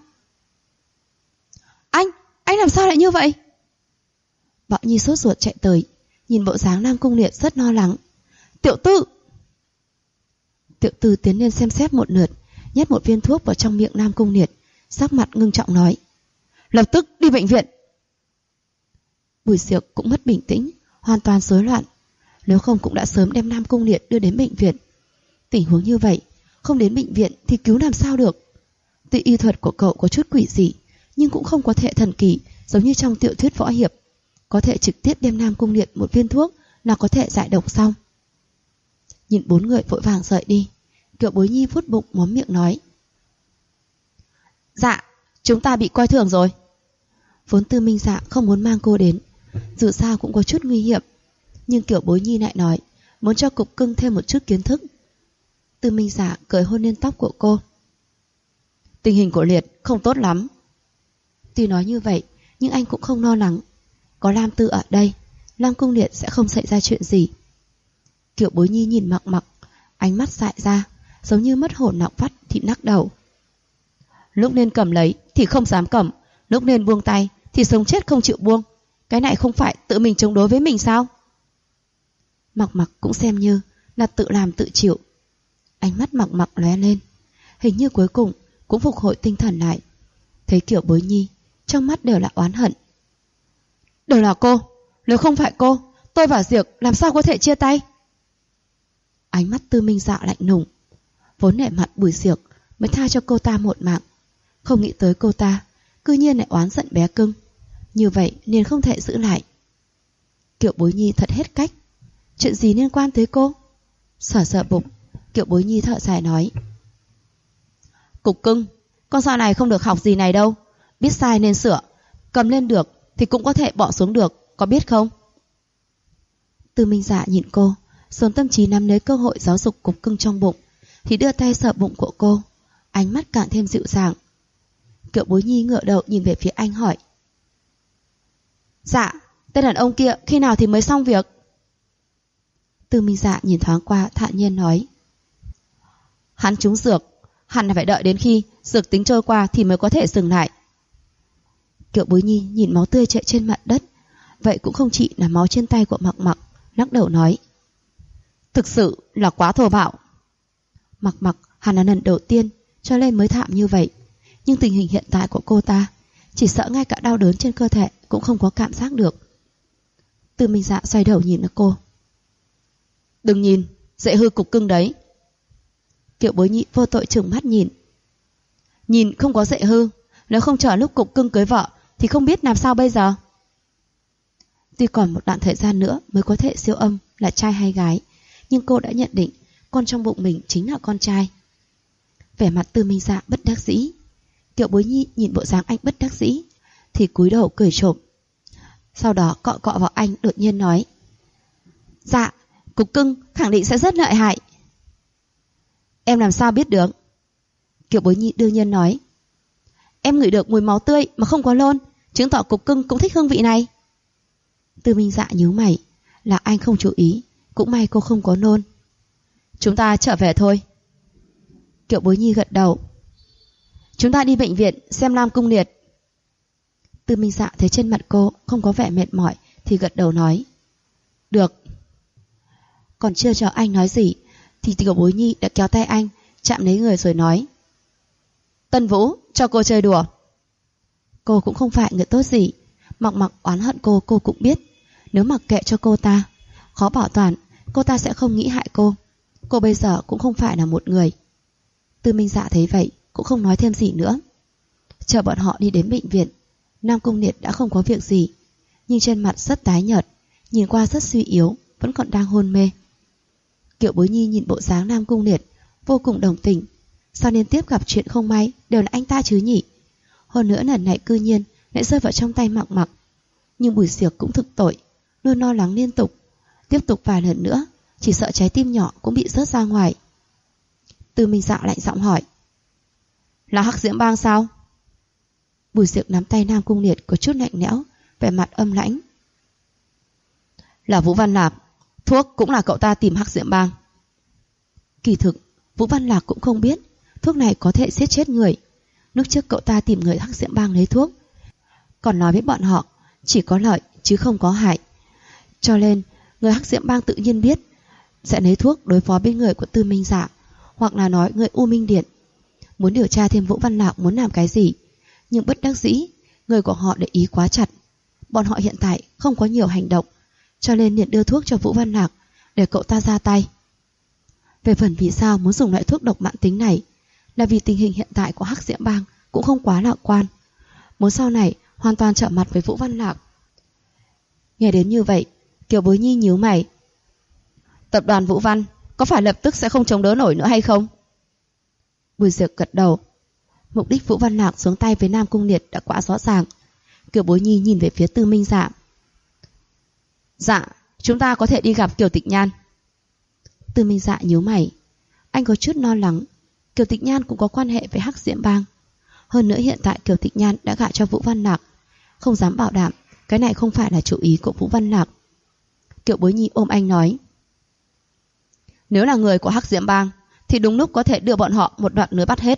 Anh làm sao lại như vậy? Bảo Nhi sốt ruột chạy tới, nhìn bộ dáng Nam Cung Liệt rất lo lắng. Tiểu Tư! Tiểu Tư tiến lên xem xét một lượt, nhét một viên thuốc vào trong miệng Nam Cung Liệt, sắc mặt ngưng trọng nói. Lập tức đi bệnh viện! Bùi Diệp cũng mất bình tĩnh, hoàn toàn rối loạn. Nếu không cũng đã sớm đem Nam Cung Liệt đưa đến bệnh viện. Tình huống như vậy, không đến bệnh viện thì cứu làm sao được? Tuy y thuật của cậu có chút quỷ dị, nhưng cũng không có thể thần kỳ giống như trong tiểu thuyết võ hiệp, có thể trực tiếp đem Nam Cung Liệt một viên thuốc là có thể giải độc xong. Nhìn bốn người vội vàng rời đi, Kiều Bối Nhi vuốt bụng móm miệng nói. Dạ, chúng ta bị coi thường rồi. Vốn Tư Minh Dạ không muốn mang cô đến, dù sao cũng có chút nguy hiểm, nhưng Kiều Bối Nhi lại nói muốn cho Cục Cưng thêm một chút kiến thức. Tư Minh Dạ cười hôn lên tóc của cô. Tình hình của Liệt không tốt lắm. Tuy nói như vậy, nhưng anh cũng không lo lắng. Có Lam Tư ở đây, Nam Cung Liệt sẽ không xảy ra chuyện gì. Kiều Bối Nhi nhìn Mặc Mặc, ánh mắt dại ra, giống như mất hồn nọng vắt thì nắc đầu. Lúc nên cầm lấy thì không dám cầm, lúc nên buông tay thì sống chết không chịu buông. Cái này không phải tự mình chống đối với mình sao? Mặc Mặc cũng xem như là tự làm tự chịu. Ánh mắt Mặc Mặc lóe lên, hình như cuối cùng cũng phục hồi tinh thần lại. Thấy Kiều Bối Nhi, trong mắt đều là oán hận. Đều là cô, nếu không phải cô, tôi và Diệp làm sao có thể chia tay? Ánh mắt Tư Minh Dạ lạnh lùng. Vốn nể mặt Bùi Diệp mới tha cho cô ta một mạng, không nghĩ tới cô ta cư nhiên lại oán giận bé cưng, như vậy nên không thể giữ lại. Kiều Bối Nhi thật hết cách. Chuyện gì liên quan tới cô? Sờ bụng, Kiều Bối Nhi thở dài nói. Cục Cưng, con sau này không được học gì này đâu. Biết sai nên sửa, cầm lên được thì cũng có thể bỏ xuống được, có biết không? Tư Minh Dạ nhìn cô, dồn tâm trí nắm lấy cơ hội giáo dục Cục Cưng trong bụng, thì đưa tay sờ bụng của cô, ánh mắt càng thêm dịu dàng. Kiều Bối Nhi ngửa đầu nhìn về phía anh hỏi. Dạ, tên đàn ông kia khi nào thì mới xong việc? Tư Minh Dạ nhìn thoáng qua thản nhiên nói. Hắn trúng dược, hẳn là phải đợi đến khi dược tính trôi qua thì mới có thể dừng lại. Kiều Bối Nhi nhìn máu tươi chạy trên mặt đất, vậy cũng không chỉ là máu trên tay của Mặc Mặc, lắc đầu nói. Thực sự là quá thô bạo. Mặc Mặc hẳn là lần đầu tiên cho nên mới thảm như vậy, nhưng tình hình hiện tại của cô ta chỉ sợ ngay cả đau đớn trên cơ thể cũng không có cảm giác được. Tư Minh Dạ xoay đầu nhìn cô. Đừng nhìn, dễ hư cục cưng đấy. Kiều Bối Nhi vô tội trừng mắt nhìn. Nhìn không có dễ hư, nếu không chờ lúc cục cưng cưới vợ thì không biết làm sao bây giờ. Tuy còn một đoạn thời gian nữa mới có thể siêu âm là trai hay gái, nhưng cô đã nhận định con trong bụng mình chính là con trai. Vẻ mặt Tư Minh Dạ bất đắc dĩ. Kiều Bối Nhi nhìn bộ dáng anh bất đắc dĩ thì cúi đầu cười trộm. Sau đó cọ cọ vào anh, đột nhiên nói: Dạ, cục cưng khẳng định sẽ rất lợi hại. Em làm sao biết được? Kiều Bối Nhi đương nhiên nói: Em ngửi được mùi máu tươi mà không có nôn, chứng tỏ cục cưng cũng thích hương vị này. Tư Minh Dạ nhíu mày, là anh không chú ý, cũng may cô không có nôn. Chúng ta trở về thôi. Kiều Bối Nhi gật đầu. Chúng ta đi bệnh viện xem Lam Cung Liệt. Tư Minh Dạ thấy trên mặt cô không có vẻ mệt mỏi thì gật đầu nói: Được. Còn chưa chờ anh nói gì thì Kiều Bối Nhi đã kéo tay anh, chạm lấy người rồi nói: Tân Vũ, cho cô chơi đùa. Cô cũng không phải người tốt gì, mặc oán hận cô cũng biết. Nếu mặc kệ cho cô ta, khó bảo toàn cô ta sẽ không nghĩ hại cô. Cô bây giờ cũng không phải là một người. Tư Minh Dạ thấy vậy cũng không nói thêm gì nữa. Chờ bọn họ đi đến bệnh viện, Nam Cung Liệt đã không có việc gì, nhưng trên mặt rất tái nhợt, nhìn qua rất suy yếu, vẫn còn đang hôn mê. Kiều Bối Nhi nhìn bộ dáng Nam Cung Liệt vô cùng đồng tình. Sao liên tiếp gặp chuyện không may đều là anh ta chứ nhỉ? Hơn nữa lần này cư nhiên lại rơi vào trong tay Mặc. Nhưng Bùi Diệc cũng thực tội, luôn lo lắng liên tục. Tiếp tục vài lần nữa, chỉ sợ trái tim nhỏ cũng bị rớt ra ngoài. Tư Minh Dạ lạnh giọng hỏi: Là Hắc Diễm Bang sao? Bùi Diệc nắm tay Nam Cung Liệt có chút lạnh lẽo, vẻ mặt âm lãnh. Là Vũ Văn Lạc, thuốc cũng là cậu ta tìm Hắc Diễm Bang. Kỳ thực Vũ Văn Lạc cũng không biết thuốc này có thể giết chết người. Lúc trước cậu ta tìm người Hắc Diễm Bang lấy thuốc, còn nói với bọn họ chỉ có lợi chứ không có hại. Cho nên người Hắc Diễm Bang tự nhiên biết sẽ lấy thuốc đối phó với người của Tư Minh Dạ, hoặc là nói người U Minh Điện. Muốn điều tra thêm Vũ Văn Lạc muốn làm cái gì, nhưng bất đắc dĩ người của họ để ý quá chặt. Bọn họ hiện tại không có nhiều hành động, cho nên liền đưa thuốc cho Vũ Văn Lạc để cậu ta ra tay. Về phần vì sao muốn dùng loại thuốc độc mãn tính này, là vì tình hình hiện tại của Hắc Diễm Bang cũng không quá lạc quan, muốn sau này hoàn toàn trở mặt với Vũ Văn Lạc. Nghe đến như vậy, Kiều Bối Nhi nhíu mày. Tập đoàn Vũ Văn có phải lập tức sẽ không chống đỡ nổi nữa hay không? Bùi Diệc gật đầu. Mục đích Vũ Văn Lạc xuống tay với Nam Cung Liệt đã quá rõ ràng. Kiều Bối Nhi nhìn về phía Tư Minh Dạ. Dạ, chúng ta có thể đi gặp Kiều Tịch Nhan. Tư Minh Dạ nhíu mày. Anh có chút lo lắng, Kiều Tịch Nhan cũng có quan hệ với Hắc Diễm Bang. Hơn nữa hiện tại Kiều Tịch Nhan đã gả cho Vũ Văn Lạc, không dám bảo đảm cái này không phải là chủ ý của Vũ Văn Lạc. Kiều Bối Nhi ôm anh nói: Nếu là người của Hắc Diễm Bang thì đúng lúc có thể đưa bọn họ một đoạn lưới bắt hết.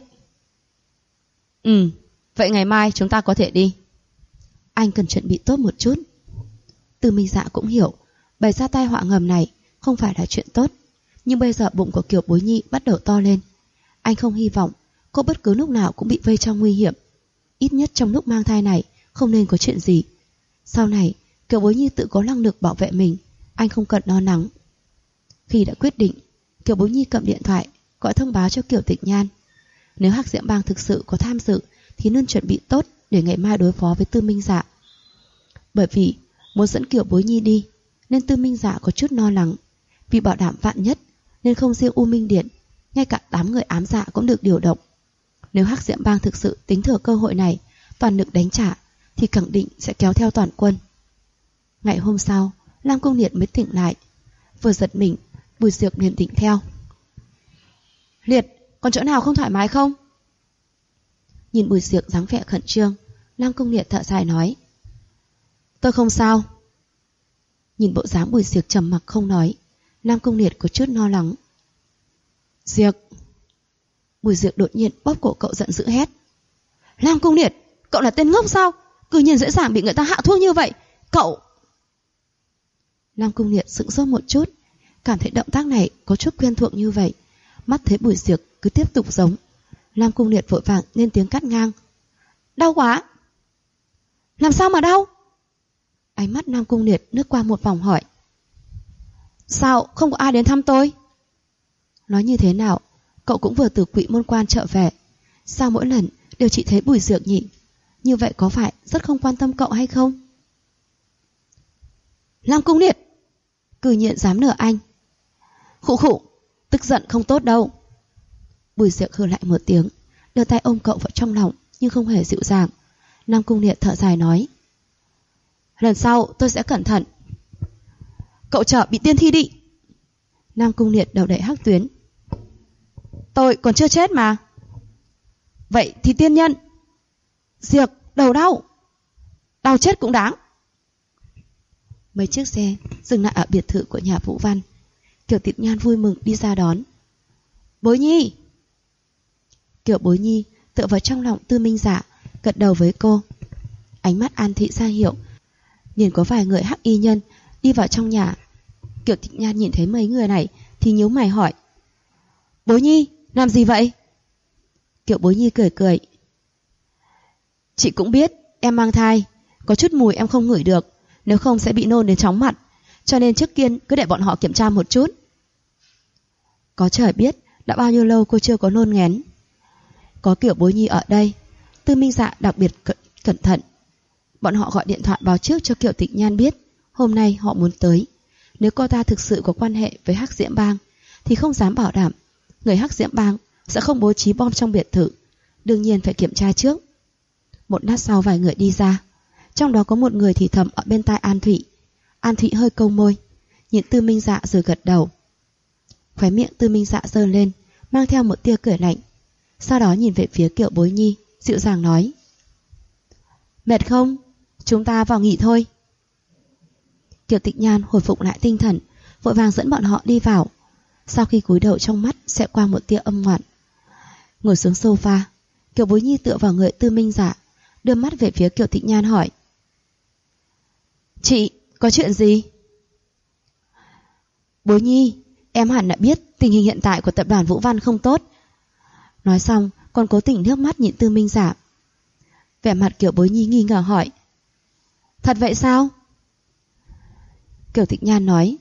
Vậy ngày mai chúng ta có thể đi. Anh cần chuẩn bị tốt một chút. Tư Minh Dạ cũng hiểu bày ra tai họa ngầm này không phải là chuyện tốt, nhưng bây giờ bụng của Kiều Bối Nhi bắt đầu to lên. Anh không hy vọng cô bất cứ lúc nào cũng bị vây trong nguy hiểm. Ít nhất trong lúc mang thai này không nên có chuyện gì. Sau này Kiều Bối Nhi tự có năng lực bảo vệ mình, anh không cần lo lắng. Khi đã quyết định, Kiều Bối Nhi cầm điện thoại gọi thông báo cho Kiều Tịch Nhan. Nếu Hắc Diễm Bang thực sự có tham dự thì nên chuẩn bị tốt để ngày mai đối phó với Tư Minh Dạ. Bởi vì muốn dẫn Kiều Bối Nhi đi nên Tư Minh Dạ có chút lo lắng. Vì bảo đảm vạn nhất nên không riêng U Minh Điện, ngay cả 8 người ám dạ cũng được điều động. Nếu Hắc Diễm Bang thực sự tính thừa cơ hội này toàn lực đánh trả thì khẳng định sẽ kéo theo toàn quân. Ngày hôm sau, Lam Cung Liệt mới tỉnh lại. Vừa giật mình, Bùi Diệc liền tỉnh theo. Liệt, còn chỗ nào không thoải mái không? Nhìn Bùi Diệc dáng vẻ khẩn trương, Lam Cung Liệt thở dài nói: Tôi không sao. Nhìn bộ dáng Bùi Diệc trầm mặc không nói, Lam Cung Liệt có chút lo lắng. Diệc. Bùi Diệc đột nhiên bóp cổ cậu giận dữ hét: Lam Cung Liệt, cậu là tên ngốc sao? Cứ nhiên dễ dàng bị người ta hạ thuốc như vậy. Cậu... Lam Cung Liệt sững sốt một chút, cảm thấy động tác này có chút quen thuộc như vậy. Mắt thấy Bùi Diệc cứ tiếp tục giống, Lam Cung Liệt vội vàng lên tiếng cắt ngang: Đau quá. Làm sao mà đau? Ánh mắt Nam Cung Liệt lướt qua một vòng hỏi: Sao không có ai đến thăm tôi? Nói như thế nào, cậu cũng vừa từ Quỷ Môn Quan trở về, sao mỗi lần đều chỉ thấy Bùi Dược nhỉ? Như vậy có phải rất không quan tâm cậu hay không? Nam Cung Liệt, cử nhiên dám nửa anh. Khụ khụ, tức giận không tốt đâu. Bùi Dược hừ lại một tiếng, đưa tay ôm cậu vào trong lòng nhưng không hề dịu dàng. Nam Cung Liệt thở dài nói: Lần sau tôi sẽ cẩn thận. Cậu chờ bị tiên thi đi. Nam Cung Liệt đầu đẩy Hắc Tuyến: Tôi còn chưa chết mà. Vậy thì tiên nhân. Diệc, đầu đau. Đau chết cũng đáng. Mấy chiếc xe dừng lại ở biệt thự của nhà Vũ Văn. Kiều Tịch Nhan vui mừng đi ra đón. Bối Nhi. Kiều Bối Nhi tựa vào trong lòng Tư Minh Dạ, gật đầu với cô. Ánh mắt An Thị ra hiệu. Liền có vài người hắc y nhân đi vào trong nhà. Kiều Tịch Nhan nhìn thấy mấy người này thì nhíu mày hỏi: Bối Nhi, làm gì vậy? Kiều Bối Nhi cười cười: Chị cũng biết em mang thai, có chút mùi em không ngửi được, nếu không sẽ bị nôn đến chóng mặt, cho nên trước tiên cứ để bọn họ kiểm tra một chút. Có trời biết đã bao nhiêu lâu cô chưa có nôn nghén. Có Kiều Bối Nhi ở đây, Tư Minh Dạ đặc biệt cẩn thận. Bọn họ gọi điện thoại báo trước cho Kiều Tịch Nhan biết hôm nay họ muốn tới. Nếu cô ta thực sự có quan hệ với Hắc Diễm Bang thì không dám bảo đảm người Hắc Diễm Bang sẽ không bố trí bom trong biệt thự, đương nhiên phải kiểm tra trước. Một lát sau vài người đi ra, trong đó có một người thì thầm ở bên tai An Thụy. An Thụy hơi câu môi, nhìn Tư Minh Dạ rồi gật đầu. Khóe miệng Tư Minh Dạ giơ lên, mang theo một tia cười lạnh. Sau đó nhìn về phía Kiều Bối Nhi, dịu dàng nói: Mệt không? Chúng ta vào nghỉ thôi. Kiều Tịch Nhan hồi phục lại tinh thần, vội vàng dẫn bọn họ đi vào. Sau khi cúi đầu trong mắt xẹt qua một tia âm ngoạn. Ngồi xuống sofa, Kiều Bối Nhi tựa vào người Tư Minh Dạ, đưa mắt về phía Kiều Tịch Nhan hỏi: Chị, có chuyện gì? Bối Nhi, em hẳn đã biết tình hình hiện tại của tập đoàn Vũ Văn không tốt. Nói xong còn cố tình nước mắt nhìn Tư Minh Dạ. Vẻ mặt Kiều Bối Nhi nghi ngờ hỏi: Thật vậy sao? Kiều Tịch Nhan nói: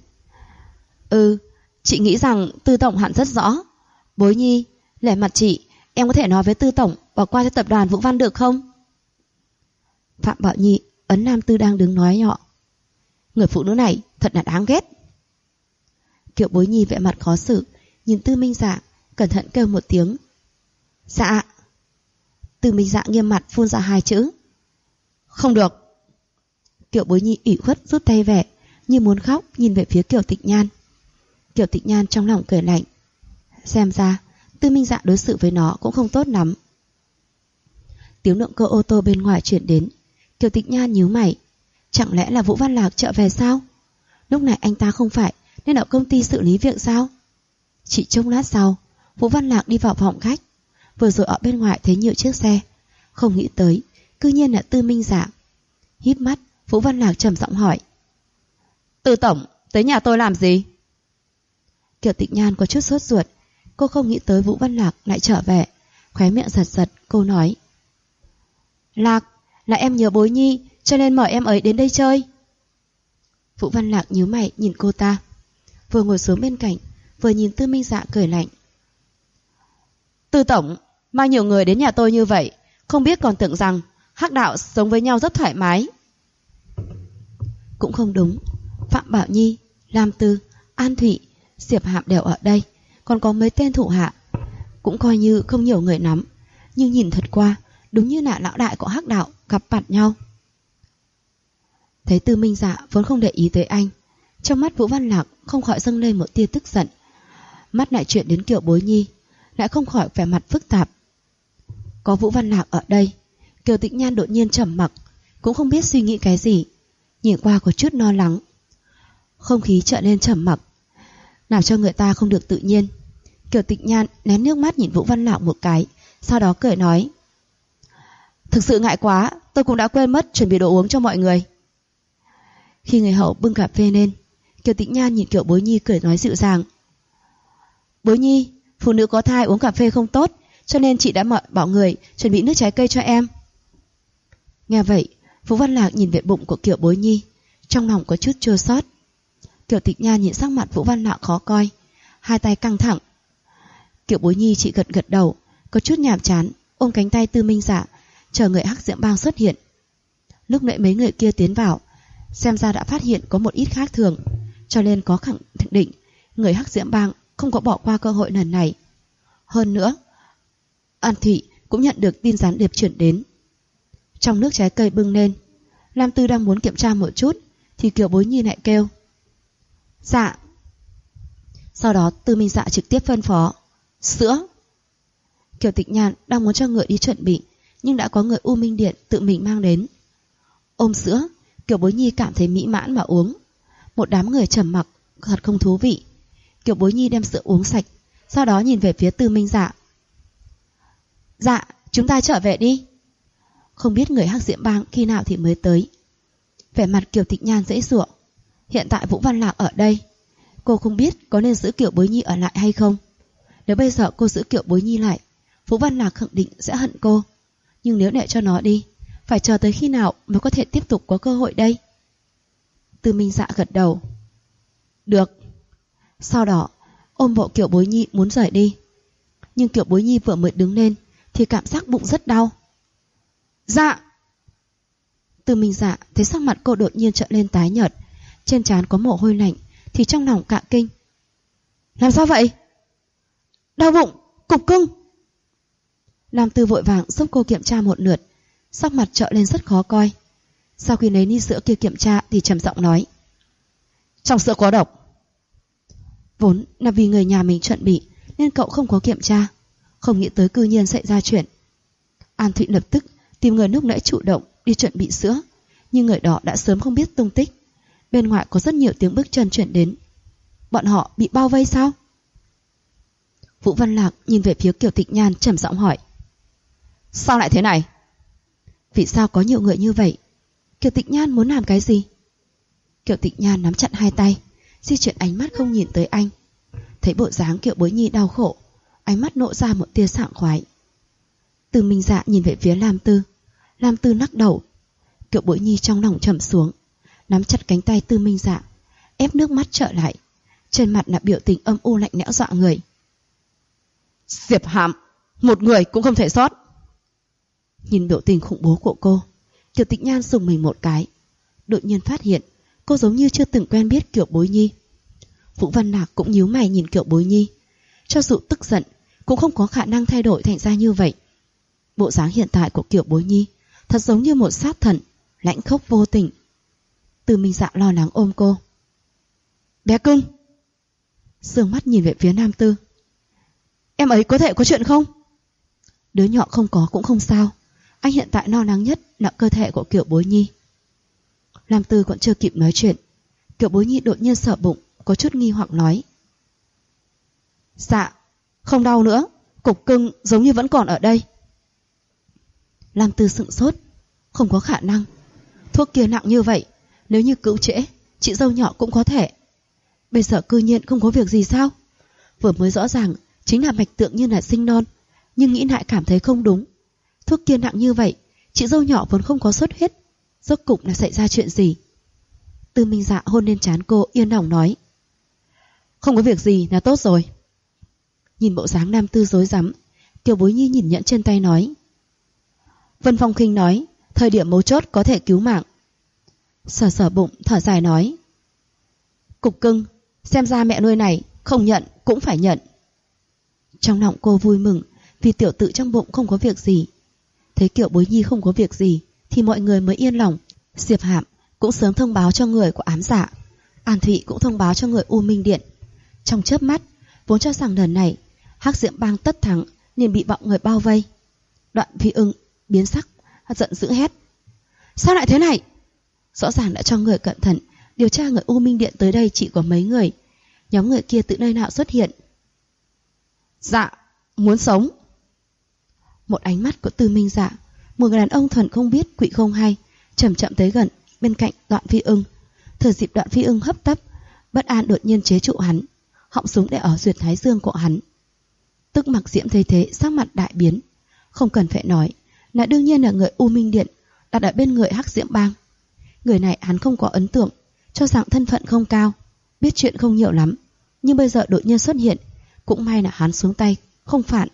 Chị nghĩ rằng Tư Tổng hẳn rất rõ. Bối Nhi, lẻ mặt chị, em có thể nói với Tư Tổng bỏ qua cho tập đoàn Vũ Văn được không? Phạm Bảo Nhi ấn Nam Tư đang đứng nói nhỏ: Người phụ nữ này thật là đáng ghét. Kiều Bối Nhi vẻ mặt khó xử, nhìn Tư Minh Dạ, cẩn thận kêu một tiếng: Dạ. Tư Minh Dạ nghiêm mặt phun ra hai chữ: Không được. Kiều Bối Nhi ủy khuất rút tay về, như muốn khóc nhìn về phía Kiều Tịch Nhan. Kiều Tịch Nhan trong lòng cười lạnh, xem ra Tư Minh Dạ đối xử với nó cũng không tốt lắm. Tiếng động cơ ô tô bên ngoài chuyển đến. Kiều Tịch Nhan nhíu mày, chẳng lẽ là Vũ Văn Lạc trở về sao? Lúc này anh ta không phải nên ở công ty xử lý việc sao? Chỉ trong lát sau, Vũ Văn Lạc đi vào phòng khách. Vừa rồi ở bên ngoài thấy nhiều chiếc xe, không nghĩ tới cư nhiên là Tư Minh Dạ. Híp mắt, Vũ Văn Lạc trầm giọng hỏi: Tư Tổng, tới nhà tôi làm gì? Kiều Tịch Nhan có chút sốt ruột. Cô không nghĩ tới Vũ Văn Lạc lại trở về. Khóe miệng giật giật, cô nói: Lạc, là em nhớ Bối Nhi cho nên mời em ấy đến đây chơi. Vũ Văn Lạc nhíu mày nhìn cô ta, vừa ngồi xuống bên cạnh, vừa nhìn Tư Minh Dạ cười lạnh: Tư Tổng, mang nhiều người đến nhà tôi như vậy, không biết còn tưởng rằng hắc đạo sống với nhau rất thoải mái. Cũng không đúng, Phạm Bảo Nhi, Lam Tư, An Thụy, Diệp Hạm đều ở đây, còn có mấy tên thủ hạ, cũng coi như không nhiều người lắm, nhưng nhìn thật qua đúng như là lão đại của hắc đạo gặp mặt nhau. Thấy Tư Minh Dạ vốn không để ý tới anh, trong mắt Vũ Văn Lạc không khỏi dâng lên một tia tức giận. Mắt lại chuyển đến Kiều Bối Nhi, lại không khỏi vẻ mặt phức tạp. Có Vũ Văn Lạc ở đây, Kiều Tịch Nhan đột nhiên trầm mặc, cũng không biết suy nghĩ cái gì, nhìn qua có chút lo lắng. Không khí trở nên trầm mặc, làm cho người ta không được tự nhiên. Kiều Tịch Nhan nén nước mắt nhìn Vũ Văn Lạc một cái, sau đó cười nói: Thực sự ngại quá, tôi cũng đã quên mất chuẩn bị đồ uống cho mọi người. Khi người hậu bưng cà phê lên, Kiều Tịch Nhan nhìn Kiều Bối Nhi cười nói dịu dàng: Bối Nhi, phụ nữ có thai uống cà phê không tốt, cho nên chị đã bảo người chuẩn bị nước trái cây cho em. Nghe vậy, Vũ Văn Lạc nhìn về bụng của Kiều Bối Nhi, trong lòng có chút chua xót. Kiều Tịch Nhan nhìn sắc mặt Vũ Văn Lạc khó coi, hai tay căng thẳng. Kiều Bối Nhi chỉ gật gật đầu, có chút nhàm chán, ôm cánh tay Tư Minh Dạ, chờ người Hắc Diễm Bang xuất hiện. Lúc nãy mấy người kia tiến vào, xem ra đã phát hiện có một ít khác thường, cho nên có khẳng định người Hắc Diễm Bang không có bỏ qua cơ hội lần này. Hơn nữa, An Thụy cũng nhận được tin gián điệp chuyển đến. Trong nước trái cây bưng lên, Lam Tư đang muốn kiểm tra một chút thì Kiều Bối Nhi lại kêu: Dạ. Sau đó Tư Minh Dạ trực tiếp phân phó: Sữa. Kiều Tịch Nhan đang muốn cho người đi chuẩn bị, nhưng đã có người U Minh Điện tự mình mang đến. Ôm sữa, Kiều Bối Nhi cảm thấy mỹ mãn mà uống. Một đám người trầm mặc, thật không thú vị. Kiều Bối Nhi đem sữa uống sạch, sau đó nhìn về phía Tư Minh Dạ: Dạ, chúng ta trở về đi. Không biết người Hắc Diễm Bang khi nào thì mới tới. Vẻ mặt Kiều Tịch Nhan dễ dụa. Hiện tại Vũ Văn Lạc ở đây, cô không biết có nên giữ Kiều Bối Nhi ở lại hay không. Nếu bây giờ cô giữ Kiều Bối Nhi lại, Vũ Văn Lạc khẳng định sẽ hận cô. Nhưng nếu để cho nó đi, phải chờ tới khi nào mới có thể tiếp tục có cơ hội đây? Tư Minh Dạ gật đầu: Được. Sau đó ôm bộ Kiều Bối Nhi muốn rời đi. Nhưng Kiều Bối Nhi vừa mới đứng lên thì cảm giác bụng rất đau. Dạ. Tư Minh Dạ thấy sắc mặt cô đột nhiên trở lên tái nhợt, trên trán có mồ hôi lạnh, thì trong lòng cả kinh. Làm sao vậy? Đau bụng, cục cưng. Lam Tư vội vàng giúp cô kiểm tra một lượt, sắc mặt trở lên rất khó coi. Sau khi lấy ly sữa kia kiểm tra thì trầm giọng nói: Trong sữa có độc. Vốn là vì người nhà mình chuẩn bị nên cậu không có kiểm tra, không nghĩ tới cư nhiên xảy ra chuyện. An Thụy lập tức tìm người lúc nãy chủ động đi chuẩn bị sữa, nhưng người đó đã sớm không biết tung tích. Bên ngoài có rất nhiều tiếng bước chân chuyển đến. Bọn họ bị bao vây sao? Vũ Văn Lạc nhìn về phía Kiều Tịch Nhan trầm giọng hỏi: Sao lại thế này? Vì sao có nhiều người như vậy? Kiều Tịch Nhan muốn làm cái gì? Kiều Tịch Nhan nắm chặt hai tay, di chuyển ánh mắt không nhìn tới anh. Thấy bộ dáng Kiều Bối Nhi đau khổ, ánh mắt nộ ra một tia sảng khoái. Tư Minh Dạ nhìn về phía Lam Tư. Lam Tư lắc đầu. Kiều Bối Nhi trong lòng trầm xuống, nắm chặt cánh tay Tư Minh Dạ, ép nước mắt trở lại. Trên mặt là biểu tình âm u lạnh lẽo dọa người. Diệp Hàm, một người cũng không thể sót. Nhìn biểu tình khủng bố của cô, Kiều Tịch Nhan dùng mình một cái. Đột nhiên phát hiện cô giống như chưa từng quen biết Kiều Bối Nhi. Vũ Văn Lạc cũng nhíu mày nhìn Kiều Bối Nhi. Cho dù tức giận cũng không có khả năng thay đổi thành ra như vậy. Bộ dáng hiện tại của Kiều Bối Nhi thật giống như một sát thần, lãnh khốc vô tình. Tư Minh Dạ lo lắng ôm cô. Bé cưng. Sương mắt nhìn về phía Nam Tư. Em ấy có thể có chuyện không? Đứa nhỏ không có cũng không sao. Anh hiện tại lo lắng nhất là cơ thể của Kiều Bối Nhi. Lam Tư còn chưa kịp nói chuyện, Kiều Bối Nhi đột nhiên sợ bụng, có chút nghi hoặc nói: Dạ, không đau nữa, cục cưng giống như vẫn còn ở đây. Lam Tư sững sốt. Không có khả năng. Thuốc kia nặng như vậy, nếu như cứu trễ, chị dâu nhỏ cũng có thể. Bây giờ cư nhiên không có việc gì sao? Vừa mới rõ ràng chính là mạch tượng như là sinh non, nhưng nghĩ lại cảm thấy không đúng. Thuốc kia nặng như vậy, chị dâu nhỏ vốn không có xuất huyết, rốt cục là xảy ra chuyện gì? Tư Minh Dạ hôn lên trán cô, yên lòng nói: Không có việc gì là tốt rồi. Nhìn bộ dáng Nam Tư rối rắm, Kiều Bối Nhi nhìn nhẫn trên tay nói: Vân Phong Khinh nói thời điểm mấu chốt có thể cứu mạng. Sờ sờ bụng thở dài nói: Cục cưng, xem ra mẹ nuôi này không nhận cũng phải nhận. Trong lòng cô vui mừng vì tiểu tự trong bụng không có việc gì. Thấy Kiều Bối Nhi không có việc gì thì mọi người mới yên lòng. Diệp Hàm cũng sớm thông báo cho người của ám dạ, An Thụy cũng thông báo cho người U Minh Điện. Trong chớp mắt, vốn cho rằng lần này Hắc Diễm Bang tất thắng nên bị bọn người bao vây. Đoạn Phi Ưng biến sắc, giận dữ hét: Sao lại thế này? Rõ ràng đã cho người cẩn thận điều tra người U Minh Điện tới đây chỉ có mấy người. Nhóm người kia từ nơi nào xuất hiện? Dạ, muốn sống. Một ánh mắt của Tư Minh Dạ, một người đàn ông thuần không biết quỷ không hay, chậm chậm tới gần bên cạnh Đoạn Phi Ưng. Thừa dịp Đoạn Phi Ưng hấp tấp, bất an đột nhiên chế trụ hắn, họng súng để ở duyệt thái dương của hắn. Tức Mặc Diễm thấy thế sắc mặt đại biến. Không cần phải nói, là đương nhiên là người U Minh Điện đặt ở bên người Hắc Diễm Bang. Người này hắn không có ấn tượng, cho rằng thân phận không cao, biết chuyện không nhiều lắm. Nhưng bây giờ đột nhiên xuất hiện, cũng may là hắn xuống tay, không phản.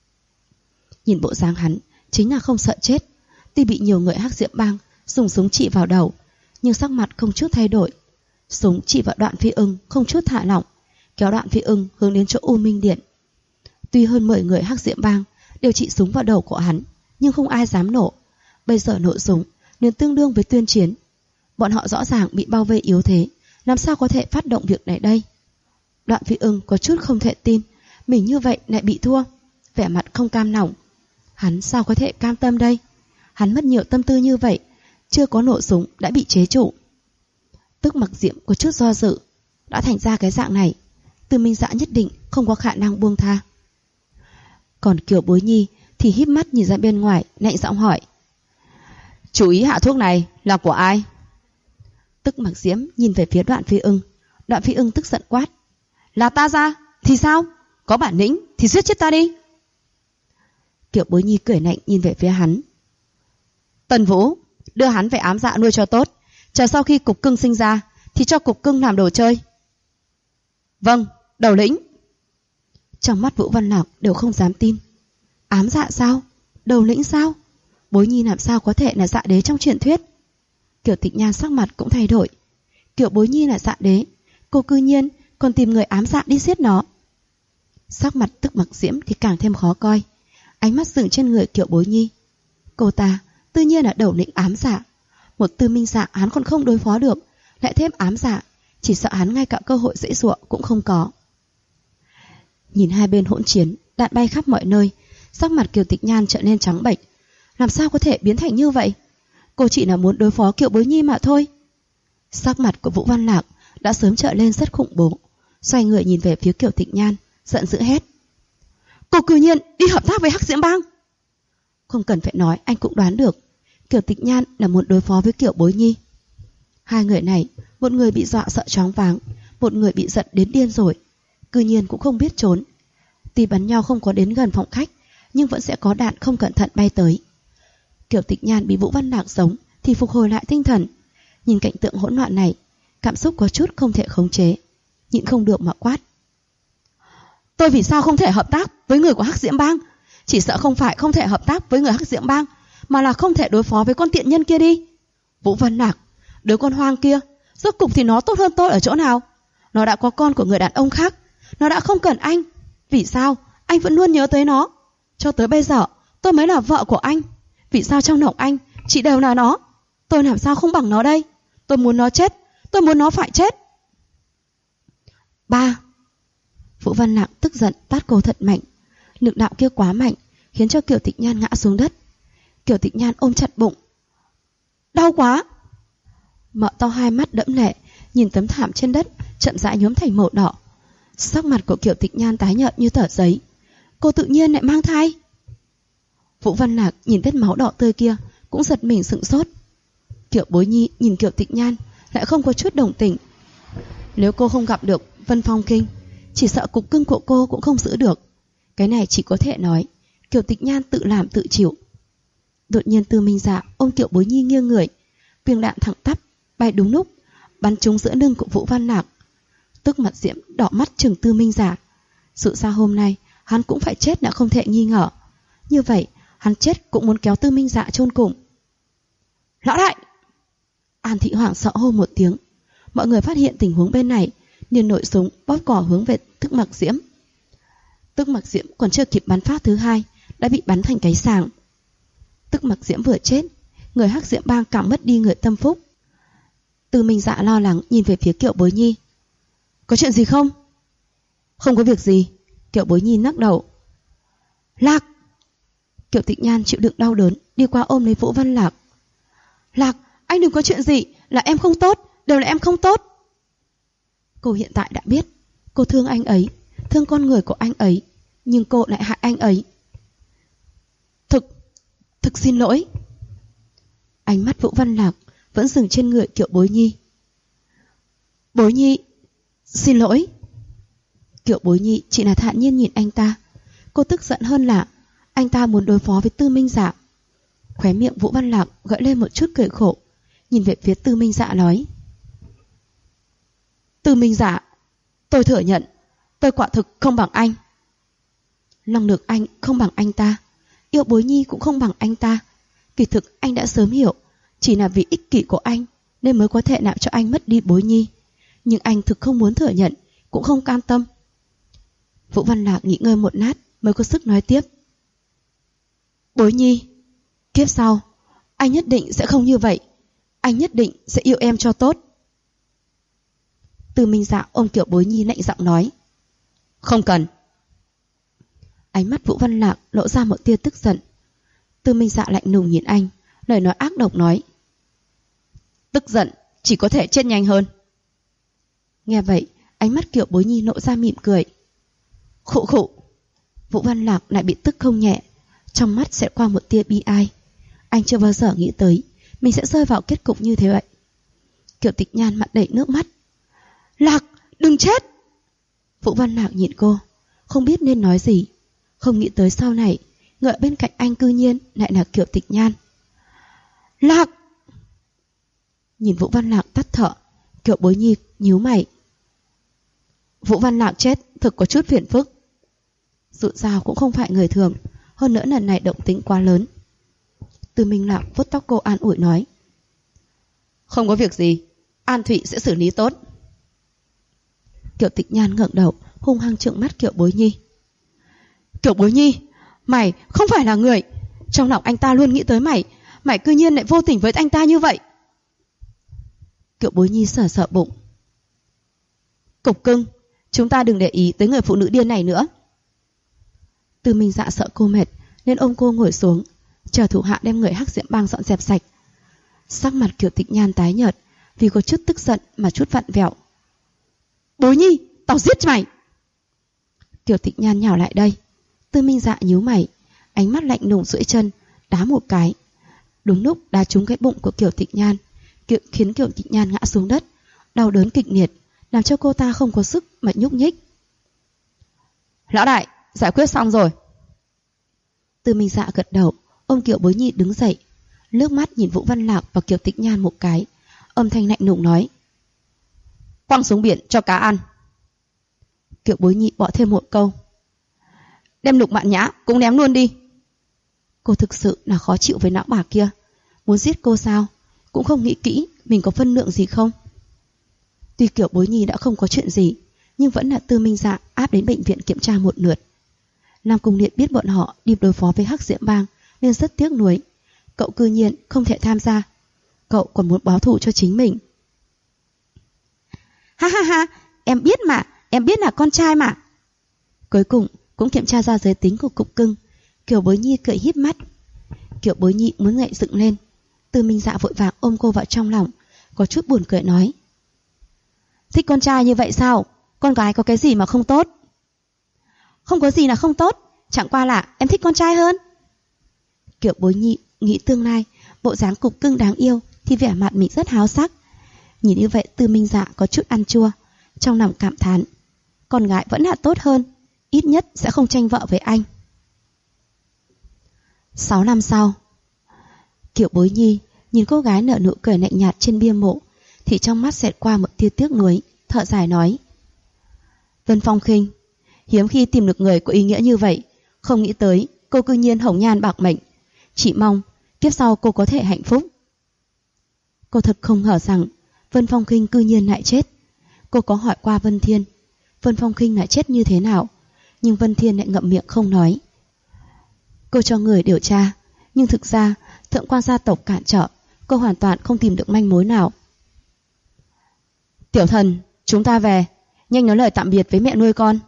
Nhìn bộ dáng hắn, chính là không sợ chết. Tuy bị nhiều người Hắc Diệm Bang dùng súng chỉ vào đầu, nhưng sắc mặt không chút thay đổi. Súng chỉ vào Đoạn Phi Ưng không chút thả lỏng, kéo Đoạn Phi Ưng hướng đến chỗ U Minh Điện. Tuy hơn 10 người Hắc Diệm Bang đều chỉ súng vào đầu của hắn, nhưng không ai dám nổ. Bây giờ nổ súng nên tương đương với tuyên chiến. Bọn họ rõ ràng bị bao vây yếu thế, làm sao có thể phát động việc này đây? Đoạn Phi Ưng có chút không thể tin mình như vậy lại bị thua, vẻ mặt không cam lòng. Hắn sao có thể cam tâm đây? Hắn mất nhiều tâm tư như vậy, chưa có nổ súng đã bị chế trụ. Tức Mặc Diễm có chút do dự, đã thành ra cái dạng này, Tư Minh Dạ nhất định không có khả năng buông tha. Còn Kiều Bối Nhi thì híp mắt nhìn ra bên ngoài, lạnh giọng hỏi: "Chủ ý hạ thuốc này là của ai?" Tức Mặc Diễm nhìn về phía Đoạn Phi Ưng. Đoạn Phi Ưng tức giận quát: "Là ta ra thì sao? Có bản lĩnh thì giết chết ta đi." Kiều Bối Nhi cười lạnh nhìn về phía hắn: "Tần Vũ, đưa hắn về Ám Dạ nuôi cho tốt, chờ sau khi Cục Cưng sinh ra thì cho Cục Cưng làm đồ chơi." "Vâng, đầu lĩnh." Trong mắt Vũ Văn Lạc đều không dám tin. Ám Dạ sao? Đầu lĩnh sao? Bối Nhi làm sao có thể là dạ đế trong truyền thuyết? Kiều Tịch Nhan sắc mặt cũng thay đổi. Kiều Bối Nhi là dạ đế, cô cư nhiên còn tìm người ám dạ đi giết nó. Sắc mặt Tức Mặc Diễm thì càng thêm khó coi, ánh mắt dừng trên người Kiều Bối Nhi. Cô ta tự nhiên là đầu lĩnh ám dạ, một Tư Minh Dạ hắn còn không đối phó được, lại thêm ám dạ, chỉ sợ hắn ngay cả cơ hội giãy giụa cũng không có. Nhìn hai bên hỗn chiến, đạn bay khắp mọi nơi, sắc mặt Kiều Tịch Nhan trở nên trắng bệch. Làm sao có thể biến thành như vậy? Cô chỉ là muốn đối phó Kiều Bối Nhi mà thôi. Sắc mặt của Vũ Văn Lạc đã sớm trở lên rất khủng bố, xoay người nhìn về phía Kiều Tịch Nhan, giận dữ hét: "Cô cư nhiên đi hợp tác với Hắc Diễm Bang!" Không cần phải nói, anh cũng đoán được Kiều Tịch Nhan là muốn đối phó với Kiều Bối Nhi. Hai người này, một người bị dọa sợ choáng váng, một người bị giận đến điên rồi, cư nhiên cũng không biết trốn. Tuy bắn nhau không có đến gần phòng khách, nhưng vẫn sẽ có đạn không cẩn thận bay tới. Kiều Tịch Nhan bị Vũ Văn Lạc giống thì phục hồi lại tinh thần, nhìn cảnh tượng hỗn loạn này, cảm xúc có chút không thể khống chế, nhịn không được mà quát: "Tôi vì sao không thể hợp tác với người của Hắc Diễm Bang? Chỉ sợ không phải không thể hợp tác với người Hắc Diễm Bang, mà là không thể đối phó với con tiện nhân kia đi. Vũ Văn Lạc, đứa con hoang kia, rốt cục thì nó tốt hơn tôi ở chỗ nào? Nó đã có con của người đàn ông khác, nó đã không cần anh. Vì sao anh vẫn luôn nhớ tới nó? Cho tới bây giờ tôi mới là vợ của anh. Vì sao trong lòng anh chỉ đều là nó? Tôi làm sao không bằng nó đây? Tôi muốn nó chết, tôi muốn nó phải chết." Ba. Vũ Văn Lạc tức giận tát cô thật mạnh. Lực đạo kia quá mạnh, khiến cho Kiều Tịch Nhan ngã xuống đất. Kiều Tịch Nhan ôm chặt bụng. "Đau quá!" Mở to hai mắt đẫm lệ, nhìn tấm thảm trên đất chậm rãi nhuốm thành màu đỏ. Sắc mặt của Kiều Tịch Nhan tái nhợt như tờ giấy. Cô tự nhiên lại mang thai. Vũ Văn Lạc nhìn vết máu đỏ tươi kia cũng giật mình sững sốt. Kiều Bối Nhi nhìn Kiều Tịch Nhan lại không có chút đồng tình. Nếu cô không gặp được Vân Phong Kinh, chỉ sợ Cục Cưng của cô cũng không giữ được. Cái này chỉ có thể nói Kiều Tịch Nhan tự làm tự chịu. Đột nhiên Tư Minh Dạ ôm Kiều Bối Nhi nghiêng người, viên đạn thẳng tắp bay đúng lúc bắn trúng giữa lưng của Vũ Văn Lạc. Tức Mặc Diễm đỏ mắt trừng Tư Minh Dạ. Sự ra hôm nay hắn cũng phải chết là không thể nghi ngờ. Như vậy hắn chết cũng muốn kéo Tư Minh Dạ chôn cùng. "Lão đại!" An Thị hoảng sợ hô một tiếng. Mọi người phát hiện tình huống bên này, liền nổi súng bóp cò hướng về Tức Mặc Diễm. Tức Mặc Diễm còn chưa kịp bắn phát thứ hai đã bị bắn thành cái sàng. Tức Mặc Diễm vừa chết, người Hắc Diễm Bang càng mất đi người tâm phúc. Tư Minh Dạ lo lắng nhìn về phía Kiều Bối Nhi. "Có chuyện gì không?" "Không có việc gì." Kiều Bối Nhi lắc đầu. "Lạc!" Kiều Tịch Nhan chịu đựng đau đớn đi qua ôm lấy Vũ Văn Lạc. "Lạc, anh đừng có chuyện gì, là em không tốt, đều là em không tốt." Cô hiện tại đã biết, cô thương anh ấy, thương con người của anh ấy, nhưng cô lại hại anh ấy. Thực xin lỗi." Ánh mắt Vũ Văn Lạc vẫn dừng trên người Kiều Bối Nhi. "Bối Nhi, xin lỗi." Kiều Bối Nhi chỉ là thản nhiên nhìn anh ta. Cô tức giận hơn là anh ta muốn đối phó với Tư Minh Dạ. Khóe miệng Vũ Văn Lạc gợi lên một chút cười khổ, nhìn về phía Tư Minh Dạ nói: Tư Minh Dạ, tôi thừa nhận, tôi quả thực không bằng anh. Năng lực anh không bằng anh ta, yêu Bối Nhi cũng không bằng anh ta. Kỳ thực anh đã sớm hiểu, chỉ là vì ích kỷ của anh nên mới có thể làm cho anh mất đi Bối Nhi. Nhưng anh thực không muốn thừa nhận, cũng không cam tâm. Vũ Văn Lạc nghỉ ngơi một lát mới có sức nói tiếp: Bối Nhi, kiếp sau anh nhất định sẽ không như vậy. Anh nhất định sẽ yêu em cho tốt. Tư Minh Dạ ôm Kiều Bối Nhi lạnh giọng nói: Không cần. Ánh mắt Vũ Văn Lạc lộ ra một tia tức giận. Tư Minh Dạ lạnh lùng nhìn anh, lời nói ác độc nói: Tức giận chỉ có thể chết nhanh hơn. Nghe vậy, ánh mắt Kiều Bối Nhi lộ ra mỉm cười. Khụ khụ. Vũ Văn Lạc lại bị tức không nhẹ, trong mắt sẽ qua một tia bi ai. Anh chưa bao giờ nghĩ tới mình sẽ rơi vào kết cục như thế vậy. Kiều Tịch Nhan mặt đầy nước mắt. Lạc, đừng chết. Vũ Văn Lạc nhìn cô, không biết nên nói gì. Không nghĩ tới sau này người bên cạnh anh cư nhiên lại là Kiều Tịch Nhan. Lạc. Nhìn Vũ Văn Lạc tắt thở, Kiều Bối Nhi nhíu mày. Vũ Văn Lạc chết thực có chút phiền phức. Dù sao cũng không phải người thường, hơn nữa lần này động tĩnh quá lớn. Tư Minh Lạc vuốt tóc cô an ủi nói: Không có việc gì, An Thụy sẽ xử lý tốt. Kiều Tịch Nhan ngẩng đầu, hung hăng trợn mắt Kiều Bối Nhi. Kiều Bối Nhi, mày không phải là người. Trong lòng anh ta luôn nghĩ tới mày, mày cư nhiên lại vô tình với anh ta như vậy. Kiều Bối Nhi sờ sờ bụng. Cục cưng, chúng ta đừng để ý tới người phụ nữ điên này nữa. Tư Minh Dạ sợ cô mệt nên ôm cô ngồi xuống, chờ thủ hạ đem người Hắc Diệm Bang dọn dẹp sạch. Sắc mặt Kiều Tịch Nhan tái nhợt, vì có chút tức giận mà chút vặn vẹo. Bối Nhi, tao giết mày. Kiều Tịch Nhan nhào lại đây. Tư Minh Dạ nhíu mày, ánh mắt lạnh lùng duỗi chân đá một cái. Đúng lúc đá trúng cái bụng của Kiều Tịch Nhan, khiến Kiều Tịch Nhan ngã xuống đất, đau đớn kịch liệt, làm cho cô ta không có sức mà nhúc nhích. Lão đại, giải quyết xong rồi. Tư Minh Dạ gật đầu, ôm Kiều Bối Nhi đứng dậy, nước mắt nhìn Vũ Văn Lạc và Kiều Tịch Nhan một cái, âm thanh lạnh lùng nói: Quăng xuống biển cho cá ăn. Kiều Bối Nhi bỏ thêm một câu: Đem Lục Mạn Nhã cũng ném luôn đi. Cô thực sự là khó chịu với lão bà kia, muốn giết cô sao, cũng không nghĩ kỹ mình có phân lượng gì không. Tuy Kiều Bối Nhi đã không có chuyện gì, nhưng vẫn là Tư Minh Dạ áp đến bệnh viện kiểm tra một lượt. Nam Cung Liệt biết bọn họ đi đối phó với Hắc Diệm Bang nên rất tiếc nuối. Cậu cư nhiên không thể tham gia. Cậu còn muốn báo thù cho chính mình. Ha ha ha, em biết mà, em biết là con trai mà. Cuối cùng cũng kiểm tra ra giới tính của cục cưng. Kiều Bối Nhi cười híp mắt. Kiều Bối Nhi muốn nhảy dựng lên. Tư Minh Dạ vội vàng ôm cô vào trong lòng, có chút buồn cười nói: Thích con trai như vậy sao? Con gái có cái gì mà không tốt? Không có gì là không tốt, chẳng qua là em thích con trai hơn. Kiều Bối Nhi nghĩ tương lai, bộ dáng cục cưng đáng yêu thì vẻ mặt mình rất háo sắc. Nhìn như vậy Tư Minh Dạ có chút ăn chua, trong lòng cảm thán: con gái vẫn là tốt hơn, ít nhất sẽ không tranh vợ với anh. 6 năm sau, Kiều Bối Nhi nhìn cô gái nở nụ cười lạnh nhạt trên bia mộ, thì trong mắt xẹt qua một tia tiếc nuối, thở dài nói: Vân Phong Khinh, hiếm khi tìm được người có ý nghĩa như vậy, không nghĩ tới cô cư nhiên hồng nhan bạc mệnh. Chỉ mong kiếp sau cô có thể hạnh phúc. Cô thật không ngờ rằng Vân Phong Khinh cư nhiên lại chết. Cô có hỏi qua Vân Thiên, Vân Phong Khinh lại chết như thế nào, nhưng Vân Thiên lại ngậm miệng không nói. Cô cho người điều tra, nhưng thực ra thượng quan gia tộc cản trở, cô hoàn toàn không tìm được manh mối nào. Tiểu Thần, chúng ta về, nhanh nói lời tạm biệt với mẹ nuôi con.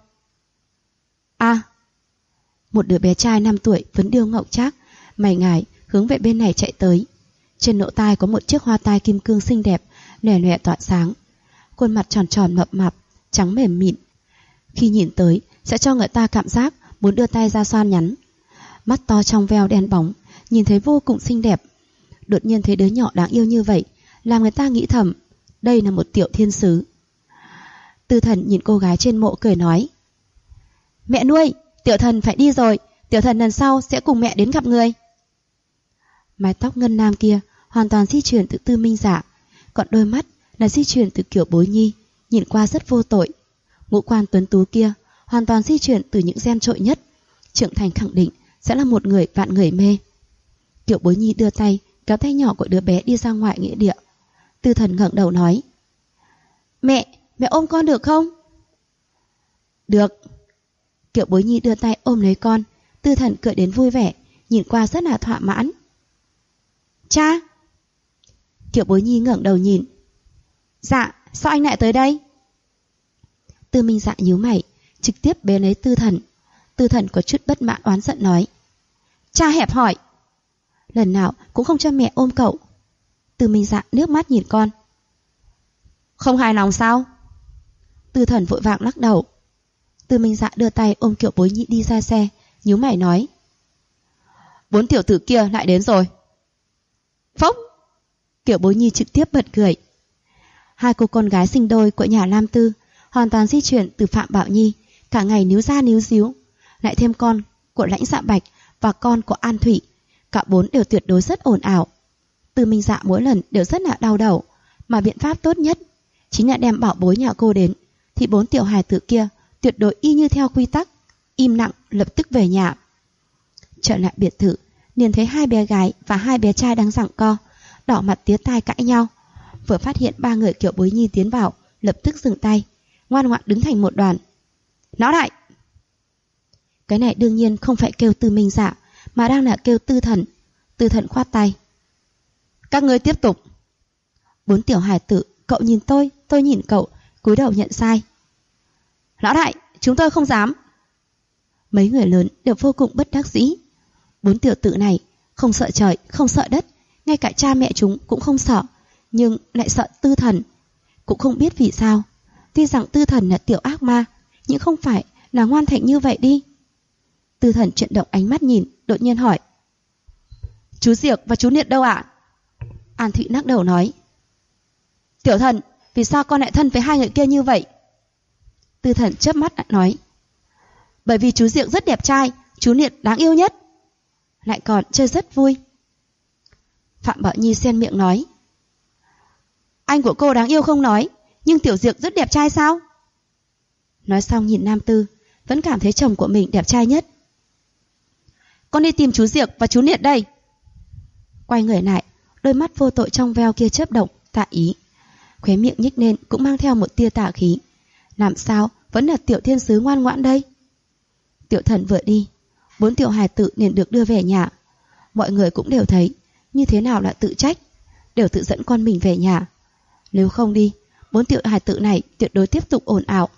Một đứa bé trai 5 tuổi vẫn điêu ngọc trác, mày ngài hướng về bên này chạy tới. Trên lỗ tai có một chiếc hoa tai kim cương xinh đẹp, lòe lòe tỏa sáng. Khuôn mặt tròn tròn mập mạp, trắng mềm mịn. Khi nhìn tới sẽ cho người ta cảm giác muốn đưa tay ra xoan nhắn. Mắt to trong veo đen bóng, nhìn thấy vô cùng xinh đẹp. Đột nhiên thấy đứa nhỏ đáng yêu như vậy, làm người ta nghĩ thầm đây là một tiểu thiên sứ. Tư Thần nhìn cô gái trên mộ cười nói: Mẹ nuôi, Tiểu Thần phải đi rồi, Tiểu Thần lần sau sẽ cùng mẹ đến gặp người. Mái tóc ngân nam kia hoàn toàn di truyền từ Tư Minh Dạ, còn đôi mắt là di truyền từ Kiều Bối Nhi, nhìn qua rất vô tội. Ngũ quan tuấn tú kia hoàn toàn di truyền từ những gen trội nhất, trưởng thành khẳng định sẽ là một người vạn người mê. Kiều Bối Nhi đưa tay kéo tay nhỏ của đứa bé đi ra ngoài nghĩa địa. Tư Thần ngẩng đầu nói: Mẹ ôm con được không? Được. Kiều Bối Nhi đưa tay ôm lấy con. Tư Thần cười đến vui vẻ, nhìn qua rất là thỏa mãn. Cha! Kiều Bối Nhi ngẩng đầu nhìn. Dạ, sao anh lại tới đây? Tư Minh Dạ nhíu mày, trực tiếp bế lấy Tư Thần. Tư Thần có chút bất mãn oán giận nói: Cha hẹp hòi, lần nào cũng không cho mẹ ôm cậu. Tư Minh Dạ nước mắt nhìn con. Không hài lòng sao? Tư Thần vội vàng lắc đầu. Tư Minh Dạ đưa tay ôm Kiều Bối Nhi đi ra xe, nhíu mày nói: Bốn tiểu tử kia lại đến rồi. Phốc! Kiều Bối Nhi trực tiếp bật cười. Hai cô con gái sinh đôi của nhà Lam Tư hoàn toàn di chuyển từ Phạm Bảo Nhi, cả ngày níu ra níu díu, lại thêm con của Lãnh Dạ Bạch và con của An Thủy, cả bốn đều tuyệt đối rất ồn ào. Tư Minh Dạ mỗi lần đều rất là đau đầu, mà biện pháp tốt nhất chính là đem bảo bối nhà cô đến, thì bốn tiểu hài tử kia tuyệt đối y như theo quy tắc, im lặng lập tức về nhà. Trở lại biệt thự, liền thấy hai bé gái và hai bé trai đang giằng co, đỏ mặt tía tai cãi nhau. Vừa phát hiện ba người Kiều Bối Nhi tiến vào, lập tức dừng tay, ngoan ngoãn đứng thành một đoàn. Lão đại! Cái này đương nhiên không phải kêu Tư Minh Dạ, mà đang là kêu Tư Thần. Tư Thần khoát tay. Các ngươi tiếp tục. Bốn tiểu hài tử, cậu nhìn tôi nhìn cậu, cúi đầu nhận sai. Lão đại, chúng tôi không dám. Mấy người lớn đều vô cùng bất đắc dĩ. Bốn tiểu tử này không sợ trời, không sợ đất, ngay cả cha mẹ chúng cũng không sợ, nhưng lại sợ Tư Thần. Cũng không biết vì sao. Tuy rằng Tư Thần là tiểu ác ma, nhưng không phải là ngoan thành như vậy đi. Tư Thần chuyển động ánh mắt nhìn, đột nhiên hỏi: Chú Diệc và chú Niệt đâu ạ? An Thụy lắc đầu nói: Tiểu Thần, vì sao con lại thân với hai người kia như vậy? Tư Thần chớp mắt lại nói: Bởi vì chú Diệc rất đẹp trai, chú Niệt đáng yêu nhất, lại còn chơi rất vui. Phạm Bảo Nhi xen miệng nói: Anh của cô đáng yêu không nói, nhưng Tiểu Diệc rất đẹp trai sao? Nói xong nhìn Nam Tư, vẫn cảm thấy chồng của mình đẹp trai nhất. Con đi tìm chú Diệc và chú Niệt đây. Quay người lại, đôi mắt vô tội trong veo kia chớp động, tạ ý. Khóe miệng nhếch lên cũng mang theo một tia tà khí. Làm sao vẫn là tiểu thiên sứ ngoan ngoãn đây? Tiểu Thần vừa đi, bốn tiểu hài tử liền được đưa về nhà. Mọi người cũng đều thấy như thế nào là tự trách, đều tự dẫn con mình về nhà. Nếu không đi, bốn tiểu hài tử này tuyệt đối tiếp tục ồn ào.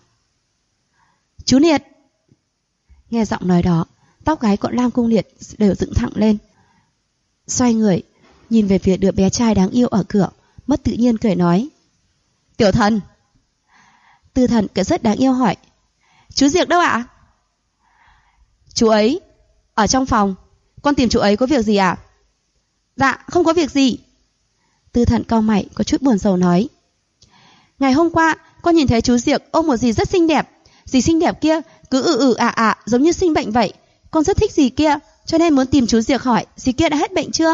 Chú Niệt! Nghe giọng nói đó, tóc gái của Lam Cung Liệt đều dựng thẳng lên. Xoay người, nhìn về phía đứa bé trai đáng yêu ở cửa, mất tự nhiên cười nói: Tiểu Thần! Tư Thần cười rất đáng yêu hỏi: Chú Diệc đâu ạ? Chú ấy ở trong phòng, con tìm chú ấy có việc gì ạ? Dạ, không có việc gì. Tư Thần cau mày có chút buồn rầu nói: Ngày hôm qua con nhìn thấy chú Diệc ôm một dì rất xinh đẹp. Dì xinh đẹp kia cứ giống như sinh bệnh vậy. Con rất thích dì kia, cho nên muốn tìm chú Diệc hỏi dì kia đã hết bệnh chưa.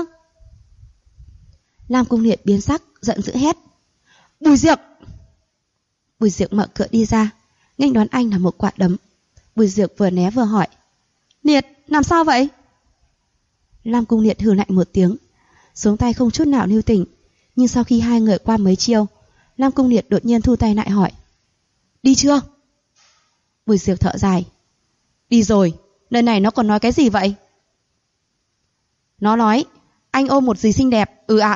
Lam Cung Liệt biến sắc, giận dữ hét: Bùi Diệc! Bùi Diệc mở cửa đi ra, nghênh đón anh là một quả đấm. Bùi Diệc vừa né vừa hỏi: Liệt, làm sao vậy? Lam Cung Liệt hừ lạnh một tiếng, xuống tay không chút nào lưu tình. Nhưng sau khi hai người qua mấy chiêu, Lam Cung Liệt đột nhiên thu tay lại hỏi: Đi chưa? Bùi Diệc thở dài: Đi rồi. Lần này nó còn nói cái gì vậy? Nó nói anh ôm một dì xinh đẹp.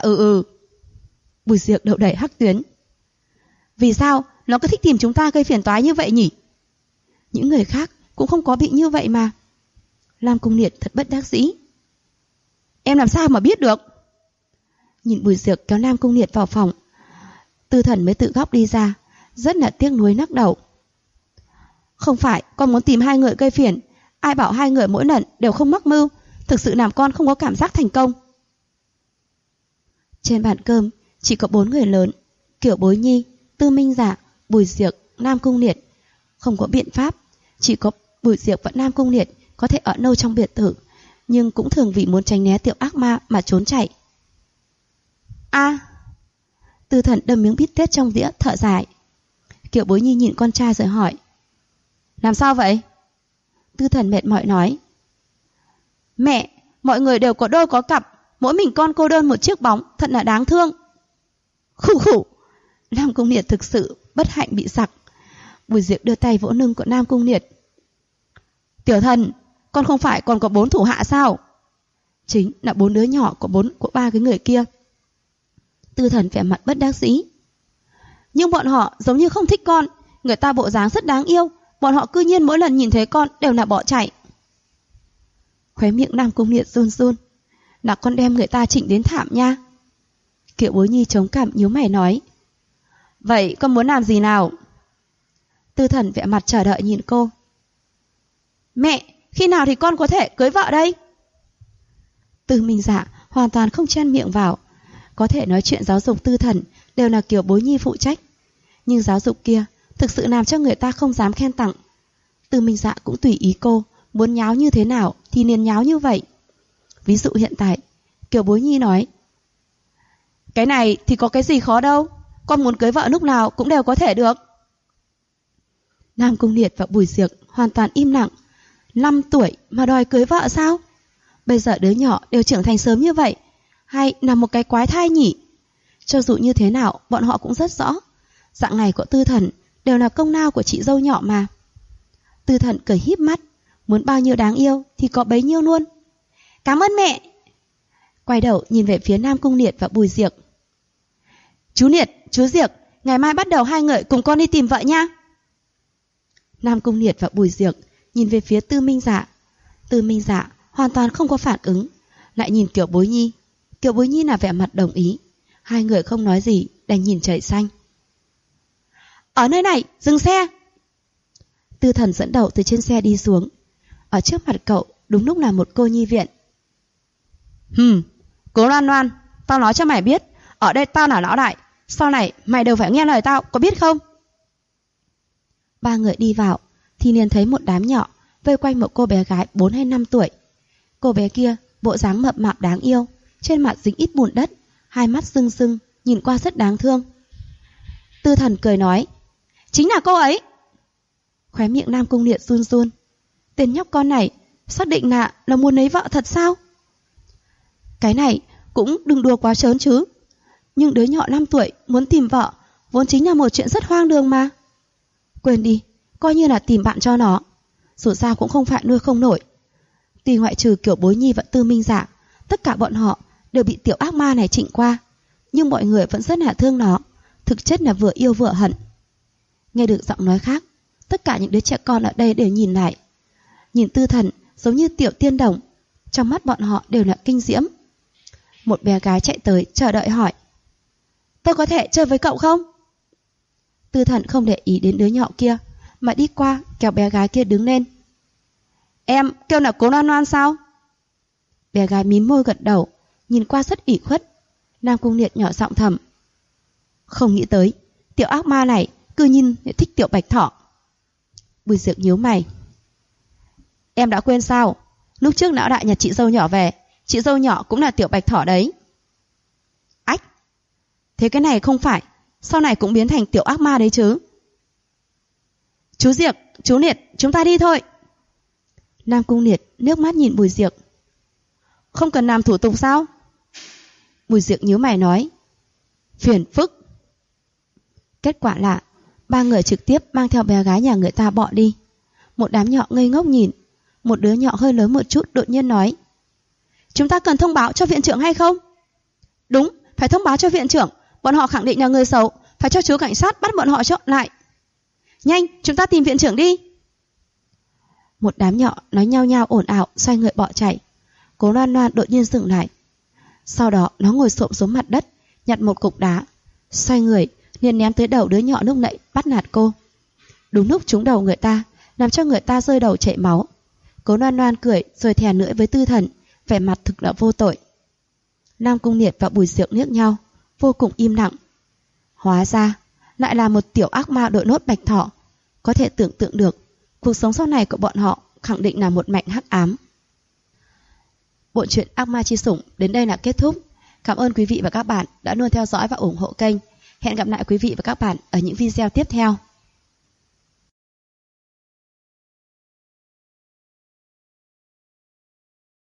Bùi Diệc đậu đẩy hắc tuyến. Vì sao nó cứ thích tìm chúng ta gây phiền toái như vậy nhỉ? Những người khác cũng không có bị như vậy mà. Lam Cung Liệt thật bất đắc dĩ. Em làm sao mà biết được? Nhìn Bùi Diệc kéo Lam Cung Liệt vào phòng, Tư Thần mới tự góc đi ra, rất là tiếc nuối lắc đầu. Không phải con muốn tìm hai người gây phiền, ai bảo hai người mỗi lần đều không mắc mưu, thực sự làm con không có cảm giác thành công. Trên bàn cơm chỉ có 4 người lớn: Kiều Bối Nhi, Tư Minh Dạ, Bùi Diệc, Lam Cung Liệt. Không có biện pháp, chỉ có Bùi Diệc và Lam Cung Liệt có thể ở lâu trong biệt thự, nhưng cũng thường vì muốn tránh né tiểu ác ma mà trốn chạy. Tư Thần đâm miếng bít tết trong đĩa, thở dài. Kiều Bối Nhi nhìn con trai rồi hỏi: Làm sao vậy? Tư Thần mệt mỏi nói: Mẹ, mọi người đều có đôi có cặp, mỗi mình con cô đơn một chiếc bóng, thật là đáng thương. Khủ khủ. Nam Cung Liệt thực sự bất hạnh bị sặc. Bùi Diệp đưa tay vỗ lưng của Nam Cung Liệt. Tiểu Thần, con không phải còn có 4 thủ hạ sao? Chính là 4 đứa nhỏ của 3 cái người kia. Tư Thần vẻ mặt bất đắc dĩ. Nhưng bọn họ giống như không thích con, người ta bộ dáng rất đáng yêu, bọn họ cư nhiên mỗi lần nhìn thấy con đều là bỏ chạy. Khóe miệng Nam Cung Liệt run run. Là con đem người ta chỉnh đến thảm nha. Kiều Bối Nhi chống cằm nhíu mày nói: Vậy con muốn làm gì nào? Tư Thần vẻ mặt chờ đợi nhìn cô. Mẹ, khi nào thì con có thể cưới vợ đây? Từ Minh Dạ hoàn toàn không chen miệng vào. Có thể nói chuyện giáo dục Tư Thần đều là Kiều Bối Nhi phụ trách, nhưng giáo dục kia thực sự làm cho người ta không dám khen tặng. Từ Minh Dạ cũng tùy ý cô, muốn nháo như thế nào thì liền nháo như vậy. Ví dụ hiện tại, Kiều Bối Nhi nói: Cái này thì có cái gì khó đâu, con muốn cưới vợ lúc nào cũng đều có thể được. Nam Cung Liệt và Bùi Diệc hoàn toàn im lặng. 5 tuổi mà đòi cưới vợ sao? Bây giờ đứa nhỏ đều trưởng thành sớm như vậy, hay là một cái quái thai nhỉ? Cho dù như thế nào, bọn họ cũng rất rõ, dạng này của Tư Thần đều là công lao của chị dâu nhỏ mà. Tư Thần cười híp mắt, muốn bao nhiêu đáng yêu thì có bấy nhiêu luôn. Cảm ơn mẹ. Quay đầu nhìn về phía Nam Cung Liệt và Bùi Diệc. Chú Liệt, chú Diệc, ngày mai bắt đầu 2 người cùng con đi tìm vợ nha. Nam Cung Liệt và Bùi Diệc nhìn về phía Tư Minh Dạ. Tư Minh Dạ hoàn toàn không có phản ứng, lại nhìn Kiều Bối Nhi. Kiều Bối Nhi là vẻ mặt đồng ý. 2 người không nói gì, đành nhìn trời xanh. Ở nơi này, dừng xe. Tư Thần dẫn đầu từ trên xe đi xuống. Ở trước mặt cậu đúng lúc là một cô nhi viện. Cố Loan Loan, tao nói cho mày biết, ở đây tao là lão đại, sau này mày đều phải nghe lời tao, có biết không? 3 người đi vào thì liền thấy một đám nhỏ vây quanh một cô bé gái 4 hay 5 tuổi. Cô bé kia bộ dáng mập mạp đáng yêu, trên mặt dính ít bùn đất, 2 mắt rưng rưng, nhìn qua rất đáng thương. Tư Thần cười nói: Chính là cô ấy. Khóe miệng Nam Cung Liệt run run. Tên nhóc con này xác định là muốn lấy vợ thật sao? Cái này cũng đừng đùa quá trớn chứ. Nhưng đứa nhỏ 5 tuổi muốn tìm vợ vốn chính là một chuyện rất hoang đường mà. Quên đi, coi như là tìm bạn cho nó. Dù sao cũng không phải nuôi không nổi. Tuy ngoại trừ Kiều Bối Nhi và Tư Minh Dạ, tất cả bọn họ đều bị tiểu ác ma này trịnh qua, nhưng mọi người vẫn rất là thương nó, thực chất là vừa yêu vừa hận. Nghe được giọng nói khác, tất cả những đứa trẻ con ở đây đều nhìn lại. Nhìn Tư Thần giống như tiểu tiên đồng, trong mắt bọn họ đều là kinh diễm. Một bé gái chạy tới chờ đợi hỏi: Tôi có thể chơi với cậu không? Tư Thần không để ý đến đứa nhỏ kia, mà đi qua kéo bé gái kia đứng lên. Em kêu là Cố Loan Loan sao? Bé gái mím môi gật đầu, nhìn qua rất ủy khuất. Nam Cung Liệt nhỏ giọng thầm: Không nghĩ tới tiểu ác ma này cư nhiên thích tiểu bạch thỏ. Bùi Diệc nhíu mày: Em đã quên sao? Lúc trước lão đại nhà chị dâu nhỏ về, chị dâu nhỏ cũng là tiểu bạch thỏ đấy. Ách, thế cái này không phải sau này cũng biến thành tiểu ác ma đấy chứ? Chú Diệc, chú Liệt, chúng ta đi thôi. Nam Cung Liệt nước mắt nhìn Bùi Diệc. Không cần làm thủ tục sao? Bùi Diệc nhíu mày nói: Phiền phức. Kết quả là 3 người trực tiếp mang theo bé gái nhà người ta bỏ đi. Một đám nhỏ ngây ngốc nhìn. Một đứa nhỏ hơi lớn một chút đột nhiên nói: Chúng ta cần thông báo cho viện trưởng hay không? Đúng, phải thông báo cho viện trưởng. Bọn họ khẳng định là người xấu, phải cho chú cảnh sát bắt bọn họ lại. Nhanh, chúng ta tìm viện trưởng đi. Một đám nhỏ nói nhau nhau ồn ào xoay người bỏ chạy. Cố Loan Loan đột nhiên dừng lại. Sau đó nó ngồi xổm xuống mặt đất, nhặt một cục đá, xoay người liền ném tới đầu đứa nhỏ lúc nãy bắt nạt cô. Đúng lúc trúng đầu người ta, làm cho người ta rơi đầu chảy máu. Cố Loan Loan cười rồi thè lưỡi với Tư Thần, vẻ mặt thực là vô tội. Nam Cung Liệt và Bùi Diệc liếc nhau, vô cùng im lặng. Hóa ra lại là một tiểu ác ma đội nốt bạch thỏ. Có thể tưởng tượng được cuộc sống sau này của bọn họ khẳng định là một mảnh hắc ám. Bộ truyện Ác Ma Chi Sủng đến đây là kết thúc. Cảm ơn quý vị và các bạn đã luôn theo dõi và ủng hộ kênh. Hẹn gặp lại quý vị và các bạn ở những video tiếp theo.